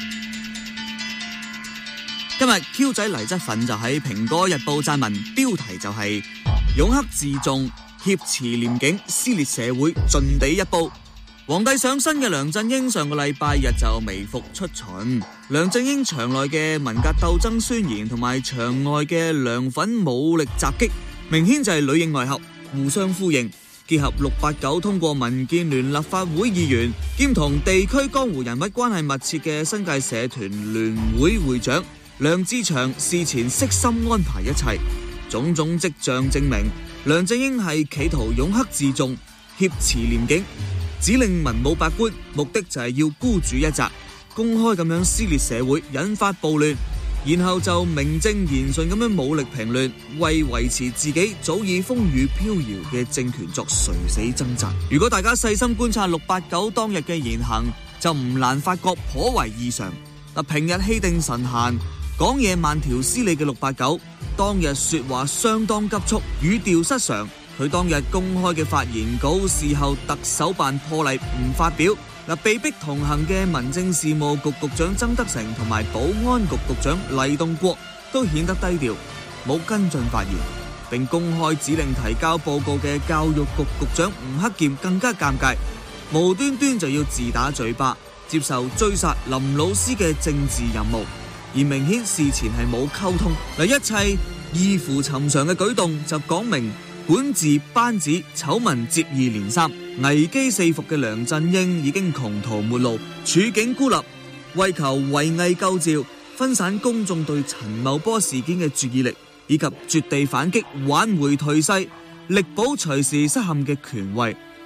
今日 Q 仔黎則奮就喺《蘋果日報》撰文，標題就係擁黑自重，挾持廉警，撕裂社會，盡地一煲。皇帝上身嘅梁振英上個禮拜日就微服出巡。梁振英場內嘅文革鬥爭宣言同埋場外嘅梁粉武力襲擊，明顯就係裏應外合，互相呼應。結合689通過民建聯立法會議員兼同地區江湖人物關係密切嘅新界社團聯會會長梁志祥事前悉心安排一切，種種跡象證明梁振英係企圖擁黑自重，挾持廉警，指令文武百官，目的就係要孤注一擲，公開咁樣撕裂社會，引發暴亂，然後就名正言順咁樣武力平亂，為維持自己早已風雨飄搖嘅政權作垂死掙扎。如果大家細心觀察689當日嘅言行，就唔難發覺頗為異常。平日氣定神閒，講嘢慢條斯理嘅689，當日說話相當急促，語調失常。佢當日公開嘅發言稿，事後特首辦破例唔發表。被逼同行嘅民政事務局局長曾德成同埋保安局局長黎棟國都顯得低調，冇跟進發言，並公開指令提交報告嘅教育局局長吳克儉更加尷尬，無端端就要自打嘴巴，接受追殺林老師嘅政治任務，而明顯事前係冇溝通。一切異乎尋常嘅舉動就講明管治班子醜聞接二連三，危機四伏嘅梁振英已經窮途末路，處境孤立，為求圍魏救趙，分散公眾對陳茂波事件嘅注意力，以及絕地反擊挽回頹勢，力保隨時失陷嘅權位，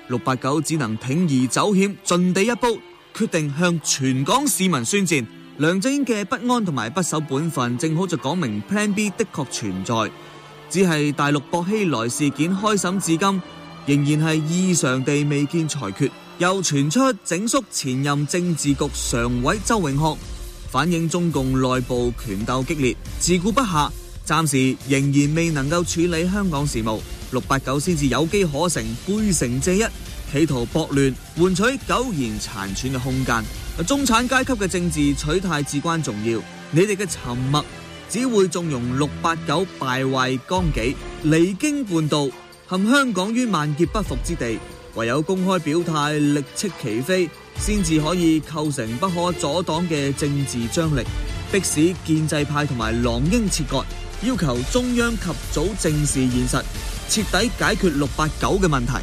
，689只能鋌而走險，盡地一鋪，決定向全港市民宣戰。梁振英嘅不安同埋不守本分，正好就講明 Plan B 的確存在，只係大陸薄熙來事件開審至今，仍然係異常地未見裁決。又傳出整肅前任政治局常委周永康，反映中共內部權鬥激烈，自顧不暇，暫時仍然未能夠處理香港事務。689先至有機可乘，背城借一，企圖駁亂，換取苟延殘喘嘅空間。中產階級嘅政治取態至關重要，你哋嘅沉默只會縱容689敗壞綱紀，離經叛道，陷香港於萬劫不復之地。唯有公開表態，力斥其非，先至可以構成不可阻擋嘅政治張力，迫使建制派同埋狼鷹切割，要求中央及早正視現實，徹底解決689嘅問題。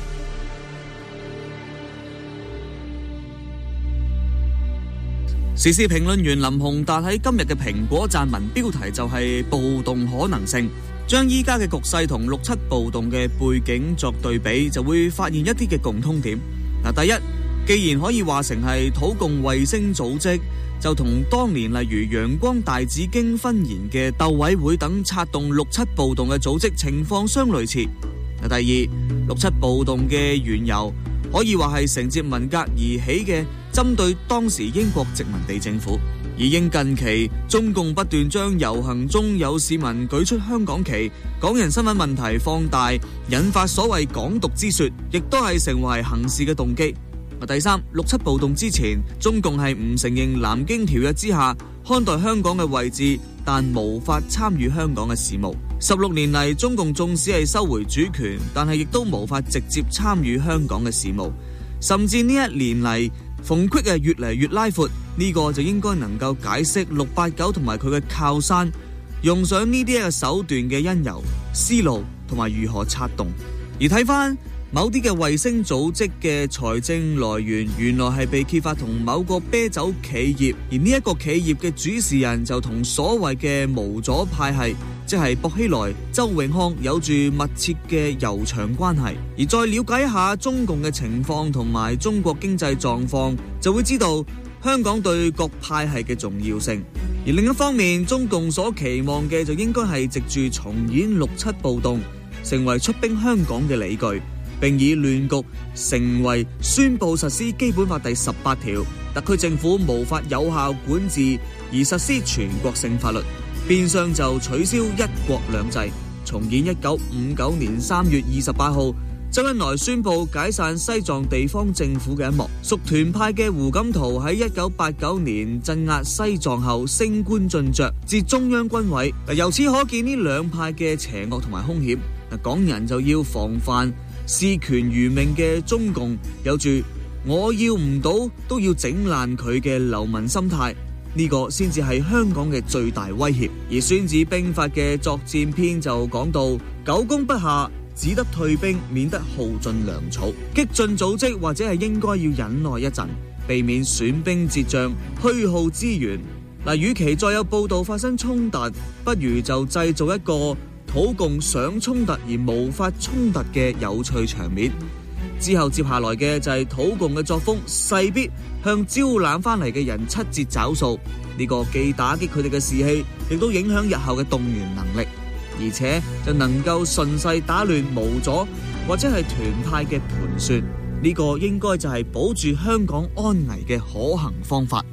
時事評論員林鴻達喺今日嘅蘋果撰文標題就係暴動可能性，將依家嘅局勢同6·7暴動嘅背景作對比，就會發現一啲嘅共通點。第一，既然可以話成係土共衛星組織，就同當年例如陽光大紫荊分言嘅鬥委會等策動6·7暴動嘅組織情況相類似。第二，6·7暴動嘅緣由可以話係承接文革而起嘅，針對當時英國殖民地政府。而因近期中共不斷將遊行中有市民舉出香港旗、港人身份問題放大，引發所謂港獨之說，亦都係成為行事嘅動機。第三，6·7暴動之前，中共係唔承認南京條約之下看待香港嘅位置，但無法參與香港嘅事務。16年嚟，中共縱使係收回主權，但係亦都無法直接參與香港嘅事務，甚至呢一年嚟縫隙係越嚟越拉闊。呢個就應該能夠解釋689同埋佢嘅靠山用上呢啲嘅手段嘅因由、思路同埋如何策動。而睇翻某啲嘅衛星組織嘅財政來源，原來係被揭發同某個啤酒企業，而呢一個企業嘅主持人就同所謂嘅無左派系，即係薄熙來、周永康有住密切嘅悠長關係。而再了解一下中共嘅情況同埋中國經濟狀況，就會知道香港對各派系嘅重要性。而另一方面，中共所期望嘅就應該係藉住重演6·7暴動，成為出兵香港嘅理據，並以亂局成為宣布實施基本法第18條，特區政府無法有效管治而實施全國性法律，變相就取消一國兩制，重演1959年3月28號周恩來宣布解散西藏地方政府嘅一幕。屬團派嘅胡錦濤喺1989年鎮壓西藏後升官晉爵至中央軍委，由此可見呢兩派嘅邪惡同埋兇險。港人就要防範視權如命嘅中共有住我要唔到都要整爛佢嘅流民心態，呢個先至係香港嘅最大威脅。而孫子兵法嘅作戰篇就講到，久攻不下，只得退兵，免得耗盡糧草。激進組織或者係應該要忍耐一陣，避免損兵折將，虛耗資源。與其再有報道發生衝突，不如就製造一個土共想衝突而無法衝突嘅有趣場面。之後接下來嘅就係土共嘅作風，勢必向招攬翻嚟嘅人7折找數。呢個既打擊佢哋嘅士氣，亦都影響日後嘅動員能力，而且就能夠順勢打亂無阻或者係團派嘅盤算。呢個應該就係保住香港安危嘅可行方法。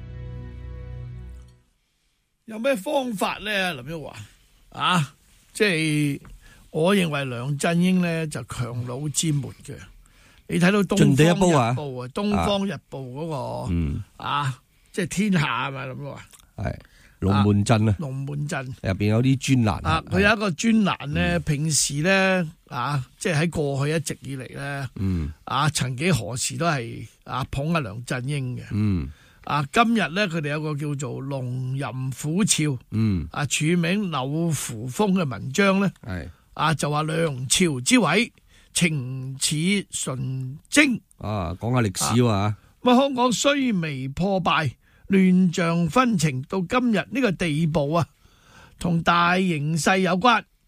有咩方法呢？林旭華即係我認為梁振英呢就強弩之末嘅。你睇到東方日報啊，東方日報嗰個即係天下嘛，林旭華係龍門陣啊，龍門陣入邊有啲專欄佢有一個專欄呢，平時呢即係喺過去一直以嚟呢，曾幾何時都係捧阿梁振英嘅。今日咧，佢哋有個叫做龍吟虎嘯，署名柳扶風嘅文章咧，就話梁朝之位情似純蒸。講下歷史喎。香港雖未破敗，亂象紛呈到今日呢個地步同大形勢有關，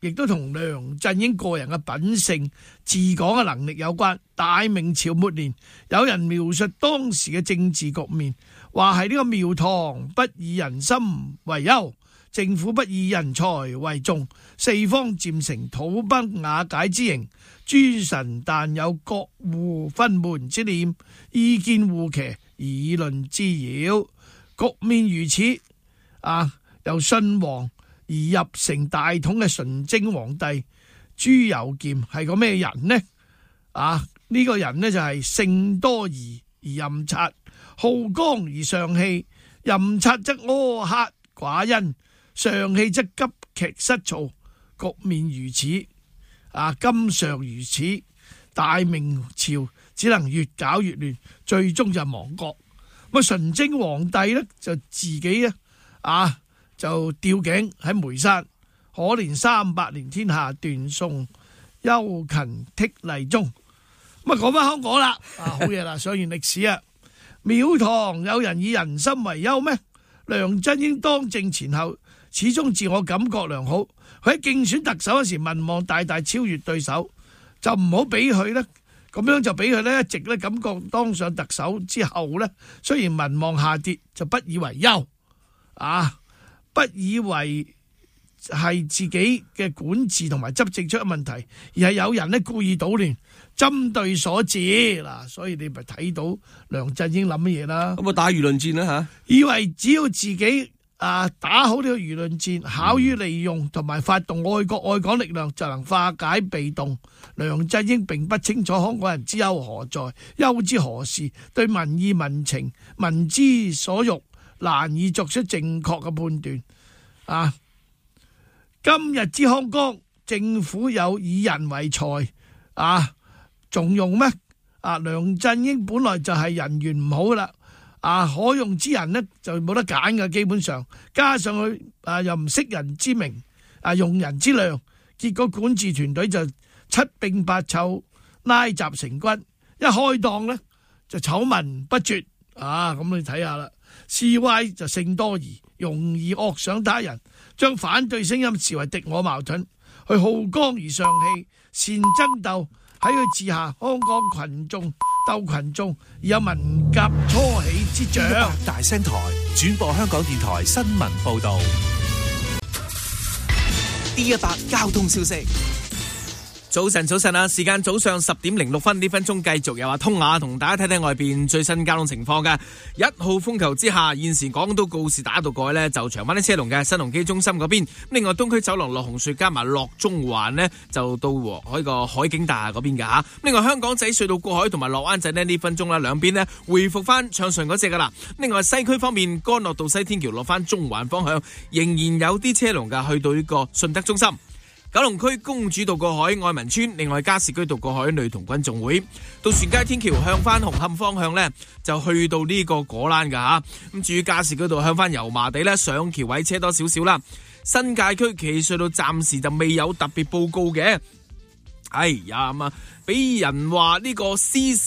亦都同梁振英個人嘅品性、治港嘅能力有關。大明朝末年，有人描述當時嘅政治局面，話係呢個廟堂不以人心為憂，政府不以人才為重，四方漸成土崩瓦解之形。諸臣但有各戶分門之念，意見互騎，議論之擾。局面如此，由信王而入成大統嘅純正皇帝朱由檢係個咩人呢？呢個人呢就係性多疑而任察，好剛而上氣。任察則苛刻寡恩，上氣則急劇失措。局面如此，今上如此，大明朝只能越搞越亂，最終就亡國。咁純正皇帝呢，就自己就吊頸喺梅山，可憐300年天下，斷送幽禽剔泥中。咁講翻香港啦，好嘢啦，上完歷史啊！廟堂有人以人心為憂咩？梁振英當政前後，始終自我感覺良好。佢喺競選特首嗰時，民望大大超越對手，就唔好俾佢呢。咁樣就俾佢呢，一直呢感覺當上特首之後呢，雖然民望下跌，就不以為憂，不以為係自己嘅管治同埋執政出咗問題，而係有人呢故意搗亂，針對所致嗱，所以你咪睇到梁振英諗乜嘢啦？ 咁打輿論戰啦嚇， 以為只要自己打好呢個輿論戰，巧於利用同埋發動愛國愛港力量，就能化解被動。梁振英並不清楚香港人之憂何在，憂之何事，對民意民情民之所欲，難以作出正確嘅判斷。今日之香港政府有以人為財，仲用咩？梁振英本來就係人緣唔好啦，可用之人呢就冇得揀嘅，基本上加上佢又唔識人之明，用人之量，結果管治團隊就七並八湊，拉雜成軍，一開檔呢就醜聞不絕。咁你睇下啦，示威就性多疑，容易惡想他人，將反對聲音視為敵我矛盾，去好剛而上氣，善爭鬥。喺佢治下，香港群眾鬥群眾，而有文革初起之象。 大聲台轉播香港電台新聞報導。D100交通消息。 早晨啊！時間早上10點06分，呢分鐘繼續有阿通雅同大家睇睇外邊最新交通情況嘅。1號風球之下，現時港島告士打道過去呢就長翻啲車龍嘅新鴻基中心嗰邊。另外東區走廊落紅隧加埋落中環呢，就到喺個海景大廈嗰邊嘅吓。另外香港仔隧道過海同埋落灣仔呢分鐘啦，兩邊呢回復翻暢順嗰隻噶啦。另外西區方面，干諾道西天橋落翻中環方向，仍然有啲車龍噶，去到呢個順德中心。九龍區公主道過海愛民村，另外加士居道過海女童軍眾會，到船街天橋向翻紅磡方向呢，就去到呢個果欄噶吓。咁至於加士居道向翻油麻地呢，上橋位車多少少啦。新界區其隧道暫時就未有特別報告嘅。哎呀咁啊，俾人話呢個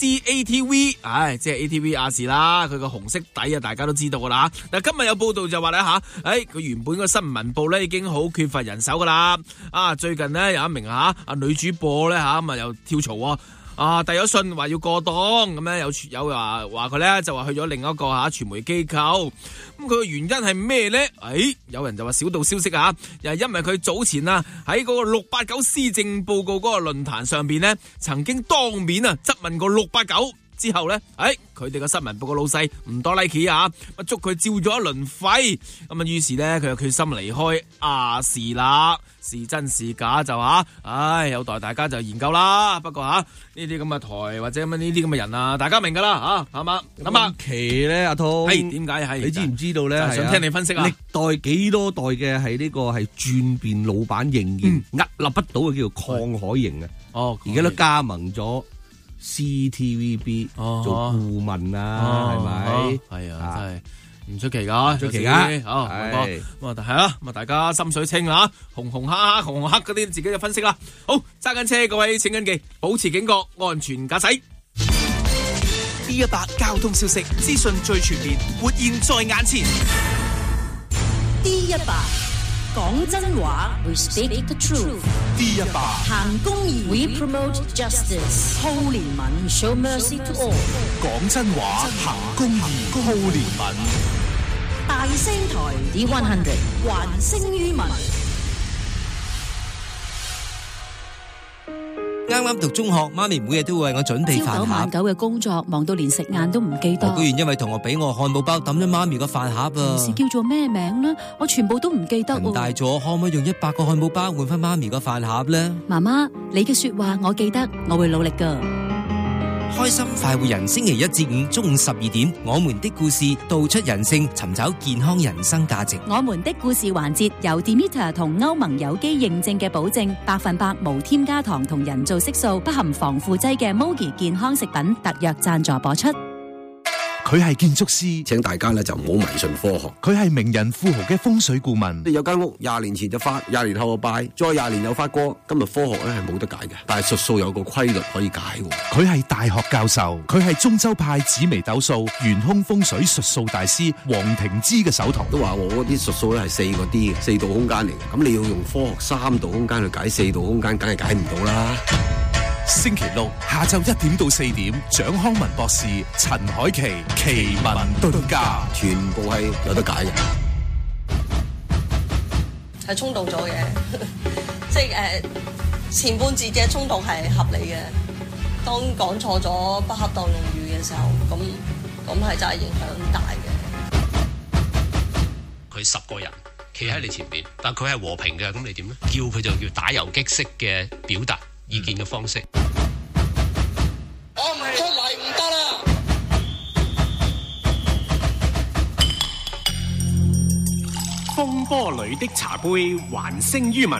CCATV， 即係 ATV 亞視啦，佢個紅色底啊，大家都知道噶啦。嗱，今日有報道就話咧吓，佢原本個新聞部咧已經好缺乏人手噶啦。最近呢，有一名女主播咧咁又跳槽遞咗信話要過檔，咁咧有話佢咧就話去咗另一個傳媒機構。咁佢嘅原因係咩咧？有人就話小道消息又係因為佢早前喺嗰個689施政報告嗰個論壇上邊呢，曾經當面質問過689。之後咧，佢哋個新聞部個老細唔多 like 捉佢照咗一輪廢，咁於是咧佢就決心離開亞視啦。是真是假就有待大家就研究啦。不過呢啲咁嘅台或者呢啲咁嘅人大家明噶啦係嘛？咁期咧，阿濤點解係？ 你知唔知道咧？ 想聽你分析啊！ 歷代幾多代嘅係呢個係轉變老闆仍然屹立不倒嘅，叫做鄺海瑩而家都加盟咗CTVB 做顧問係咪？ 係啊，真係唔出奇噶， 出奇噶。 好，係啦，大家心水清紅紅黑嗰啲自己就分析啦。好，揸緊車各位請緊記，保持警覺，安全駕駛。 D100交通消息，資訊最全面，活現在眼前。 D100 講真話 ，We speak the truth。 D100 行公義 ，We promote justice。好憐憫 ，show mercy to all。 講真話，行公義，好憐憫。 大聲台 D100，還聲於民。 啱啱讀中學，媽咪每日都會為我準備飯朝九晚盒。 九嘅工作，忙到連食晏都唔記得。 我居然因為同學俾我漢堡包抌咗媽咪個飯盒平時啊！ 叫做咩名呢？我全部都唔記得喎。 人大咗，可唔可以用100個漢堡包換翻媽咪個飯盒呢？ 媽媽，你嘅說話我記得，我會努力噶。 開心快活人，星期1至5中午12點，我們的故事道出人性，尋找健康人生價值。 我們的故事環節由 Demeter 同歐盟有機認證嘅保證100%無添加糖同人造色素，不含防腐劑嘅 Mogi 健康食品特約贊助播出。 佢係建築師， 請大家咧就唔好迷信科學。 佢係名人富豪嘅風水顧問。 有間屋20年前就發，20年後就敗，再20年又發過。今日科學咧係冇得解嘅，但係術數有個規律可以解喎。 佢係大學教授，佢係中州派紫微斗數、玄空風水術數大師黃庭之嘅首徒。 都話我嗰啲術數咧係4個 D 嘅4度空間嚟嘅，咁你要用科學3度空間去解4度空間，梗係解唔到啦。 星期六下晝1點到4點，蔣康文博士、陳凱琪奇聞遁家， 全部係有得解嘅。 係衝動咗嘅，即係前半節嘅衝動係合理嘅。當講錯咗不恰當用語嘅時候，咁係真係影響大嘅。 佢10個人企喺你前面，但佢係和平嘅，咁你點咧？叫佢就叫打游擊式嘅表達意見嘅方式。 我唔出嚟唔得啦！ 風波裏的茶杯，還聲於民。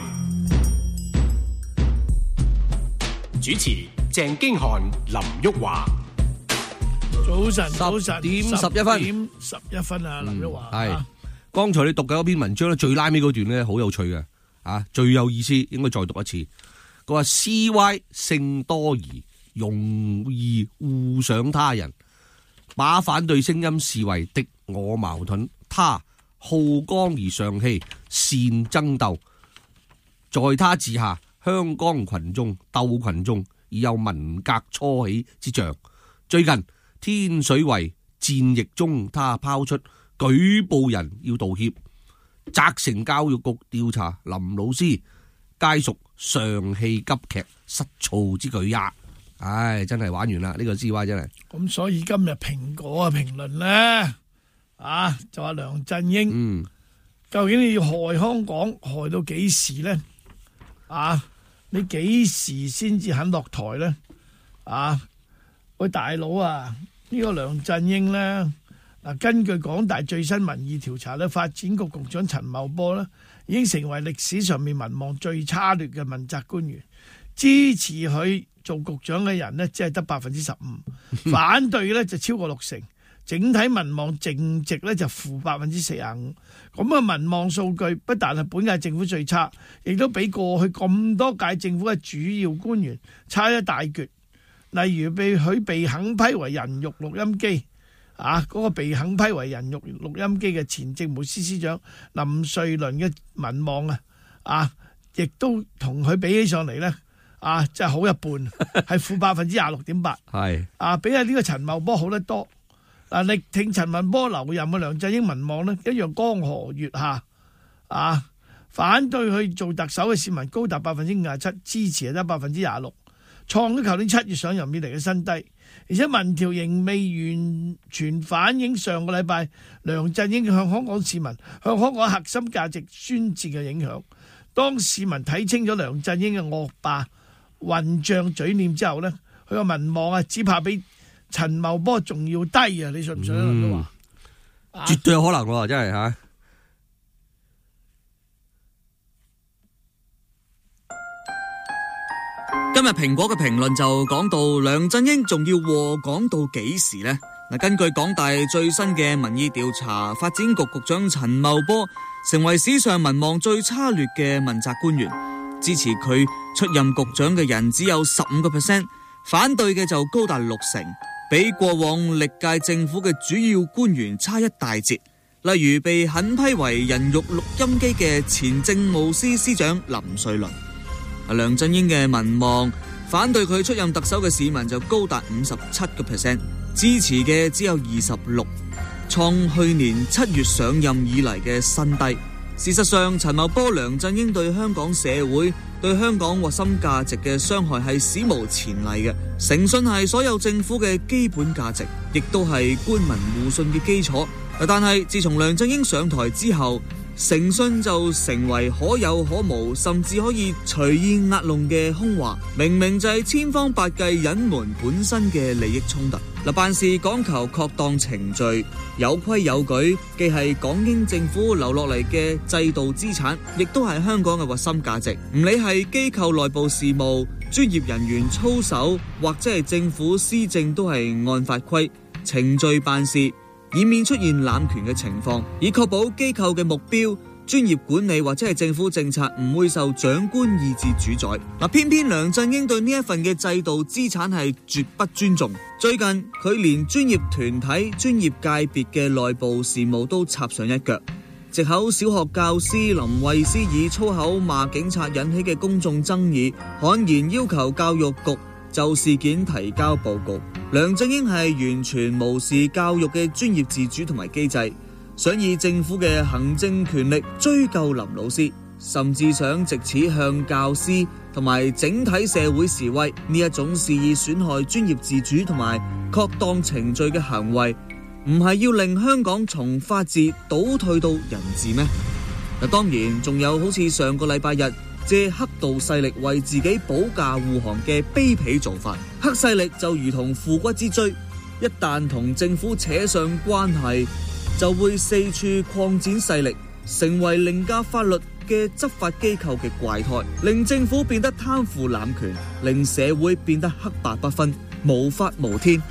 主持鄭經翰、林旭華。 早晨 10點11分 11分啊，林旭華。 係，剛才你讀嘅嗰篇文章咧，最拉尾嗰段咧好有趣嘅，啊，最有意思，應該再讀一次。佢話 CY 性多疑，容易互想他人，把反對聲音視為敵我矛盾，他好剛而上氣，善爭鬥，在他治下，香港群眾鬥群眾，已有文革初起之象。最近天水圍戰役中，他拋出舉報人要道歉，責成教育局調查林老師，皆屬上氣急劇失措之舉呀！唉，真係玩完啦！呢個 CY 真係。 咁所以今日蘋果嘅評論咧，就話梁振英，究竟你要害香港害到幾時咧？你幾時先至肯落台咧？喂，大佬啊，呢個梁振英咧，根據港大最新民意調查咧，發展局局長陳茂波咧，已經成為歷史上面民望最差劣嘅問責官員，支持佢做局長嘅人呢，只係得15%，反對咧就超過60%，整體民望淨值咧就負45%。咁啊，民望數據不但係本屆政府最差，亦都比過去咁多屆政府嘅主要官員差一大橛。例如佢被肯批為人肉錄音機，嗰個被肯批為人肉錄音機嘅前政務司司長林瑞麟嘅民望亦都同佢比起上嚟咧，真係好一半，係負26.8%。係比起呢個陳茂波好得多。力挺陳茂波留任嘅梁振英民望呢，一樣江河月下。反對佢做特首嘅市民高達57%，支持係得26%，創咗舊年7月上任以嚟嘅新低。而且民調仍未完全反映上個禮拜梁振英向香港市民、向香港核心價值宣戰嘅影響。當市民睇清咗梁振英嘅惡霸混帳嘴臉之後呢，佢個民望只怕比陳茂波仲要低啊！你信唔信都話？ 絕對有可能喎，真係嚇。 今日蘋果嘅評論就講到梁振英仲要禍港到幾時呢？根據港大最新嘅民意調查，發展局局長陳茂波成為史上民望最差劣嘅問責官員，支持佢出任局長嘅人只有15%，反對嘅就高達60%，比過往歷屆政府嘅主要官員差一大截。 例如被狠批為人肉錄音機嘅前政務司司長林瑞麟。梁振英嘅民望反對佢出任特首嘅市民就高達57%，支持嘅只有26%，創去年7月上任以嚟嘅新低。事實上，陳茂波、梁振英對香港社會、對香港核心價值嘅傷害係史無前例嘅。誠信係所有政府嘅基本價值，亦都係官民互信嘅基礎。但係自從梁振英上台之後，誠信就成為可有可無，甚至可以隨意壓弄嘅空話，明明就係千方百計隱瞞本身嘅利益衝突。辦事講求確當程序，有規有矩，既係港英政府留落嚟嘅制度資產，亦都係香港嘅核心價值。唔理係機構內部事務、專業人員操守，或者係政府施政，都係按法規程序辦事，以免出現濫權嘅情況，以確保機構嘅目標、專業管理或者係政府政策唔會受長官意志主宰。偏偏梁振英對呢一份嘅制度資產係絕不尊重。最近佢連專業團體、專業界別嘅內部事務都插上一腳，藉口小學教師林慧思以粗口罵警察引起嘅公眾爭議，悍然要求教育局就事件提交報告。梁振英係完全無視教育嘅專業自主同埋機制，想以政府嘅行政權力追究林老師，甚至想藉此向教師同埋整體社會示威。呢一種肆意損害專業自主同埋確當程序嘅行為，唔係要令香港從法治倒退到人治咩？當然仲有好似上個禮拜日借黑道勢力為自己保駕護航嘅卑鄙做法。黑勢力就如同腐骨之錐，一旦同政府扯上關係，就會四處擴展勢力，成為凌駕法律嘅執法機構嘅怪胎，令政府變得貪腐濫權，令社會變得黑白不分，無法無天。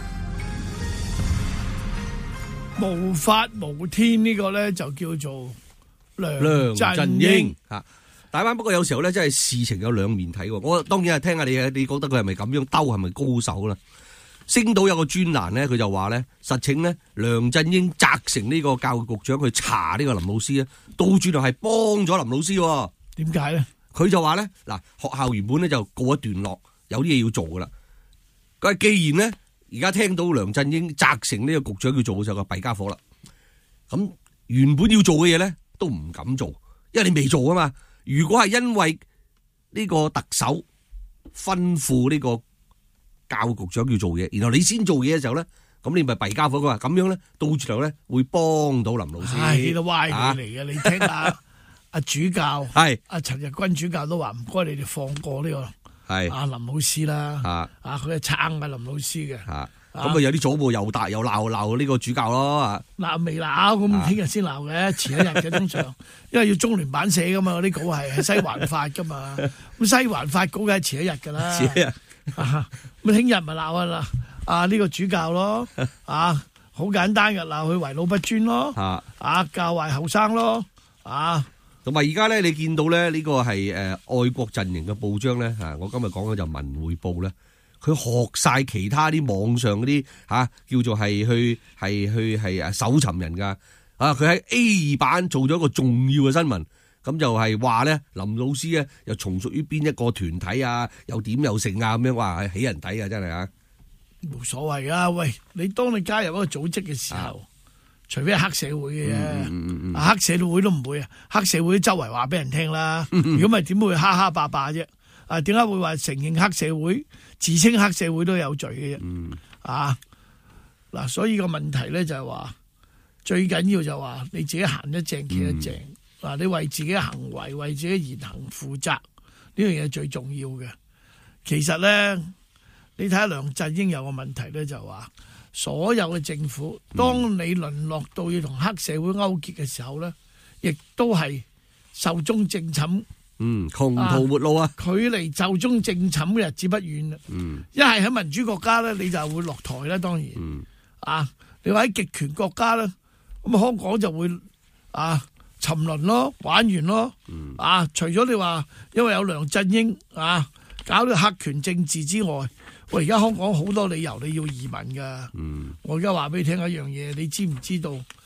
無法無天呢個咧就叫做梁振英吓。大灣不過有時候咧，真係事情有兩面睇喎。我當然係聽下你覺得佢係咪咁樣兜，係咪高手啦？星島有個專欄咧，佢就話咧，實情咧，梁振英責成呢個教育局長去查呢個林老師咧，倒轉頭係幫咗林老師。 點解咧？ 佢就話咧，嗱，學校原本咧就告一段落，有啲嘢要做噶啦。佢話既然咧，而家聽到梁振英責成呢個局長要做嘅時候，就弊家伙啦。咁原本要做嘅嘢咧，都唔敢做，因為你未做啊嘛。如果係因為呢個特首吩咐呢個教育局長要做嘢，然後你先做嘢嘅時候咧，咁你咪弊家伙。佢話咁樣咧，到最後咧會幫到林老師。 係都歪佢嚟嘅，你聽下阿主教係阿陳日君主教都話唔該你哋放過呢個係阿林老師啦。佢係撐阿林老師嘅。咁啊有啲左部又大又鬧呢個主教咯。嗱未鬧，咁聽日先鬧嘅，遲一日嘅通常，因為要中聯版寫噶嘛，嗰啲稿係西環發噶嘛，咁西環發稿梗係遲一日噶啦。遲一日，咁聽日咪鬧呢個主教咯，好簡單嘅，鬧佢為老不尊咯，教壞後生咯，同埋而家咧，你見到咧呢個係愛國陣營嘅報章咧，我今日講嘅就文匯報咧。佢學晒其他啲網上嗰啲叫做係去搜尋人噶佢喺 A2 版做咗一個重要嘅新聞，咁就係話咧林老師咧又從屬於邊一個團體又點又成咁樣，話係起人底啊，真係冇所謂啊！喂，當你加入一個組織嘅時候，除非係黑社會嘅啫，黑社會都唔會黑社會周圍話俾人聽啦。如果唔係點會哈哈霸霸啫？點解會話承認黑社會、自稱黑社會都有罪嘅啫？所以個問題咧就係話，最緊要就話你自己行得正企得正。你為自己行為、為自己言行負責，呢樣嘢最重要嘅。其實咧，你睇下梁振英有個問題咧，就話所有嘅政府，當你淪落到要同黑社會勾結嘅時候咧，亦都係壽終正寢。窮途末路啊！距離壽終正寢嘅日子不遠啦。一係喺民主國家咧，你就會落台啦。當然，你話喺極權國家咧，咁香港就會沉淪咯，玩完咯。除咗你話因為有梁振英搞到黑權政治之外，喂，而家香港好多理由你要移民噶。我而家話俾你聽一樣嘢，你知唔知道？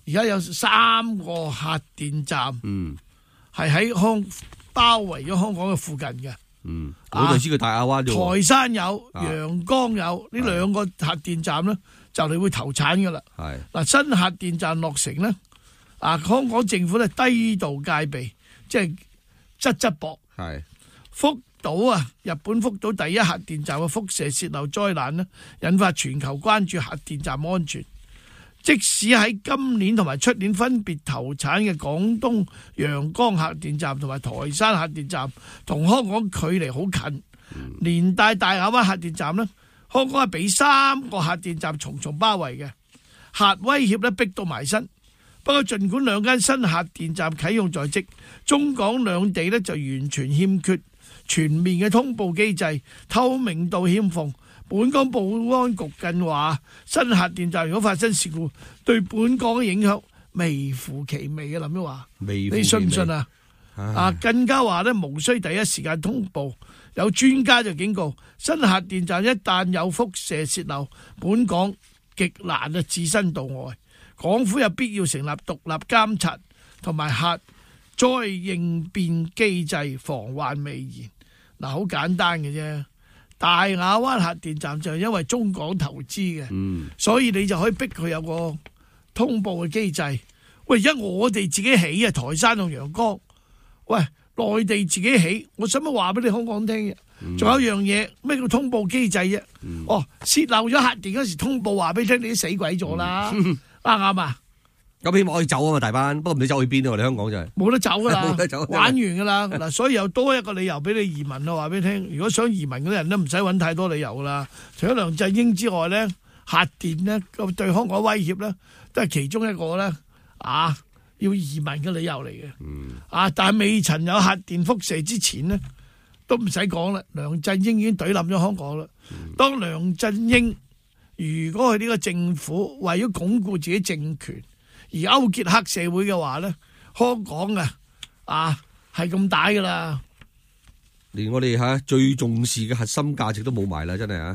而家有3個核電站，係喺包圍咗香港嘅附近嘅。 我就知佢大亞灣啫。 台山有，陽江有，呢2個核電站咧就嚟會投產噶啦。嗱，新核電站落成咧，香港政府咧低度戒備，即係側膊。福島日本福島第1核電站嘅輻射泄漏災難咧，引發全球關注核電站安全。即使喺今年同埋出年分別投產嘅廣東陽江核電站同埋台山核電站，同香港距離好近，連帶大亞灣核電站呢，香港係俾3個核電站重重包圍嘅，核威脅呢逼到埋身。不過儘管2間新核電站啟用在即，中港兩地呢就完全欠缺全面嘅通報機制，透明度欠奉。本港保安局近話，新核電站如果發生事故，對本港嘅影響微乎其微嘅。林一華，你信唔信啊？更加話呢，無需第一時間通報。有專家就警告，新核電站一旦有輻射泄漏，本港極難置身度外。港府有必要成立獨立監察同埋核災應變機制，防患未然。好簡單嘅啫。大亞灣核電站就係因為中港投資嘅，所以你就可以逼佢有個通報嘅機制。喂，而家我哋自己起台山同陽江，喂，內地自己起，我使乜話俾你香港聽嘅？仲有一樣嘢，咩叫通報機制啫？泄漏咗核電嗰時通報話俾你聽，你都死鬼咗啦，啱唔啱啊？ 咁希望可以走啊嘛，大班，不過唔知走去邊啊？我哋香港就係冇得走噶啦， 冇得走， 玩完噶啦。嗱，所以又多一個理由俾你移民啊！話俾你聽，如果想移民嗰啲人都唔使揾太多理由噶啦。除咗梁振英之外咧，核電咧對香港威脅咧，都係其中一個咧要移民嘅理由嚟嘅。但係未曾有核電輻射之前呢，都唔使講啦。梁振英已經懟冧咗香港啦。當梁振英如果佢呢個政府為咗鞏固自己政權，而勾結黑社會嘅話咧，香港係咁大噶啦， 連我哋最重視嘅核心價值都冇埋啦，真係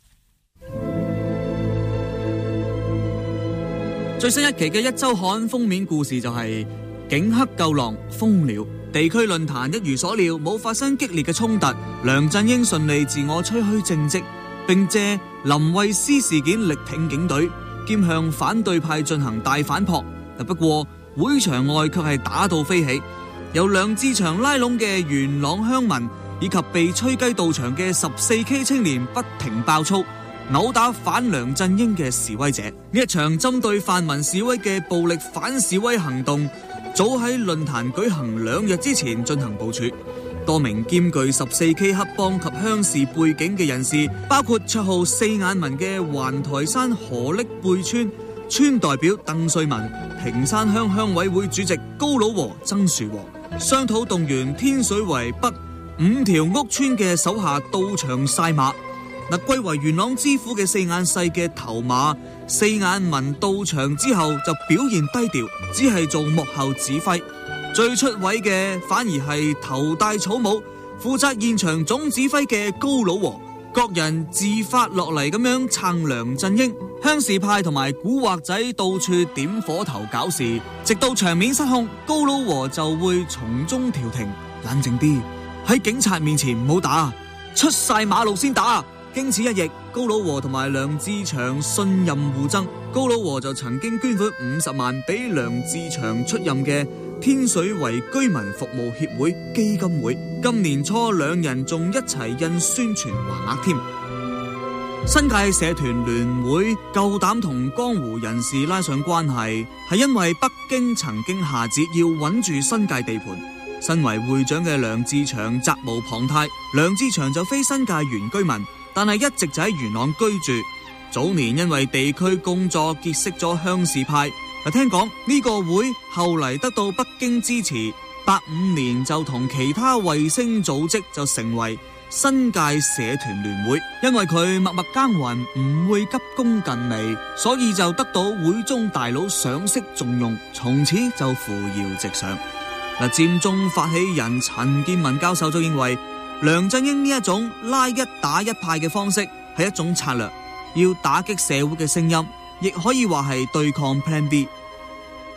最新一期嘅《一周刊》封面故事就係警黑救狼瘋了，地區論壇一如所料冇發生激烈嘅衝突，梁振英順利自我吹噓政績，並借林慧思事件力挺警隊，兼向反對派進行大反撲。不過會場外卻係打到飛起，由梁志祥拉攏嘅元朗鄉民以及被吹雞到場嘅14K 青年不停爆粗，毆打反梁振英嘅示威者。呢一場針對泛民示威嘅暴力反示威行動，早喺論壇舉行2日之前進行部署。多名兼具14K 黑幫及鄉事背景嘅人士，包括綽號4眼民嘅環台山河瀝背村村代表鄧瑞文、屏山鄉鄉委會主席高老和曾樹和，商討動員天水圍北5條屋村嘅手下到場晒馬。歸為元朗知府嘅4眼細嘅頭馬4眼民到場之後就表現低調，只係做幕後指揮。最出位嘅反而係頭戴草帽負責現場總指揮嘅高老和，各人自發落嚟咁樣撐梁振英，鄉事派同埋古惑仔到處點火頭搞事，直到場面失控，高老和就會從中調停，冷靜啲，喺警察面前唔好打，出晒馬路先打。經此一役，高老和同埋梁志祥信任互增，高老和就曾經捐款50萬俾梁志祥出任嘅天水圍居民服務協會基金會，今年初2人仲一齊印宣傳橫額添。新界社團聯會夠膽同江湖人士拉上關係，係因為北京曾經下旨要穩住新界地盤。身為會長嘅梁志祥責無旁貸，梁志祥就非新界原居民，但係一直就喺元朗居住。早年因為地區工作結識咗鄉事派，聽講呢個會後嚟得到北京支持，85年就同其他衛星組織就成為新界社團聯會。因為佢默默耕耘，唔會急功近利，所以就得到會中大佬賞識重用，從此就扶搖直上。佔中發起人陳建文教授就認為，梁振英呢一種拉一打一派嘅方式係一種策略，要打擊社會嘅聲音，亦可以話係對抗 Plan B。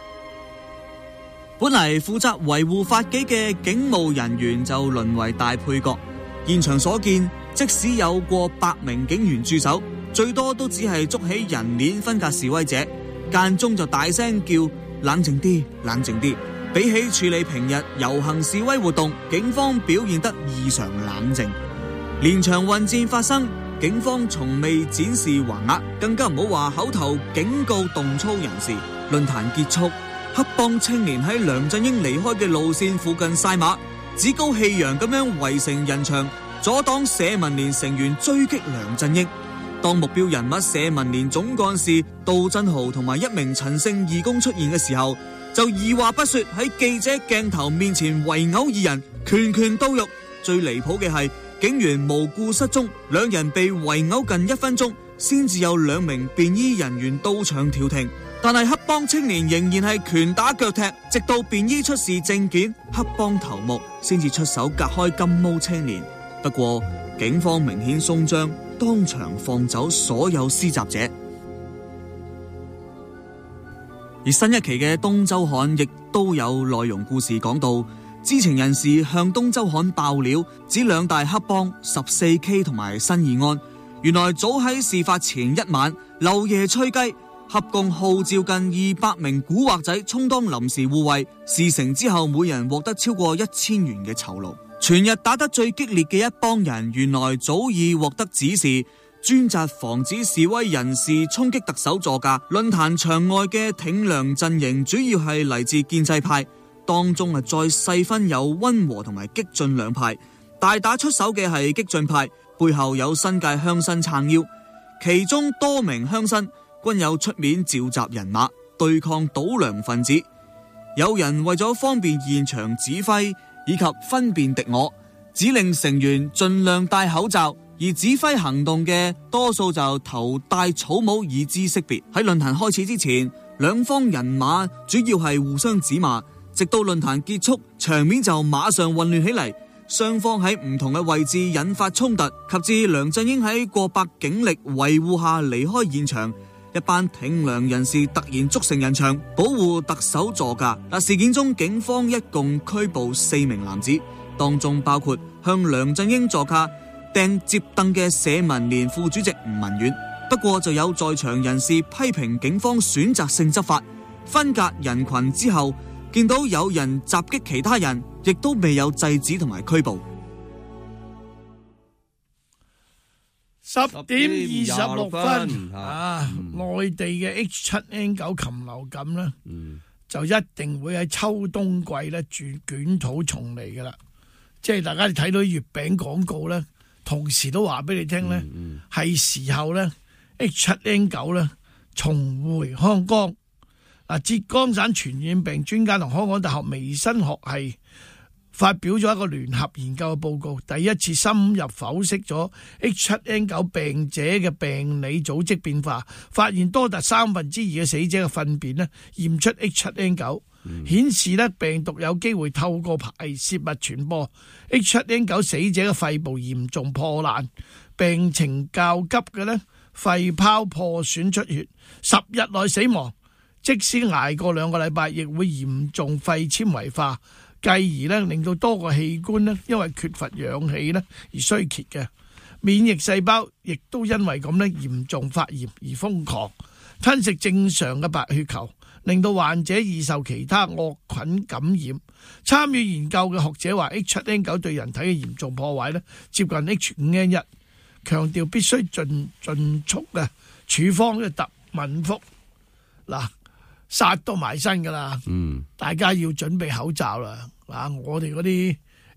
本嚟負責維護法紀嘅警務人員就淪為大配角。現場所見，即使有過100名警員駐守，最多都只係捉起人鏈分隔示威者，間中就大聲叫冷靜啲，冷靜啲。比起處理平日遊行示威活動，警方表現得異常冷靜。連場混戰發生，警方從未展示橫額，更加唔好話口頭警告動粗人士。論壇結束，黑幫青年喺梁振英離開嘅路線附近晒馬，趾高氣揚咁樣圍成人牆，阻擋社民連成員追擊梁振英。當目標人物社民連總幹事杜振豪同埋一名陳姓義工出現嘅時候，就二話不說喺記者鏡頭面前圍毆二人，拳拳到肉。最離譜嘅係警員無故失蹤，兩人被圍毆近1分鐘，先至有2名便衣人員到場調停。但係黑幫青年仍然係拳打腳踢，直到便衣出示證件，黑幫頭目先至出手隔開金毛青年。不過警方明顯鬆章，當場放走所有施襲者。而新一期嘅東周刊亦都有內容故事講到，知情人士向東周刊爆料，指兩大黑幫 14K 同埋新義安，原來早喺事發前一晚漏夜吹雞，合共號召近200名古惑仔充當臨時護衛，事成之後每人獲得超過1000元嘅酬勞。全日打得最激烈嘅一幫人，原來早已獲得指示，專責防止示威人士衝擊特首座駕。論壇場外嘅挺梁陣營主要係嚟自建制派，當中再細分有溫和同埋激進兩派。大打出手嘅係激進派，背後有新界鄉紳撐腰，其中多名鄉紳均有出面召集人馬對抗倒梁分子。有人為咗方便現場指揮以及分辨敵我，指令成員盡量戴口罩，而指揮行動嘅多數就頭戴草帽以知識別。喺論壇開始之前，兩方人馬主要係互相指罵，直到論壇結束，場面就馬上混亂起嚟，雙方喺唔同嘅位置引發衝突，及至梁振英喺過百警力維護下離開現場。一班挺梁人士突然築成人牆，保護特首座駕。事件中警方一共拘捕4名男子，當中包括向梁振英座駕掟接凳嘅社民連副主席吳文遠。不過就有在場人士批評警方選擇性執法，分隔人群之後，見到有人襲擊其他人，亦都未有制止同埋拘捕。 10點26分內地嘅 H7N9 禽流感呢，就一定會喺秋冬季咧捲土重嚟噶啦。即係大家睇到月餅廣告咧，同時都話俾你聽咧，係時候咧 H7N9 咧重回香港。浙江省傳染病專家同香港大學微生學系發表咗一個聯合研究嘅報告，第一次深入剖析咗 H7N9 病者嘅病理組織變化，發現多達2/3嘅死者嘅糞便咧驗出 H7N9，顯示咧病毒有機會透過排泄物傳播。H7N9 死者嘅肺部嚴重破爛，病情較急嘅咧肺泡破損出血，10日內死亡。即使捱過2個禮拜，亦會嚴重肺纖維化，繼而咧令到多個器官咧因為缺乏氧氣咧而衰竭嘅。免疫細胞亦都因為咁咧嚴重發炎而瘋狂吞食正常嘅白血球，令到患者易受其他惡菌感染。參與研究嘅學者話 H7N9 對人體嘅嚴重破壞咧接近 H5N1，強調必須盡速嘅處方嘅特敏福。殺到埋身噶啦，大家要準備口罩啦。我哋嗰啲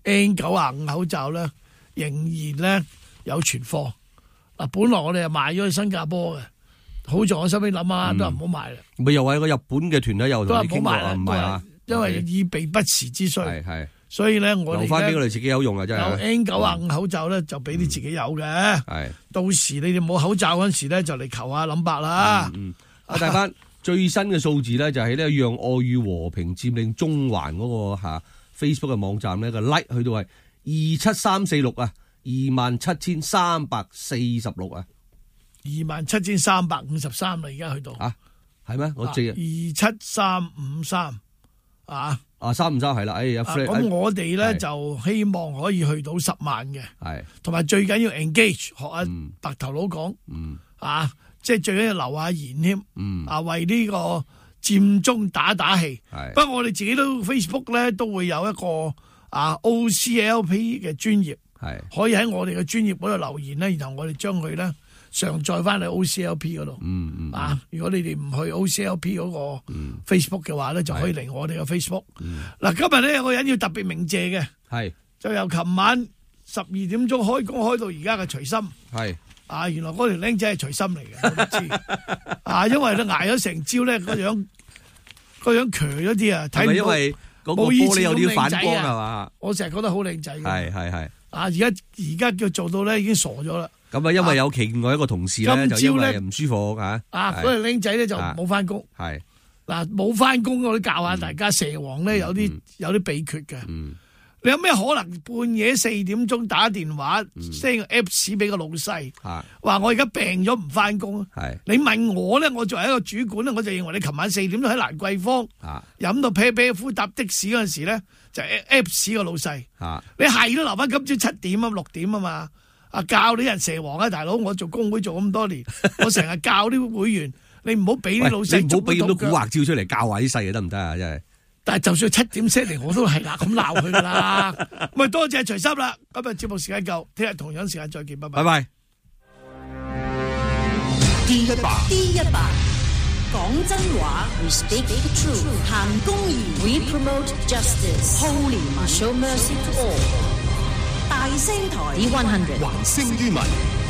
N95 口罩咧，仍然咧有存貨。本來我哋係賣咗去新加坡嘅，好在我心尾諗下，都係唔好賣啦。 咪又係個日本嘅團體又同你傾過啊？唔係啊， 因為以備不時之需。 係， 所以咧我哋留翻俾我哋自己有用啊！真係有 N95 口罩咧，就俾你自己有嘅。係，到時你哋冇口罩嗰陣時咧，就嚟求下林伯啦。 大班。最新嘅數字咧就係呢讓愛與和平佔領中環嗰個Facebook 嘅網站咧個 like 去到係27346啊，27346啊 ，27353啦，而家去到係咩？我知 27353 啊。 353係啦， 咁我哋咧就希望可以去到10萬嘅， 係， 同埋最緊要 engage， 學阿白頭佬講，即係最緊要留下言添，為呢個佔中打氣。不過我哋自己都 Facebook 咧都會有一個OCLP 嘅專頁，可以喺我哋嘅專頁嗰度留言咧，然後我哋將佢咧上載翻去 OCLP 嗰度。如果你哋唔去 OCLP 嗰個 Facebook 嘅話咧，就可以嚟我哋嘅 Facebook。嗱，今日咧有個人要特別鳴謝嘅， 係就由琴晚12點鐘開工開到而家嘅徐心， 係原來嗰條僆仔係徐心嚟嘅，我都知。因為咧捱咗成朝咧，個樣鋸咗啲啊，睇唔到。因為嗰個玻璃有啲反光係嘛？我成日覺得好靚仔嘅。係。而家叫做到咧已經傻咗啦。咁因為有另外一個同事咧，就因為唔舒服嗰條僆仔咧就冇翻工。係嗱，冇翻工我都教下大家，蛇王咧有啲秘訣嘅。你有咩可能半夜4點鐘打電話 send 個 Apps 俾個老細，話我而家病咗唔翻工？你問我咧，我作為一個主管咧，我就認為你琴晚4點鐘喺蘭桂坊飲到啤啤夫搭的士嗰陣時咧，就係 Apps 個老細。你係都留翻今朝7點6點啊嘛。教你人蛇王啊，大佬！我做工會做咁多年，我成日教啲會員，你唔好俾啲老細，你唔好俾咁多古惑招出嚟教壞啲細嘅得唔得啊？真係。但係就算7點7嚟，我都係咁鬧佢噶啦。咁多謝徐生啦，今日節目時間夠，聽日同樣時間再見，拜拜。拜拜。 D100，講真話 ，We speak the truth， 行公義 ，We promote justice，Holy Man show mercy to all。大聲台 D100， 還聲於民。